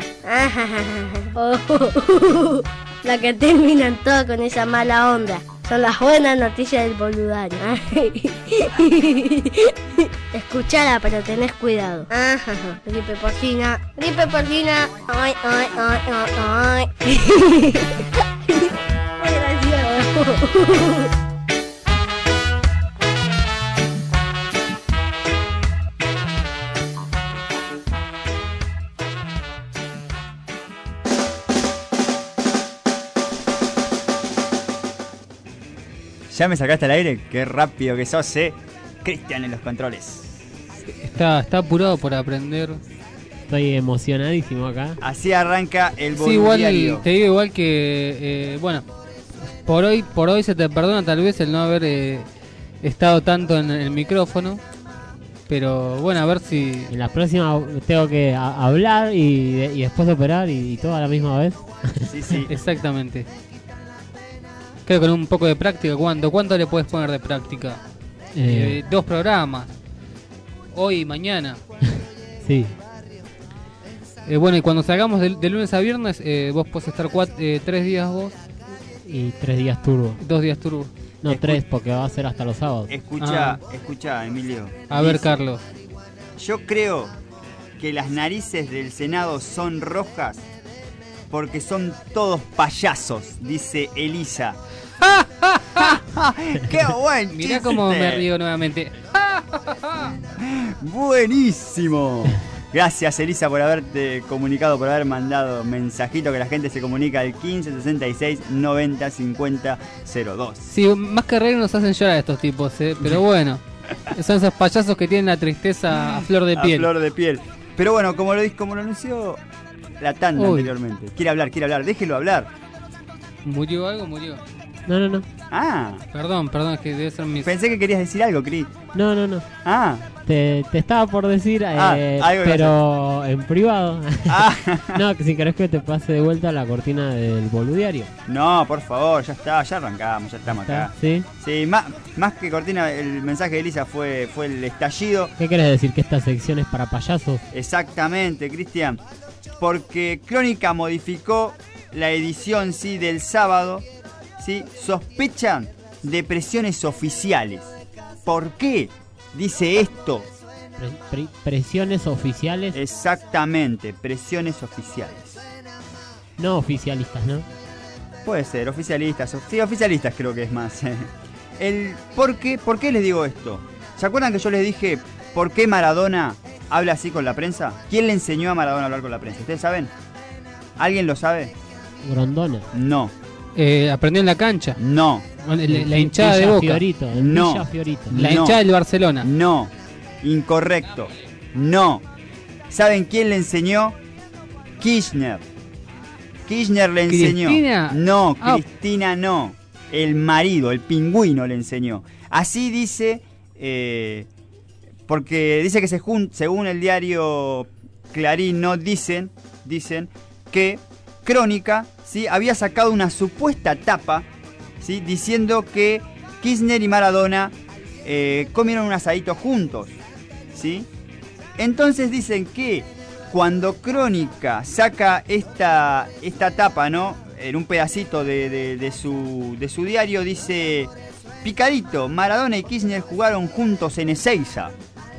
Las que terminan todo con esa mala onda, son las buenas noticias del boludario. Escuchala, pero tenés cuidado. Gripe porcina, gripe porcina. Ay, ay, ay, ay, ay. Muy gracioso. ¿Ya me sacaste al aire? Qué rápido que sos, eh. Cristian en los controles. Está, está apurado por aprender. Estoy emocionadísimo acá. Así arranca el Sí, igual boludario. te digo igual que eh, bueno, por hoy por hoy se te perdona tal vez el no haber eh, estado tanto en el micrófono. Pero bueno, a ver si... En la próxima tengo que a- hablar y, de- y después operar y, y todo a la misma vez. Sí, sí. Exactamente. Creo que con un poco de práctica, ¿cuánto? ¿Cuánto le puedes poner de práctica? Eh. Eh, dos programas. Hoy y mañana. Sí. Eh, bueno, y cuando salgamos de, de lunes a viernes, eh, vos podés estar cuat- eh, tres días vos. Y tres días turbo. Dos días turbo. No, Escu- tres, porque va a ser hasta los sábados. Escucha, Ah. escucha, Emilio. A ver, Dice, Carlos. Yo creo que las narices del Senado son rojas porque son todos payasos, dice Elisa. ¡Qué buen Mirá chiste! cómo me río nuevamente. Buenísimo. Gracias, Elisa, por haberte comunicado, por haber mandado mensajito que la gente se comunica al quince sesenta y seis noventa cincuenta cero dos. Sí, más que reír nos hacen llorar estos tipos, eh, pero bueno. Son esos payasos que tienen la tristeza a flor de A piel. flor de piel. Pero bueno, como lo, dis- como lo anunció la tanda Uy. anteriormente. Quiere hablar, quiere hablar, déjelo hablar. ¿Murió algo? Murió. No, no, no. Ah, Perdón, perdón, es que debe ser mi... pensé que querías decir algo, Cris. No, no, no. Ah, Te, te estaba por decir, Ah, eh, algo que pero en privado. ah. No, que si querés que te pase de vuelta la cortina del boludiario. No, por favor, ya está, ya arrancamos, ya estamos ¿Está? acá. ¿Sí? Sí, más, más que cortina, el mensaje de Elisa fue, fue el estallido. ¿Qué querés decir? ¿Que esta sección es para payasos? Exactamente, Cristian. Porque Crónica modificó la edición, sí, del sábado. ¿Sí? Sospechan de presiones oficiales. ¿Por qué dice esto? Pre- pre- presiones oficiales, Exactamente, presiones oficiales. no oficialistas, ¿no? Puede ser, oficialistas. o- Sí, oficialistas creo que es más. El, ¿por qué, ¿Por qué les digo esto? ¿Se acuerdan que yo les dije por qué Maradona habla así con la prensa? ¿Quién le enseñó a Maradona a hablar con la prensa? ¿Ustedes saben? ¿Alguien lo sabe? Grondona. No, Eh, aprendió en la cancha. no, Bueno, la, la El hinchada de Villa Boca. Fiorito, el No. Villa Fiorito. La No. hinchada del Barcelona. no. Incorrecto. No. ¿Saben quién le enseñó? Kirchner. Kirchner le enseñó. ¿Cristina? No, Ah. Cristina no. El marido, el pingüino le enseñó. Así dice, eh, porque dice que se jun- según el diario Clarín, no dicen, dicen que Crónica, ¿sí? había sacado una supuesta tapa, ¿sí? diciendo que Kirchner y Maradona eh, comieron un asadito juntos, ¿sí? Entonces dicen que cuando Crónica saca esta, esta tapa, ¿no? En un pedacito de, de- de su, de su diario dice: picadito, Maradona y Kirchner jugaron juntos en Ezeiza.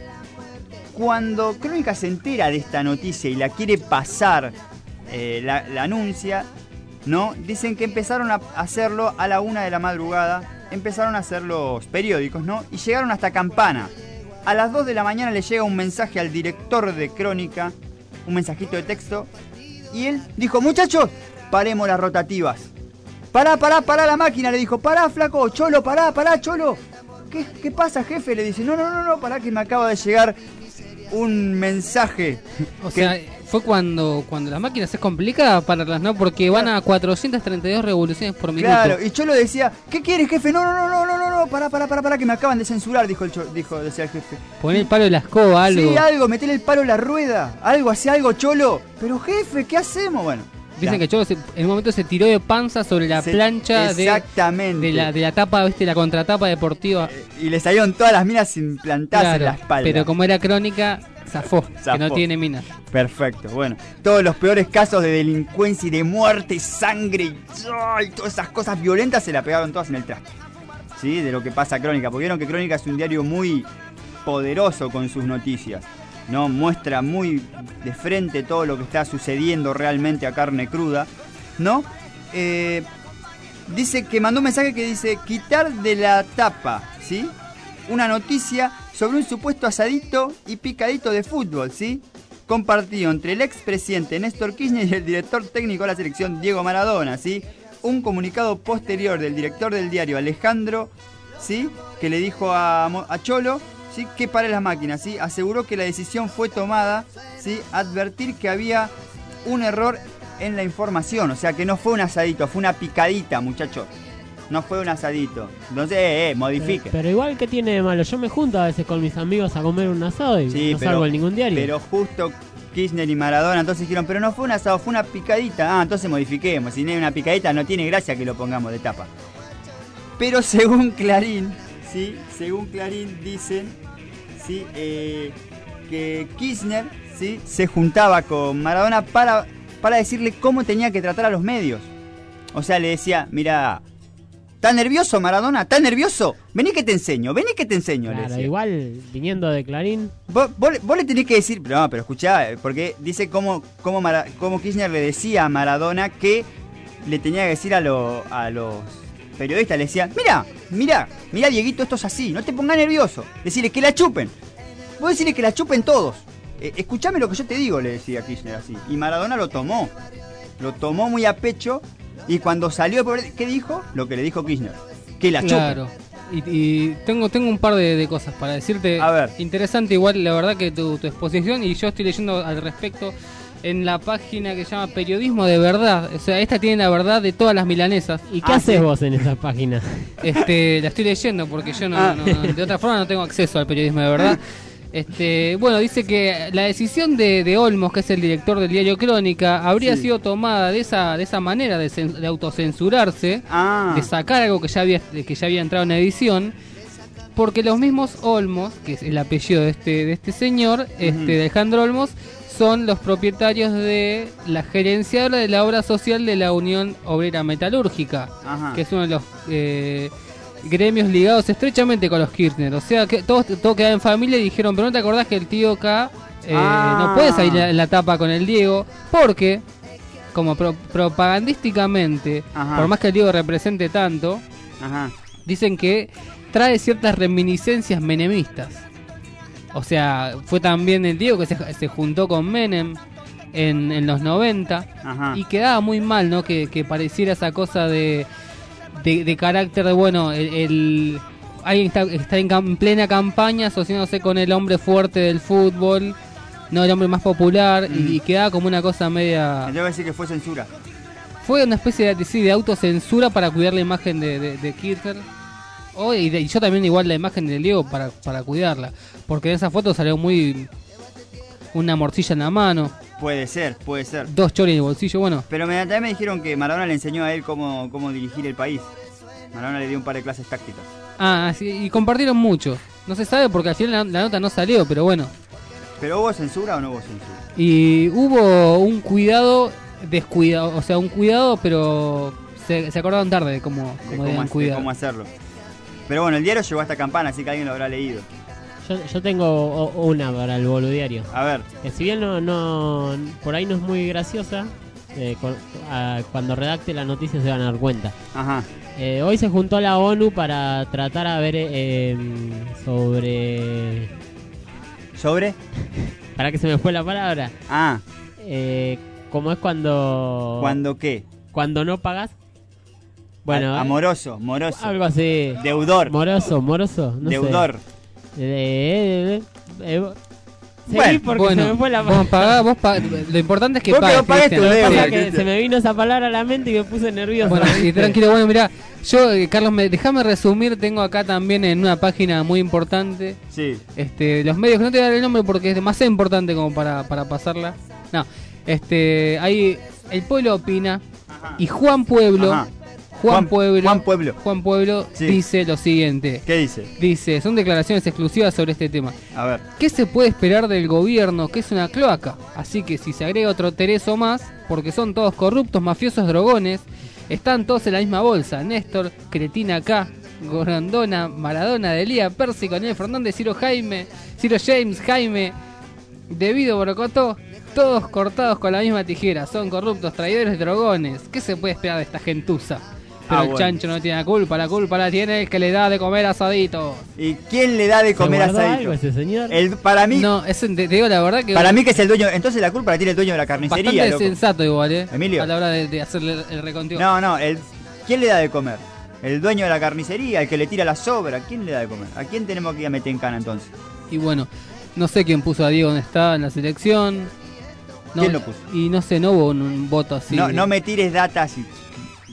Cuando Crónica se entera de esta noticia y la quiere pasar, eh, la, la anuncia, ¿no? Dicen que empezaron a hacerlo a la una de la madrugada, empezaron a hacer los periódicos, ¿no? Y llegaron hasta Campana. A las dos de la mañana le llega un mensaje al director de Crónica, un mensajito de texto, y él dijo: muchachos, paremos las rotativas. Pará, pará, pará la máquina, le dijo: pará, flaco, cholo, pará, pará, cholo. ¿Qué, qué pasa, jefe? Le dice: no, no, no, no, pará que me acaba de llegar un mensaje. O que- sea, fue cuando, cuando las máquinas es complicada pararlas, ¿no? Porque van a cuatrocientas treinta y dos revoluciones por minuto. Claro, y Cholo decía: ¿qué quieres, jefe? No, no, no, no, no, no, no, pará, pará, pará, pará, que me acaban de censurar, dijo el Cholo, dijo, decía el jefe. Poner el palo de la escoba, algo. Sí, algo, metele el palo a la rueda, algo, hace algo, Cholo. Pero jefe, ¿qué hacemos? Bueno. Dicen ya. que Cholo se- en un momento se tiró de panza sobre la Se- plancha de, exactamente. de, la, de la tapa, ¿viste? La contratapa deportiva. Y le salieron todas las minas implantadas Claro, en la espalda. pero como era Crónica, zafó, que Zafó. no tiene minas. Perfecto, bueno. Todos los peores casos de delincuencia y de muerte y sangre y, ¡ay! Todas esas cosas violentas se la pegaron todas en el traste. ¿Sí? De lo que pasa a Crónica. Porque vieron que Crónica es un diario muy poderoso con sus noticias, ¿no? Muestra muy de frente todo lo que está sucediendo realmente a carne cruda, ¿no? Eh, dice que mandó un mensaje que dice: quitar de la tapa, ¿sí? Una noticia sobre un supuesto asadito y picadito de fútbol, ¿sí? Compartido entre el expresidente Néstor Kirchner y el director técnico de la selección Diego Maradona, ¿sí? Un comunicado posterior del director del diario Alejandro, ¿sí? Que le dijo a, Mo- a Cholo, ¿sí? Que pare las máquinas, ¿sí? Aseguró que la decisión fue tomada, ¿sí? Advertir que había un error en la información, o sea que no fue un asadito, fue una picadita, muchachos. no fue un asadito. Entonces, eh, eh, modifique. Pero, pero igual, ¿qué tiene de malo? Yo me junto a veces con mis amigos a comer un asado y Sí, no pero- salgo en ningún diario. Pero justo Kirchner y Maradona entonces dijeron, pero no fue un asado, fue una picadita. Ah, entonces modifiquemos. Si no hay una picadita, no tiene gracia que lo pongamos de tapa. Pero según Clarín, ¿sí? Según Clarín dicen, ¿sí? Eh, que Kirchner, ¿sí? Se juntaba con Maradona para, para decirle cómo tenía que tratar a los medios. O sea, le decía, mira, ¿estás nervioso, Maradona? ¿Estás nervioso? Vení que te enseño, vení que te enseño, le Claro, decía. igual, viniendo de Clarín. Vos, vos le- vos le tenés que decir, pero no, pero escuchá, eh, porque dice cómo, cómo, Mara- cómo Kirchner le decía a Maradona que le tenía que decir a, lo- a los periodistas, le decía, mira, mira, mira Dieguito, esto es así, no te pongas nervioso, decirle que la chupen, vos decirle que la chupen todos, eh, escuchame lo que yo te digo, le decía Kirchner así, y Maradona lo tomó, lo tomó muy a pecho, y cuando salió, por- ¿qué dijo? Lo que le dijo Kirchner, que la chupen. Claro. Y, y tengo tengo un par de, de cosas para decirte. A ver. Interesante igual, la verdad, que tu, tu exposición, y yo estoy leyendo al respecto en la página que se llama Periodismo de Verdad. O sea, esta tiene la verdad de todas las milanesas. ¿Y qué Ah, haces sí. vos en esa página? Este, la estoy leyendo porque yo no, Ah. no- no- de otra forma no tengo acceso al periodismo de verdad. Este, bueno, dice que la decisión de, de Olmos, que es el director del diario Crónica, habría Sí. sido tomada de esa de esa manera de, cen- de autocensurarse, Ah. de sacar algo que ya había que ya había entrado en edición, porque los mismos Olmos, que es el apellido de este de este señor, este de Alejandro Olmos, son los propietarios de la gerenciadora de la obra social de la Unión Obrera Metalúrgica, Ajá. que es uno de los eh, gremios ligados estrechamente con los Kirchner. O sea, que todos todo quedaba en familia y dijeron, pero no te acordás que el tío acá eh, Ah. no puede salir en la tapa con el Diego, porque, como pro- propagandísticamente, Ajá. por más que el Diego represente tanto, Ajá. dicen que trae ciertas reminiscencias menemistas. O sea, fue también el Diego que se, se juntó con Menem en, en los noventa. Ajá. Y quedaba muy mal, ¿no? Que, que pareciera esa cosa de, de, de carácter de, bueno, el, el- alguien está, está en, cam- en plena campaña asociándose con el hombre fuerte del fútbol, no el hombre más popular, y, y quedaba como una cosa media... Yo voy a decir que fue censura. Fue una especie de, sí, de autocensura para cuidar la imagen de, de, de Kirchner. Oh, y, de- y yo también igual la imagen del Diego para, para cuidarla. Porque en esa foto salió muy... una morcilla en la mano, Puede ser, puede ser. dos choris en el bolsillo, bueno. Pero me, también me dijeron que Maradona le enseñó a él cómo, cómo dirigir el país. Maradona le dio un par de clases tácticas. Ah, sí, y compartieron mucho. No se sabe porque al final la, la nota no salió, pero bueno. ¿Pero hubo censura o no hubo censura? Y hubo un cuidado descuidado, o sea, un cuidado, pero se, se acordaron tarde de cómo, De cómo cómo, debían ha- de cuidar. cómo hacerlo. Pero bueno, el diario llegó a esta campana, así que alguien lo habrá leído. Yo, yo tengo o- una para el boludiario. A ver. Que si bien no, no por ahí no es muy graciosa, eh, cu- a- cuando redacte la noticia se van a dar cuenta. Ajá. Eh, hoy se juntó la ONU para tratar a ver eh, sobre... ¿Sobre? Para que se me fue la palabra. Ah. Eh, ¿Cómo es cuando... ¿Cuándo qué? Cuando no pagas. Bueno, A- amoroso, moroso. algo así. Deudor. Moroso, moroso. No sé. Deudor. Eh, eh, eh, eh, seguí Bueno, porque bueno, se me fue la vos pagás, vos pagás, lo importante es que Vos que pagues, no pagues Cristian. tu deuda, Pasa que Cristian. Se me vino esa palabra a la mente y me puse nervioso. Bueno, y tranquilo, bueno, mirá, yo, eh, Carlos, me, déjame resumir, tengo acá también en una página muy importante, Sí. este, los medios, que no te voy a dar el nombre porque es demasiado importante como para, para pasarla. No, este, ahí El Pueblo Opina y Juan Pueblo, Ajá. Juan, Juan- Pueblo, Juan Pueblo. Juan Pueblo Sí. dice lo siguiente. ¿Qué dice? Dice, son declaraciones exclusivas sobre este tema. A ver. ¿Qué se puede esperar del gobierno que es una cloaca? Así que si se agrega otro Tereso más, porque son todos corruptos, mafiosos, drogones, están todos en la misma bolsa. Néstor, Cretina K, Gorandona, Maradona, Delía, Percy, Conel Fernández, Ciro Jaime, Ciro James, Jaime, Debido Borocotó, todos cortados con la misma tijera. Son corruptos, traidores, drogones. ¿Qué se puede esperar de esta gentuza? Pero Ah, el bueno. chancho no tiene la culpa, la culpa la tiene el que le da de comer asaditos. ¿Y quién le da de comer guardó asadito? algo ese señor? El, para mí, No, es, te, te digo la verdad que... para mí que es el dueño. Entonces la culpa la tiene el dueño de la carnicería, Bastante loco. sensato igual, ¿eh? Emilio. A la hora de, de hacerle el reconteo. No, no, el, ¿quién le da de comer? ¿El dueño de la carnicería? ¿El que le tira la sobra? ¿Quién le da de comer? ¿A quién tenemos que ir a meter en cana entonces? Y bueno, no sé quién puso a Diego donde está en la selección. No, ¿Quién lo puso? Y no sé, no hubo un, un voto así. No, de- no me tires datas y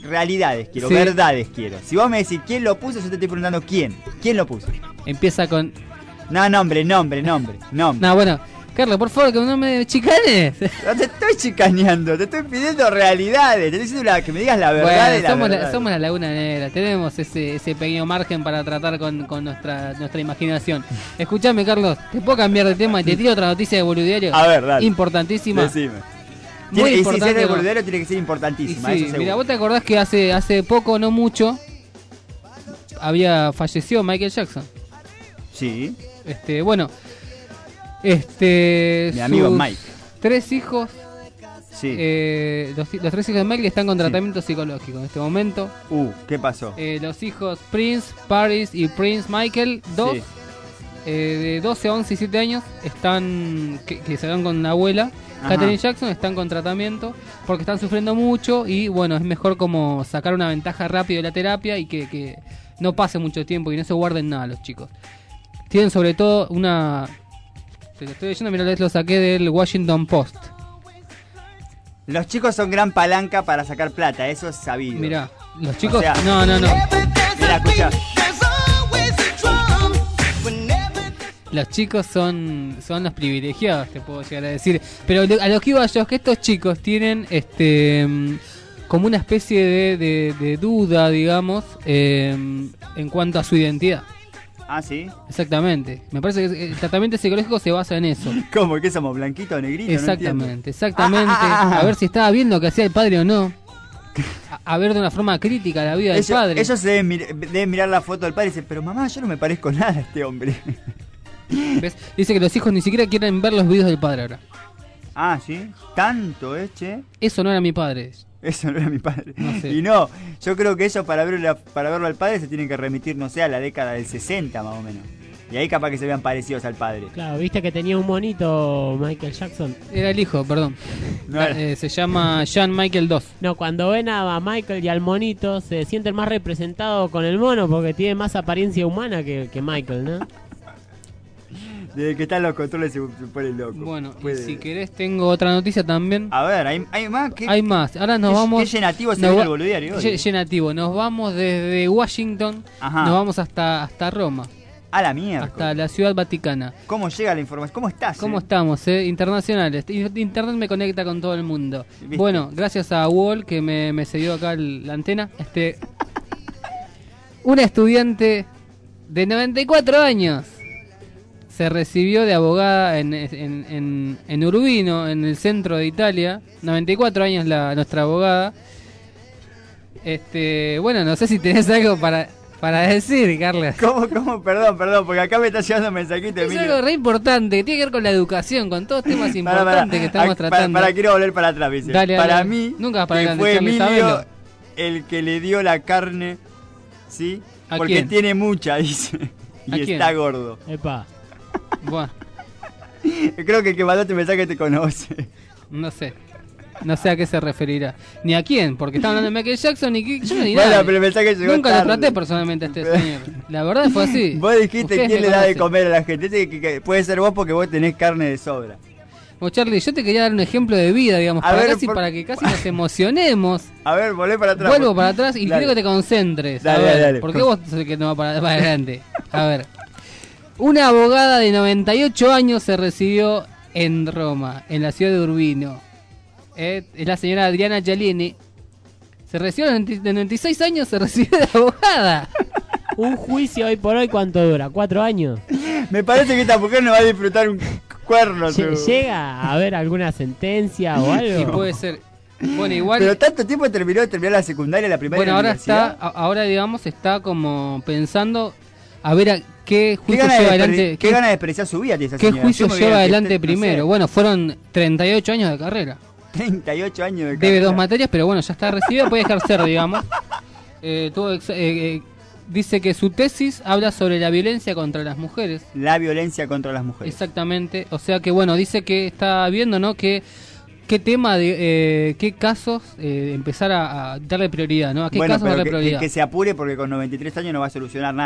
realidades quiero, Sí. verdades quiero. Si vos me decís quién lo puso, yo te estoy preguntando quién. ¿Quién lo puso? Empieza con... No, nombre, nombre, nombre, nombre. No, bueno, Carlos, por favor, que no me chicanes. No te estoy chicaneando, te estoy pidiendo realidades. Te estoy diciendo la- que me digas la verdad Bueno, de la somos, verdad. la, somos la Laguna Negra, tenemos ese, ese pequeño margen para tratar con, con nuestra, nuestra imaginación. Escuchame, Carlos, ¿te puedo cambiar de tema y te tiro otra noticia de Boludiario? A ver, dale. Importantísima. Decime. Muy Tiene- y si importante, es de ¿no? Boludiario tiene que ser importantísima, Y eso sí, seguro. mira, vos te acordás que hace, hace poco, no mucho, había fallecido Michael Jackson. Sí. Este, bueno, este... Mi amigo sus Mike. Tres hijos... Sí. Eh, los, los tres hijos de Michael están con tratamiento psicológico en este momento. Uh, ¿qué pasó? Eh, los hijos Prince, Paris y Prince Michael, dos, Sí. eh, de doce, once y siete años, están que, que se van con la abuela. Ajá. Catherine Jackson están con tratamiento porque están sufriendo mucho y bueno, es mejor como sacar una ventaja rápido de la terapia y que, que no pase mucho tiempo y no se guarden nada los chicos. Tienen sobre todo una... Te lo estoy leyendo, mira, les lo saqué del Washington Post. Los chicos son gran palanca para sacar plata, eso es sabido. Mirá, los chicos... O sea, no, no, no. Mira, escucha. Los chicos son son los privilegiados, te puedo llegar a decir. Pero lo- a lo que iba yo es que estos chicos tienen este mm, como una especie de, de- de duda, digamos, eh, en cuanto a su identidad. Ah, ¿sí? Exactamente. Me parece que el tratamiento psicológico se basa en eso. ¿Cómo? ¿Qué somos? ¿Blanquito o negrito? No Exactamente, entiendo. exactamente. Ah, ah, ah, ah. A ver si estaba viendo lo que hacía el padre o no. A, a ver de una forma crítica la vida del Ellos, padre. ellos se deben, mir- deben mirar la foto del padre y dicen, pero mamá, yo no me parezco nada a este hombre. ¿Ves? Dice que los hijos ni siquiera quieren ver los videos del padre ahora. Ah, ¿sí? ¿Tanto, eh, che? Eso no era mi padre. Eso no era mi padre. No sé. Y no, yo creo que ellos para, verlo, para verlo al padre se tienen que remitir, no sé, a la década del sesenta más o menos. Y ahí capaz que se vean parecidos al padre. Claro, viste que tenía un monito Michael Jackson. Era el hijo, perdón. No era. Eh, se llama Jan Michael dos. No, cuando ven a Michael y al monito se sienten más representados con el mono porque tiene más apariencia humana que, que Michael, ¿no? Desde que están los controles se, se pone loco. Bueno, Puede- y si querés tengo otra noticia también. A ver, ¿hay, hay más? ¿Qué, Hay más. Ahora nos qué- vamos... qué llenativo se nos viene va- el boludiario hoy? lle- Llenativo. Nos vamos desde Washington, Ajá. nos vamos hasta, hasta Roma, A la mierda. hasta la ciudad vaticana. ¿Cómo llega la información? ¿Cómo estás? ¿Cómo eh? estamos, eh? Internacionales. I- Internet me conecta con todo el mundo. ¿Viste? Bueno, gracias a Wall que me, me cedió acá el- la antena. Este, una estudiante de noventa y cuatro años se recibió de abogada en, en, en, en Urbino, en el centro de Italia. noventa y cuatro años la nuestra abogada. Este, bueno, no sé si tenés algo para, para decir, Carlos. ¿Cómo, cómo? Perdón, perdón, porque acá me está llegando un mensajito. Es Emilio. algo re importante, que tiene que ver con la educación, con todos temas Para, importantes para, que estamos ah, tratando. Para, para, quiero volver para atrás, dice. Dale, para dale. mí, Nunca vas para que adelante, fue Charlie, Emilio sabelo. el que le dio la carne, ¿sí? ¿A Porque quién? tiene mucha, dice. ¿A Y quién? está gordo. Epa. Bueno, Creo que el que mandó este mensaje te conoce. no sé. No sé a qué se referirá. Ni a quién, porque estaba hablando de Michael Jackson y que yo no di Bueno, nada. pero el mensaje llegó Nunca tarde. lo traté personalmente a este señor. La verdad fue así. Vos dijiste Ustedes quién me le da de conocen. comer a la gente. Dice que, que puede ser vos porque vos tenés carne de sobra. Bueno, Charlie, yo te quería dar un ejemplo de vida, digamos, A para, ver, casi, por- para que casi nos emocionemos. A ver, volvé para atrás. Vuelvo por- para atrás y Dale. quiero que te concentres. Dale, a ver, dale, dale. porque vos sos el que no va para, para adelante. A ver. Una abogada de noventa y ocho años se recibió en Roma, en la ciudad de Urbino. Eh, es la señora Adriana Giallini. Se recibió de noventa y seis años, se recibió de abogada. Un juicio hoy por hoy, ¿cuánto dura? ¿Cuatro años? Me parece que esta mujer no va a disfrutar un cuerno. Lle- su- ¿Llega a haber alguna sentencia o algo? Y puede ser. Bueno, igual. Pero tanto tiempo terminó de terminar la secundaria, la primaria. Bueno, y la ahora está, universidad. a- ahora digamos, está como pensando a ver a qué ¿Qué juicio gana, de lleva desperdi- adelante. qué gana de desperdiciar su vida tiene esa ¿Qué señora? juicio Yo me voy lleva a- adelante no sé, primero? Bueno, fueron treinta y ocho años de carrera. treinta y ocho años de Debe carrera. dos materias, pero bueno, ya está recibida, puede ejercer, digamos. Eh, tuvo ex- eh, eh, dice que su tesis habla sobre la violencia contra las mujeres. La violencia contra las mujeres. Exactamente. O sea que, bueno, dice que está viendo, ¿no? Que qué tema, de eh, qué casos eh, empezar a, a darle prioridad, ¿no? ¿A qué Bueno, casos pero darle que, prioridad? que, que se apure porque con noventa y tres años no va a solucionar nada.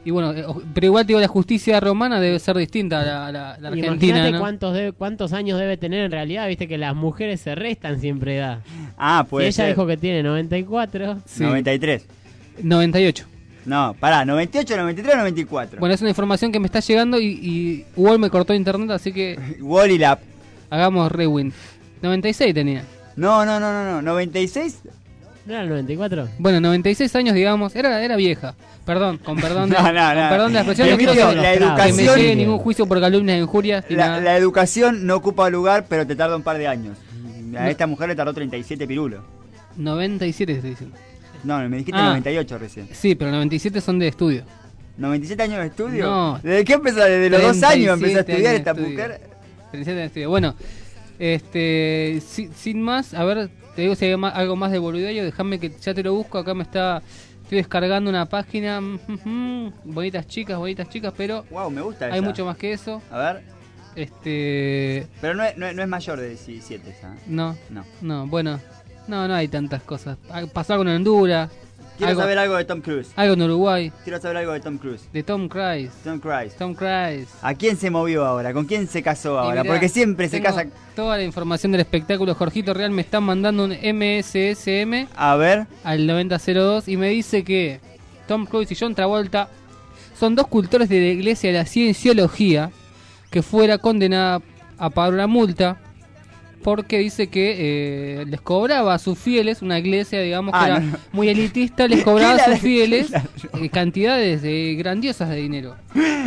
Y bueno, eh, pero igual te digo, la justicia romana debe ser distinta a la, a la, a la argentina, Imagínate ¿no? cuántos, debe- cuántos años debe tener en realidad, viste que las mujeres se restan siempre edad. Ah, puede Y ella ser. dijo que tiene noventa y cuatro. Sí. noventa y tres. noventa y ocho. No, pará, noventa y ocho, noventa y tres, noventa y cuatro. Bueno, es una información que me está llegando y, y Wall me cortó internet, así que... Wall y la... Hagamos rewind. noventa y seis tenía. No, no, no, no, no. noventa y seis. ¿No era el noventa y cuatro? Bueno, noventa y seis años, digamos. Era era vieja. Perdón, con perdón de, No, no, con no. perdón de la expresión. No Emilio, quiero que- la que educación- me llegue ningún juicio por calumnias e injurias. ni La, nada. la educación no ocupa lugar, pero te tarda un par de años. A No. esta mujer le tardó treinta y siete pirulos. noventa y siete estoy diciendo. No, me dijiste Ah. noventa y ocho recién. Sí, pero noventa y siete son de estudio. ¿noventa y siete años de estudio? No. ¿Desde qué empezó? ¿Desde los dos años empezó a treinta y siete estudiar años esta de estudio. mujer? treinta y siete años de estudio. Bueno, este, si- sin más, a ver, te digo si hay ma- algo más de boluderio, déjame que ya te lo busco. Acá me está, estoy descargando una página. mm, Bonitas chicas, bonitas chicas, pero Wow, me gusta hay esa. mucho más que eso. A ver. Este, Pero no es, no, es- no es mayor de diecisiete esa. ¿eh? no, No. no, bueno, no, no hay tantas cosas. Ah, pasó algo en Honduras. Quiero algo, saber algo de Tom Cruise. algo en Uruguay. Quiero saber algo de Tom Cruise. De Tom Cruise. Tom Cruise. Tom Cruise. ¿A quién se movió ahora? ¿Con quién se casó Y ahora? mirá, Porque siempre se tengo casa... toda la información del espectáculo. Jorgito Real me está mandando un M S S M A ver. al noventa cero dos y me dice que Tom Cruise y John Travolta son dos cultores de la iglesia de la cienciología que fuera condenada a pagar una multa porque dice que eh, les cobraba a sus fieles, una iglesia digamos Ah, que era no, no. muy elitista, les cobraba a ¿Qué la- sus fieles qué la- eh, cantidades de, grandiosas de dinero.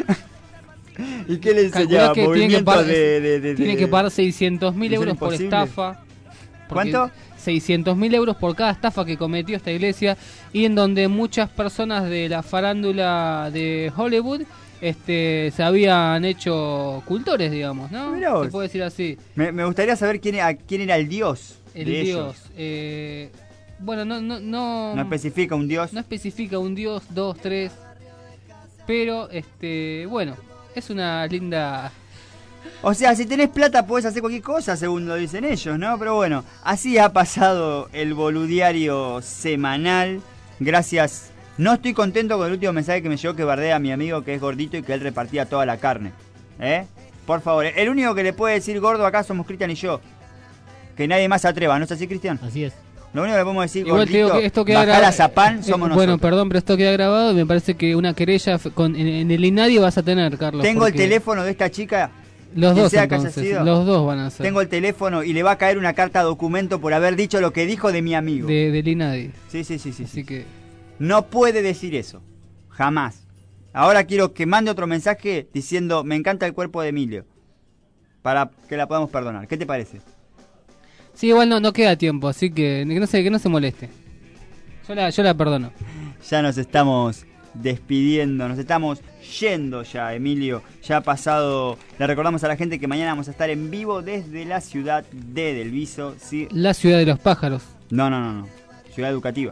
¿Y qué le Calculá enseñaba? que tienen que Movimientos pagar, de, de, de- tienen de- que pagar seiscientos mil Misión euros por Imposible. estafa. Porque ¿Cuánto? seiscientos mil euros por cada estafa que cometió esta iglesia y en donde muchas personas de la farándula de Hollywood este se habían hecho cultores, digamos, ¿no? Mirá vos. Se puede decir así. Me, me gustaría saber quién, a quién era el dios El de dios. ellos. eh, bueno, no, no, no, No especifica un dios. no especifica un dios, dos, tres. Pero, este, bueno, es una linda... O sea, si tenés plata podés hacer cualquier cosa, según lo dicen ellos, ¿no? Pero bueno, así ha pasado el boludiario semanal. Gracias. No estoy contento con el último mensaje que me llegó que bardea a mi amigo que es gordito y que él repartía toda la carne. ¿Eh? Por favor, el único que le puede decir gordo acá somos Cristian y yo. Que nadie más se atreva, ¿no es así, Cristian? Así es. Lo único que le podemos decir, Igual te digo gordito, que esto queda bajar grabado. a Zapán, somos Bueno, nosotros. perdón, pero esto queda grabado y me parece que una querella f- con, en, en el INADI vas a tener, Carlos. Tengo el porque teléfono de esta chica. Los quien dos sea que haya entonces, sido. los dos van a ser. Tengo el teléfono y le va a caer una carta documento por haber dicho lo que dijo de mi amigo. De, del INADI. Sí, sí, sí, sí. Así sí. que... No puede decir eso. Jamás. Ahora quiero que mande otro mensaje diciendo, me encanta el cuerpo de Emilio. Para que la podamos perdonar. ¿Qué te parece? Sí, igual no, no queda tiempo, así que, que no se, que no se moleste. Yo la, yo la perdono. Ya nos estamos despidiendo, nos estamos yendo ya, Emilio. Ya ha pasado, le recordamos a la gente que mañana vamos a estar en vivo desde la ciudad de Delviso. ¿Sí? La ciudad de los pájaros. No, no, no, no. Ciudad educativa.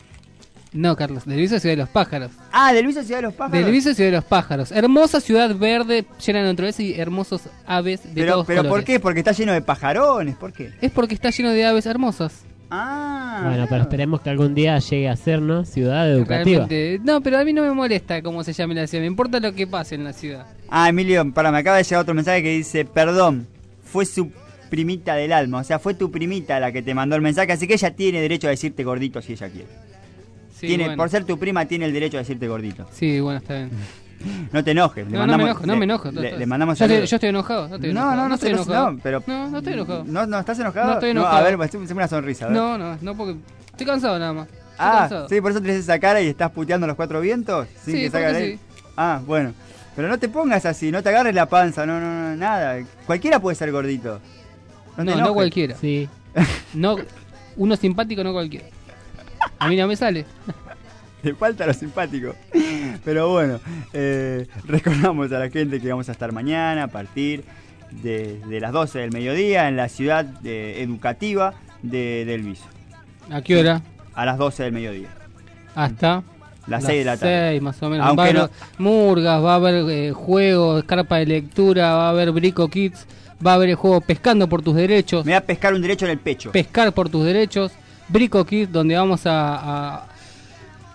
No, Carlos, Delviso es ciudad de los pájaros. Ah, Delviso, ciudad de los pájaros. Delviso es ciudad de los pájaros. Hermosa ciudad verde, llena de naturaleza y hermosos aves de Pero, todos pero ¿por colores. qué? Porque está lleno de pajarones. ¿Por qué? Es porque está lleno de aves hermosas. Ah. Bueno, pero esperemos que algún día llegue a ser, ¿no? Ciudad educativa. Realmente, no, pero a mí no me molesta cómo se llame la ciudad, me importa lo que pase en la ciudad. Ah, Emilio, para, me acaba de llegar otro mensaje que dice, perdón, fue su primita del alma, o sea, fue tu primita la que te mandó el mensaje, así que ella tiene derecho a decirte gordito si ella quiere. Sí, tiene, bueno. Por ser tu prima tiene el derecho a decirte gordito. Sí, bueno, está bien. No te enojes. Le No, mandamos, no me enojo, no le- me enojo. Le, to- le mandamos yo, estoy, saludos. yo estoy enojado, no estoy No, enojado. no, no, estoy te- no, enojado. no, pero- No, no estoy enojado. No, no, ¿estás enojado? No estoy enojado. a ver, pues, haceme una sonrisa. a ver. No, no, no, porque estoy cansado nada más. Estoy Ah, cansado. sí, por eso tenés esa cara y estás puteando los cuatro vientos. Sin Sí, que salga porque de ahí. sí. Ah, bueno. Pero no te pongas así, no te agarres la panza, no, no, no, nada. Cualquiera puede ser gordito. No, te no, enojes. cualquiera. Sí. No, uno simpático no cualquiera. A mí no me sale. Te falta lo simpático. Pero bueno, eh, recordamos a la gente que vamos a estar mañana a partir de, de las doce del mediodía en la ciudad de- educativa de Delviso. ¿A qué hora? A las doce del mediodía. Hasta Las seis de la tarde. seis, más o menos. Aunque va a haber no- murgas, va a haber eh, juegos, carpa de lectura, va a haber Brico Kids, va a haber el juego Pescando por tus derechos. Me voy a pescar un derecho en el pecho. Pescar por tus derechos. Brico Kids, donde vamos a, a,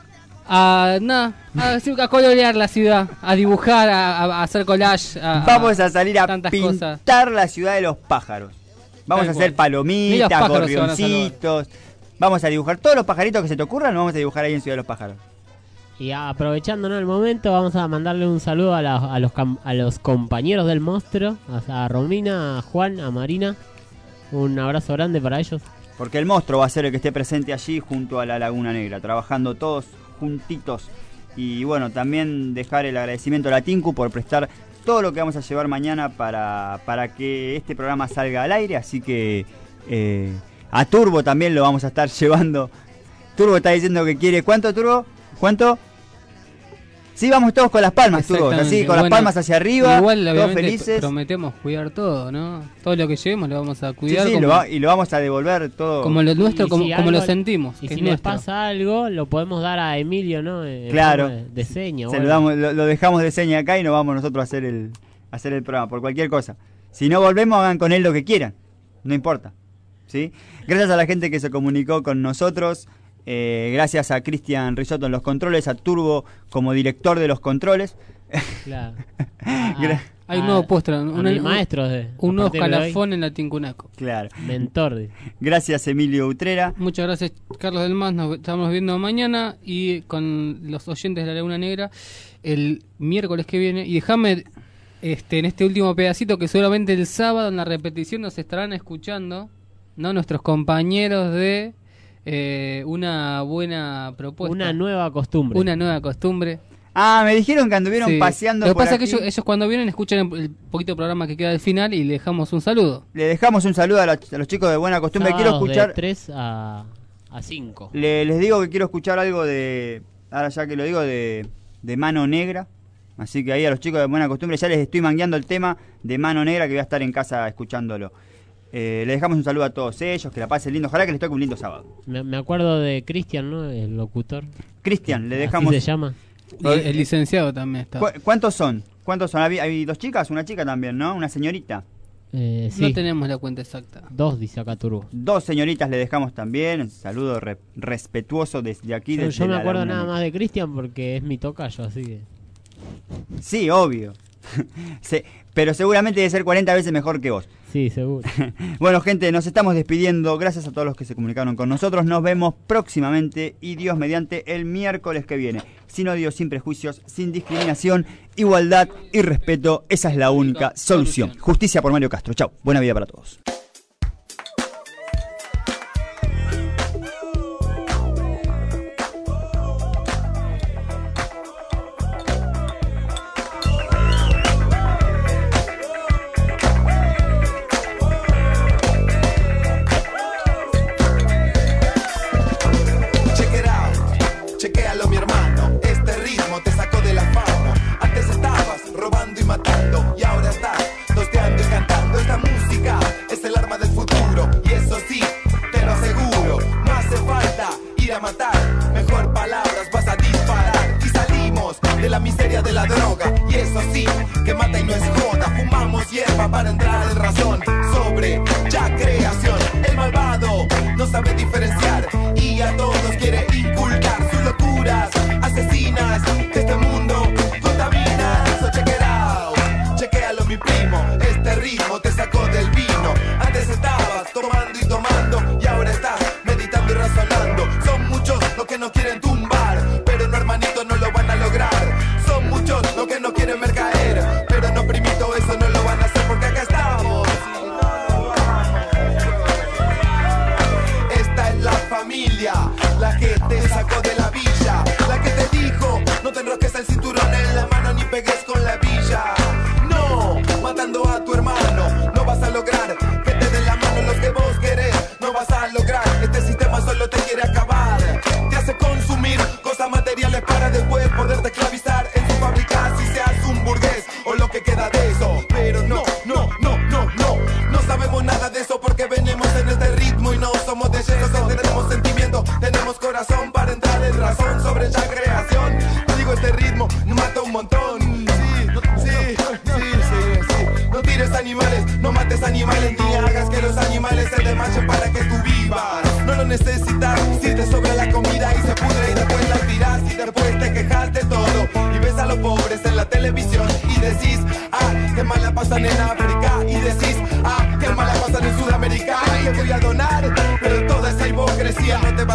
A nada, a, a colorear la ciudad, a dibujar, a, a hacer collage. A, Vamos a salir a tantas pintar cosas. la ciudad de los pájaros. Vamos Tal a hacer cual. Ni los palomitas, pájaros se van a gorrioncitos. Vamos a dibujar todos los pajaritos que se te ocurran, los vamos a dibujar ahí en Ciudad de los Pájaros. Y aprovechando, ¿no?, el momento, vamos a mandarle un saludo a, la- a los, cam- a los compañeros del monstruo, a, a Romina, a Juan, a Marina. Un abrazo grande para ellos. Porque el monstruo va a ser el que esté presente allí junto a la Laguna Negra, trabajando todos juntitos. Y bueno, también dejar el agradecimiento a la Tinku por prestar todo lo que vamos a llevar mañana para, para que este programa salga al aire. Así que eh, a Turbo también lo vamos a estar llevando. Turbo está diciendo que quiere... ¿Cuánto, Turbo? ¿Cuánto? Sí, vamos todos con las palmas, Turbo. Así, Exactamente. con las Bueno, palmas hacia arriba, igual, todos obviamente, felices. prometemos cuidar todo, ¿no? Todo lo que llevemos lo vamos a Sí, cuidar. sí, como, lo va- y lo vamos a devolver todo. como lo nuestro, Y como, si como lo algo- sentimos. Y que si es les nuestro. pasa algo, lo podemos dar a Emilio, ¿no? En Claro. forma De, de seña. Se o lo, algo. damos, lo, lo dejamos de seña acá y nos vamos nosotros a hacer el a hacer el programa por cualquier cosa. Si no volvemos, hagan con él lo que quieran, no importa. ¿Sí? Gracias a la gente que se comunicó con nosotros, eh, gracias a Cristian Risotto en los controles, a Turbo como director de los controles. Claro. Gra- Hay un nuevo puesto, a un, mi un- maestro de- un a nuevo partir de hoy. escalafón en la Tincunaco. Claro. Mentor. de- Gracias, Emilio Utrera. Muchas gracias, Carlos del Mas. Nos estamos viendo mañana y con los oyentes de la Laguna Negra el miércoles que viene. Y déjame este, en este último pedacito que seguramente el sábado en la repetición nos estarán escuchando, ¿no? Nuestros compañeros de eh, una buena propuesta. Una nueva costumbre. Una nueva costumbre. Ah, me dijeron que anduvieron Sí. paseando Lo que por pasa es que aquí. ellos, ellos cuando vienen escuchan el, el poquito programa que queda al final y le dejamos un saludo. Le dejamos un saludo a, la- a los chicos de Buena Costumbre. Quiero Sábados escuchar... de tres a cinco. Le- les digo que quiero escuchar algo de, ahora ya que lo digo, de, de Mano Negra. Así que ahí a los chicos de Buena Costumbre ya les estoy mangueando el tema de Mano Negra, que voy a estar en casa escuchándolo. Eh, les dejamos un saludo a todos ellos, que la pasen lindo. Ojalá que les toque un lindo sábado. Me, me acuerdo de Cristian, ¿no? El locutor. Cristian, le Así dejamos... se llama. Y el, el licenciado también está. ¿Cu- ¿Cuántos son? ¿Cuántos son? Hay, hay dos chicas, una chica también, ¿no? Una señorita. Eh, sí. No tenemos la cuenta exacta. Dos, dice acá Turbo. Dos señoritas le dejamos también. Un saludo re- respetuoso desde aquí. Yo, desde yo me la acuerdo Laguna nada Negra. más de Cristian porque es mi tocayo, así que... Sí, obvio. Sí, pero seguramente debe ser cuarenta veces mejor que vos. Sí, seguro. Bueno, gente, nos estamos despidiendo. Gracias a todos los que se comunicaron con nosotros. Nos vemos próximamente y Dios mediante el miércoles que viene. Sin odio, sin prejuicios, sin discriminación, igualdad y respeto. Esa es la única solución. Justicia por Mario Castro. Chau. Buena vida para todos. Check it out, chequéalo mi hermano. Este ritmo te sacó de la fama. Antes estabas robando y matando y ahora estás tosteando y cantando. Esta música es el arma del futuro y eso sí, te lo aseguro. No hace falta ir a matar, mejor palabras vas a disparar. Y salimos de la miseria de la droga y eso sí, que mata y no es joda. Fumamos hierba para entrar en razón sobre ya creación. El malvado no sabe diferenciar y a todos quiere inculcar sus locuras asesinas que este mundo contamina. So check it out, chequéalo mi primo. Este ritmo te sacó del vino. Antes estabas tomando y tomando y ahora estás meditando y razonando. Son muchos los que no quieren tumbar, pero no, hermanito, no lo van a lograr. Son muchos los que no quieren ver caer, pero no, primito, eso no lo van a hacer porque acá estamos. Esta es la familia, la que te sacó de la villa, la que te dijo no te enroques el cinturón en la mano ni pegues con la villa. No, matando a tu hermano no vas a lograr que te den la mano los que vos querés. No vas a lograr, este sistema solo te quiere acabar. Te hace consumir cosas materiales para después poderte esclavizar en su fábrica si seas un burgués o lo que queda de eso. Pero no, no, no, no, no, no sabemos nada de eso porque venimos en este ritmo y no somos de yeso. Tenemos sentimiento, tenemos corazón para entrar en razón sobre ya creación. Te digo, este ritmo nos mata un montón. Sí, no, sí, sí, sí, sí. No tires animales, no mates animales, ni hagas que los animales se desmayen para que tú vivas. No lo necesitas si te sobra la comida y se pudre y después la tiras y después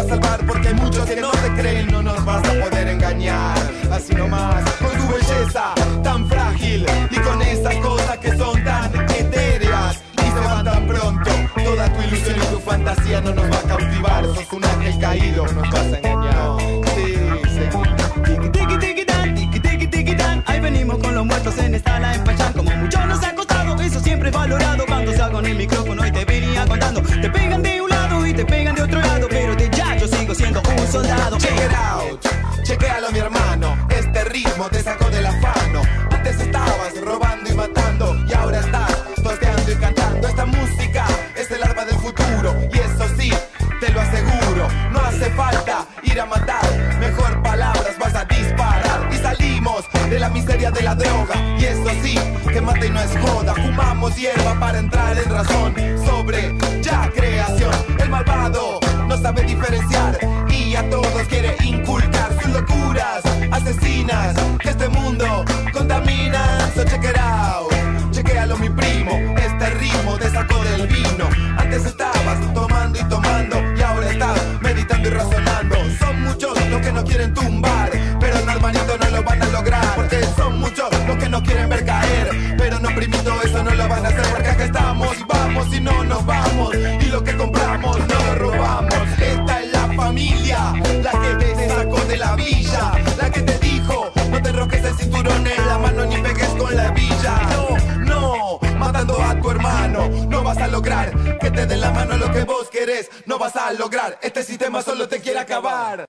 salvar porque hay muchos que no te creen. No nos vas a poder engañar, así nomás, con tu belleza tan frágil y con esas cosas que son tan etéreas y se van tan pronto. Toda tu ilusión y tu fantasía no nos va a cautivar. Sos un ángel caído, nos vas a engañar. Sí, sí. Tiki tiki tiki tan, tiki tiki tiki tan. Ahí venimos con los muertos en esta la empachan. Como muchos nos ha costado, eso siempre es valorado. Cuando salgo en el micrófono y te venía contando, te pegan de un lado y te pegan de otro lado, pero de ya yo sigo siendo un soldado. Check it out, chequéalo mi hermano. Este ritmo te sacó del afano. Antes estabas robando y matando y ahora estás tosteando y cantando. Esta música es el arma del futuro y eso sí, te lo aseguro. No hace falta ir a matar, mejor palabras vas a disparar. Y salimos de la miseria de la droga y eso sí, que mata y no es joda. Fumamos hierba para entrar en razón sobre ya creación. El malvado no sabe diferenciar y a todos quiere inculcar sus locuras asesinas que este mundo contaminan. So check it out, chequéalo mi primo. Este ritmo te sacó del vino. Antes estabas tomando y tomando y ahora estás meditando y razonando. Son muchos los que no quieren tumbar, pero no, hermanito, no lo van a lograr. Porque son muchos los que no quieren ver caer, pero no, primito, eso no lo van a hacer. Porque acá estamos y vamos y no nos vamos, y lo que compramos no lo robamos. Esta es la familia, la que te sacó de la villa, la que te dijo no te enrojes el cinturón en la mano ni pegues con la hebilla. No, no, matando a tu hermano no vas a lograr que te den la mano lo que vos querés. No vas a lograr, este sistema solo te quiere acabar.